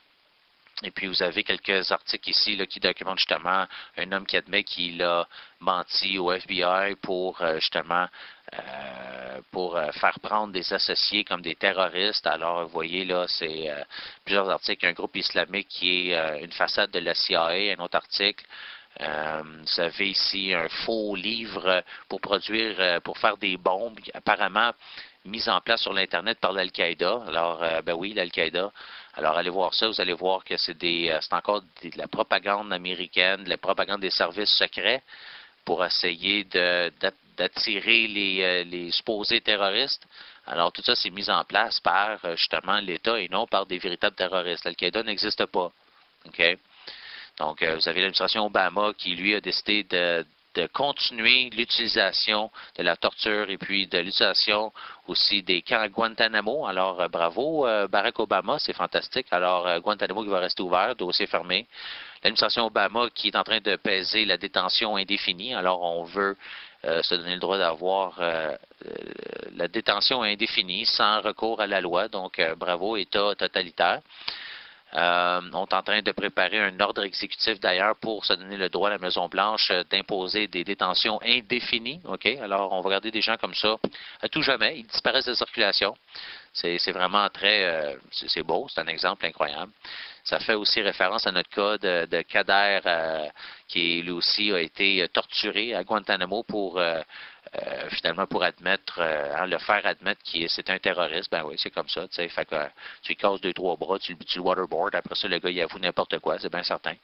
et puis vous avez quelques articles ici là, qui documentent justement un homme qui admet qu'il a menti au F B I pour euh, justement euh, pour euh, faire prendre des associés comme des terroristes. Alors, vous voyez là, c'est euh, plusieurs articles. Un groupe islamique qui est euh, une façade de la C I A, un autre article. Euh, vous avez ici un faux livre pour produire, euh, pour faire des bombes, apparemment mise en place sur l'Internet par l'Al-Qaïda. Alors, euh, ben oui, l'Al-Qaïda. Alors, allez voir ça, vous allez voir que c'est des, euh, c'est encore des, de la propagande américaine, de la propagande des services secrets pour essayer de, d'attirer les, euh, les supposés terroristes. Alors, tout ça, c'est mis en place par, euh, justement, l'État et non par des véritables terroristes. L'Al-Qaïda n'existe pas. OK? Donc, euh, vous avez l'administration Obama qui, lui, a décidé de de continuer l'utilisation de la torture et puis de l'utilisation aussi des camps à Guantanamo. Alors, euh, bravo, euh, Barack Obama, c'est fantastique. Alors, euh, Guantanamo qui va rester ouvert, dossier fermé. L'administration Obama qui est en train de peser la détention indéfinie. Alors, on veut euh, se donner le droit d'avoir euh, la détention indéfinie sans recours à la loi. Donc, euh, bravo, État totalitaire. Euh, on est en train de préparer un ordre exécutif d'ailleurs pour se donner le droit à la Maison-Blanche euh, d'imposer des détentions indéfinies. OK? Alors, on va garder des gens comme ça à tout jamais. Ils disparaissent de circulation. C'est, c'est vraiment très... Euh, c'est, c'est beau. C'est un exemple incroyable. Ça fait aussi référence à notre cas de, de Kader, euh, qui lui aussi a été torturé à Guantanamo pour... Euh, Euh, finalement, pour admettre, euh, hein, le faire admettre que c'est un terroriste, ben oui, c'est comme ça, tu sais. Fait que euh, tu lui casses deux, trois bras, tu, tu le waterboard, après ça, le gars, il avoue n'importe quoi, c'est bien certain.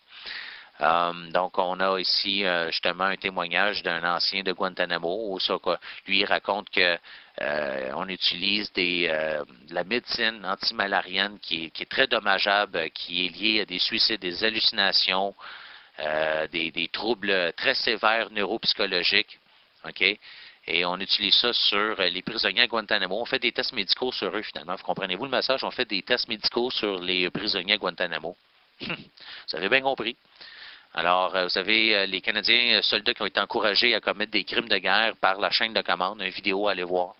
Um, donc, on a ici euh, justement un témoignage d'un ancien de Guantanamo où ça, quoi, lui, il raconte que euh, on utilise des, euh, de la médecine antimalarienne qui est, qui est très dommageable, qui est liée à des suicides, des hallucinations, euh, des, des troubles très sévères neuropsychologiques. OK? Et on utilise ça sur les prisonniers à Guantanamo. On fait des tests médicaux sur eux, finalement. Vous comprenez-vous le message? On fait des tests médicaux sur les prisonniers à Guantanamo. Vous avez bien compris. Alors, vous savez, les Canadiens soldats qui ont été encouragés à commettre des crimes de guerre par la chaîne de commande, une vidéo à aller voir.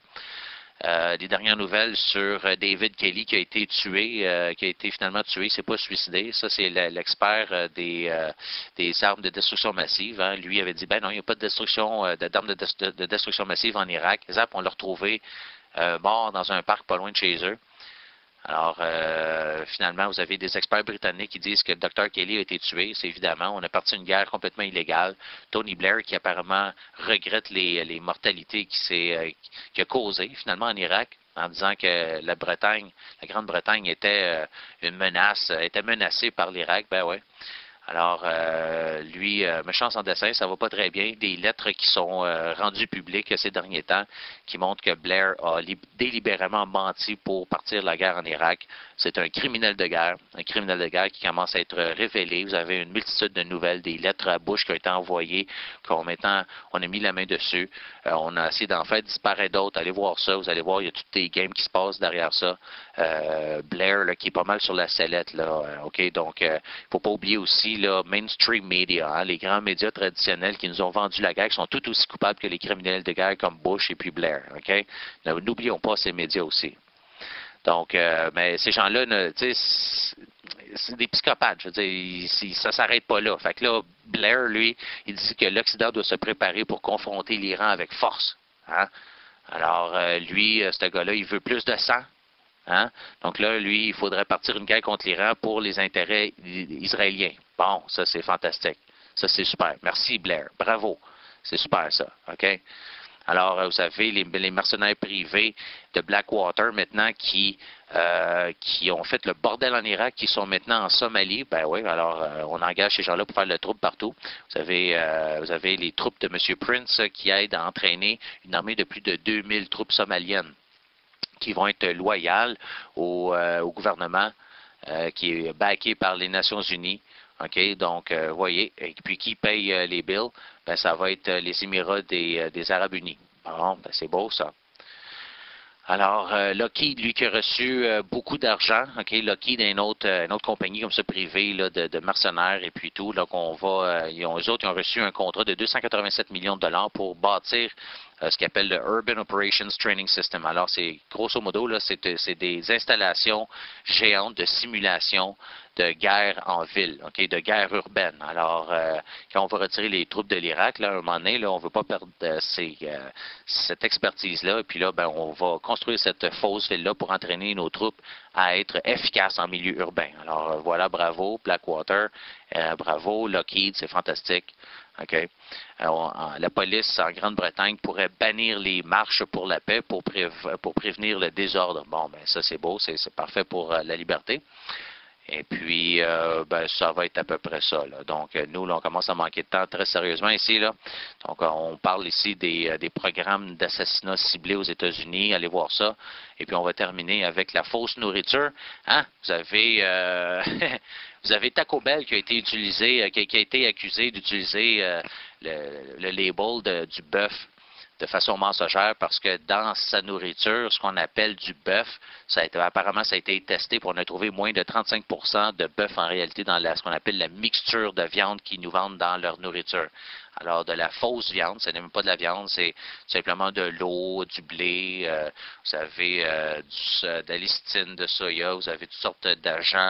Euh, des dernières nouvelles sur David Kelly qui a été tué, euh, qui a été finalement tué, il s'est pas suicidé. Ça, c'est l'expert des, euh, des armes de destruction massive. Hein. Lui avait dit, ben non, il n'y a pas de destruction euh, d'armes de, de, de destruction massive en Irak. Zap, on l'a retrouvé euh, mort dans un parc pas loin de chez eux. Alors, euh, finalement, vous avez des experts britanniques qui disent que le docteur Kelly a été tué. C'est évidemment, on a parti une guerre complètement illégale. Tony Blair, qui apparemment regrette les, les mortalités qui s'est, euh, qui a causées, finalement, en Irak, en disant que la Bretagne, la Grande-Bretagne était euh, une menace, était menacée par l'Irak. Ben ouais. Alors, euh, lui, euh, méchant sans dessin, ça va pas très bien. Des lettres qui sont euh, rendues publiques ces derniers temps qui montrent que Blair a délibérément menti pour partir de la guerre en Irak. C'est un criminel de guerre, un criminel de guerre qui commence à être révélé. Vous avez une multitude de nouvelles, des lettres à Bush qui ont été envoyées, qu'on maintenant, on a mis la main dessus. Euh, on a essayé d'en faire disparaître d'autres. Allez voir ça, vous allez voir, il y a toutes des games qui se passent derrière ça. Euh, Blair, là, qui est pas mal sur la sellette, là. Euh, OK, donc, il euh, faut pas oublier aussi, là, mainstream media, hein, les grands médias traditionnels qui nous ont vendu la guerre, qui sont tout aussi coupables que les criminels de guerre comme Bush et puis Blair. OK? N'oublions pas ces médias aussi. Donc, euh, mais ces gens-là, tu sais, c'est des psychopathes. Je veux dire, ils, ça s'arrête pas là. Fait que là, Blair, lui, il dit que l'Occident doit se préparer pour confronter l'Iran avec force. Hein? Alors, euh, lui, ce gars-là, il veut plus de sang. Hein? Donc là, lui, il faudrait partir une guerre contre l'Iran pour les intérêts israéliens. Bon, ça, c'est fantastique. Ça, c'est super. Merci, Blair. Bravo. C'est super, ça. OK? Alors, vous savez, les, les mercenaires privés de Blackwater, maintenant, qui, euh, qui ont fait le bordel en Irak, qui sont maintenant en Somalie, ben oui, alors, euh, on engage ces gens-là pour faire le trouble partout. Vous avez, euh, vous avez les troupes de M. Prince qui aident à entraîner une armée de plus de deux mille troupes somaliennes qui vont être loyales au, euh, au gouvernement euh, qui est backé par les Nations Unies. OK, donc, vous euh, voyez, et puis qui paye euh, les bills? Ben, ça va être euh, les Émirats des, euh, des Arabes Unis. Bon, ben, c'est beau, ça. Alors, euh, Lockheed, lui, qui a reçu euh, beaucoup d'argent, OK, Lockheed est une autre, euh, une autre compagnie comme ça privée là, de, de mercenaires et puis tout, là, qu'on va, euh, ils ont, eux autres, ils ont reçu un contrat de deux cent quatre-vingt-sept millions de dollars pour bâtir euh, ce qu'ils appellent le Urban Operations Training System. Alors, c'est, grosso modo, là, c'est, c'est des installations géantes de simulation de guerre en ville, OK, de guerre urbaine. Alors, euh, quand on va retirer les troupes de l'Irak, là, à un moment donné, là, on ne veut pas perdre euh, ces, euh, cette expertise-là, et puis là, ben, on va construire cette fausse ville-là pour entraîner nos troupes à être efficaces en milieu urbain. Alors, euh, voilà, bravo, Blackwater, euh, bravo, Lockheed, c'est fantastique. OK. Alors, la police en Grande-Bretagne pourrait bannir les marches pour la paix pour, prév- pour prévenir le désordre. Bon, ben ça, c'est beau, c'est, c'est parfait pour euh, la liberté. Et puis, euh, ben, ça va être à peu près ça. Là. Donc, nous, là, on commence à manquer de temps très sérieusement ici. Là. Donc, on parle ici des, des programmes d'assassinat ciblés aux États-Unis. Allez voir ça. Et puis, on va terminer avec la fausse nourriture. Hein? Vous avez, euh, vous avez Taco Bell qui a été utilisé, qui a, qui a été accusé d'utiliser euh, le, le label de, du bœuf de façon mensongère parce que dans sa nourriture, ce qu'on appelle du bœuf, ça a été, apparemment, ça a été testé pour on a trouvé moins de trente-cinq pour cent de bœuf en réalité dans la, ce qu'on appelle la mixture de viande qu'ils nous vendent dans leur nourriture. Alors, de la fausse viande, ce n'est même pas de la viande, c'est simplement de l'eau, du blé, euh, vous avez euh, du, de la listine de soya, vous avez toutes sortes d'agents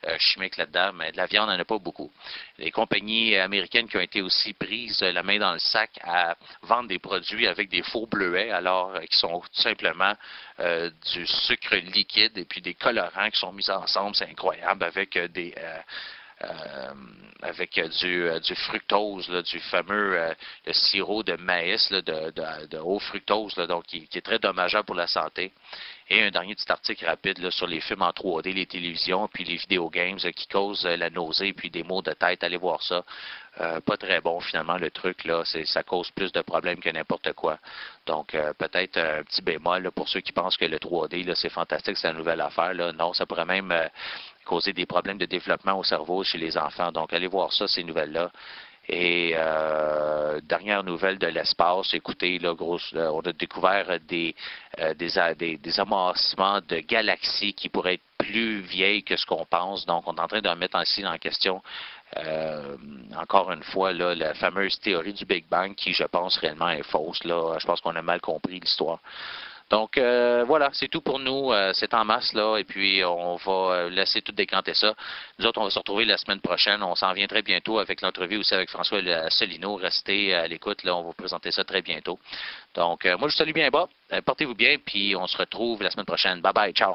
euh, chimiques là-dedans, mais de la viande, il n'y en a pas beaucoup. Les compagnies américaines qui ont été aussi prises la main dans le sac à vendre des produits avec des faux bleuets, alors euh, qui sont tout simplement euh, du sucre liquide et puis des colorants qui sont mis ensemble, c'est incroyable, avec euh, des... Euh, Euh, avec euh, du, euh, du fructose, là, du fameux euh, le sirop de maïs là, de, de, de haut fructose, là, donc qui, qui est très dommageable pour la santé. Et un dernier petit article rapide là, sur les films en trois D, les télévisions, puis les vidéogames euh, qui causent euh, la nausée, puis des maux de tête. Allez voir ça. Euh, pas très bon finalement le truc là, c'est, ça cause plus de problèmes que n'importe quoi. Donc euh, peut-être un petit bémol là, pour ceux qui pensent que le trois D là, c'est fantastique, c'est une nouvelle affaire. Là. Non, ça pourrait même euh, causer des problèmes de développement au cerveau chez les enfants. Donc allez voir ça, ces nouvelles-là. Et euh, dernière nouvelle de l'espace, écoutez, là, gros, là, on a découvert des, euh, des, des, des amassements de galaxies qui pourraient être plus vieilles que ce qu'on pense. Donc on est en train de remettre ainsi en question Euh, encore une fois, là, la fameuse théorie du Big Bang qui, je pense, réellement est fausse. Là. Je pense qu'on a mal compris l'histoire. Donc, euh, voilà, c'est tout pour nous. Euh, c'est en masse, là, et puis on va laisser tout décanter ça. Nous autres, on va se retrouver la semaine prochaine. On s'en vient très bientôt avec l'entrevue aussi avec François Asselineau. Restez à l'écoute, là, on va vous présenter ça très bientôt. Donc, euh, moi, je vous salue bien bas. Euh, portez-vous bien, puis on se retrouve la semaine prochaine. Bye-bye, ciao!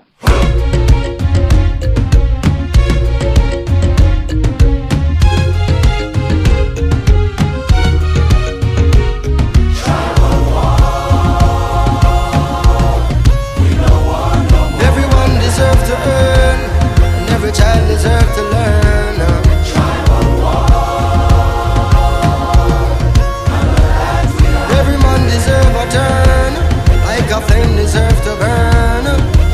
Deserve to earn, and every child deserves to learn. Every man deserves a turn, like a flame deserves to burn.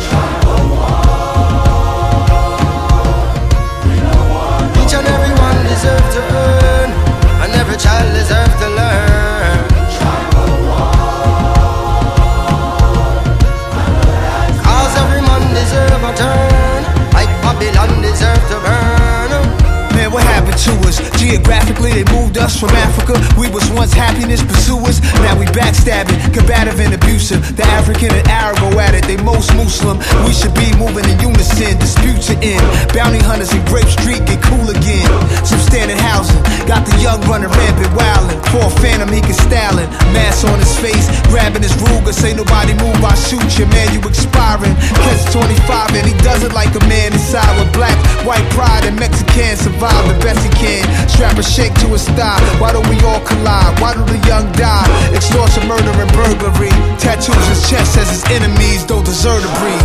Each and every one deserves to earn, and every child deserves to learn. Deserve a turn, like Babylon deserve to burn. Man, what happened to us? Geographically, they moved us from Africa. We was once happiness pursuers. Now we backstabbing, combative and abusive. The African and Arab go at it, they most Muslim. We should be moving in unison, disputes are in. Bounty hunters in Grape Street get cool again. Substandard housing, got the young running rampant wildin'. For a phantom, he can stylin'. Mask on his face, grabbing his Ruger. Say nobody move, I shoot you, man, you expiring. Catch twenty-five and he does it like a man inside with black, white pride and Mexican survive the best he can. Strap a shake to his thigh. Why don't we all collide? Why do the young die? Extortion, murder, and burglary. Tattoos his chest says his enemies don't deserve to breathe.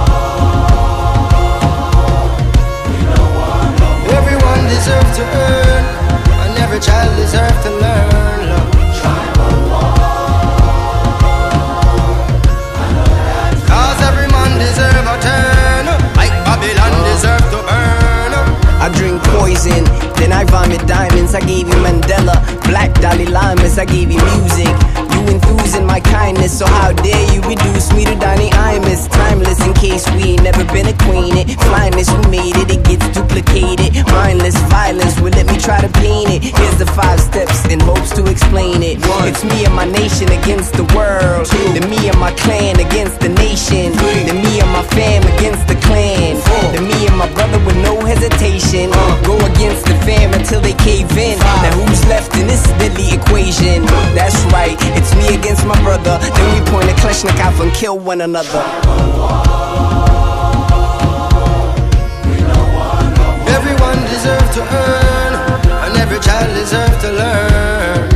Everyone deserves to earn, and every child deserves to learn. Love. Cause every man deserves a turn, like Babylon deserves to burn. I drink poison, then I vomit diamonds. I gave you Mandela, black Dalai Lamas. I gave you music, you enthusing my kindness. So how dare you reduce me to Donnie Imus? Timeless in case we ain't never been acquainted. Flyness, we made it, it gets duplicated. Mindless violence, well let me try to paint it. Here's the five steps in hopes to explain it. One. It's me and my nation against the world. Two. Then me and my clan against the nation. Three. Then me and my fam against the clan. Four. Then me and my brother with no hesitation. Uh, go against the fam until they cave in. Five. Now who's left in this deadly equation? That's right, it's me against my brother. Then we point a Kalashnikov and kill one another. Everyone deserves to earn, and every child deserves to learn.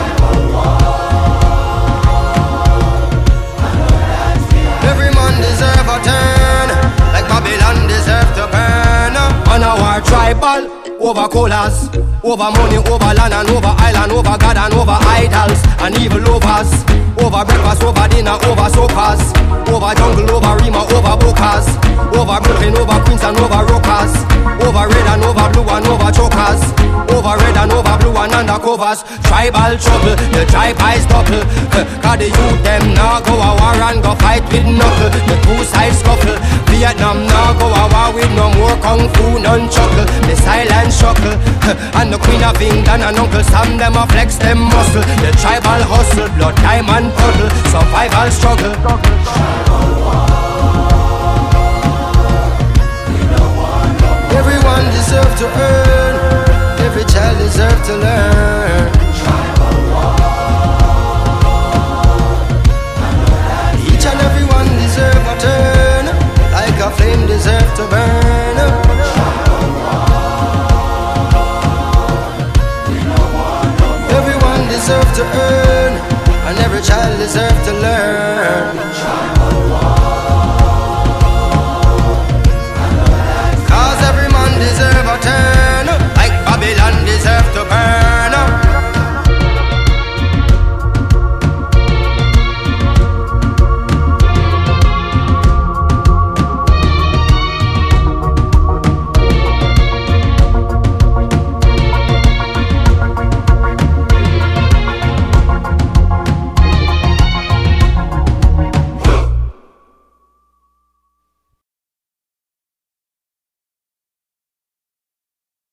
Every man deserves a turn, like Babylon deserves to burn. On our tribal, over colas, over money, over land and over island, over God and over idols and evil lovers. Over breakfast, over dinner, over sofas. Over jungle, over Rima, over Bookers. Over Brooklyn, over Queens and over Rockers. Over red and over blue and over chokers. Over red and over blue and undercovers. Tribal trouble, the tribe eyes double. Cause the youth them now go a war and go fight with knuckle. The two sides scuffle. Vietnam now go a war with no more kung fu, none chuckle. The silent shuckle. And the Queen of England and Uncle Sam them a flex them muscle. The tribal hustle, blood, time and puddle. Survival struggle. Every Everyone deserves to earn. Every child deserves to learn. Each and every one deserves a turn, like a flame deserves to burn. Everyone deserves to earn, and every child deserves to learn.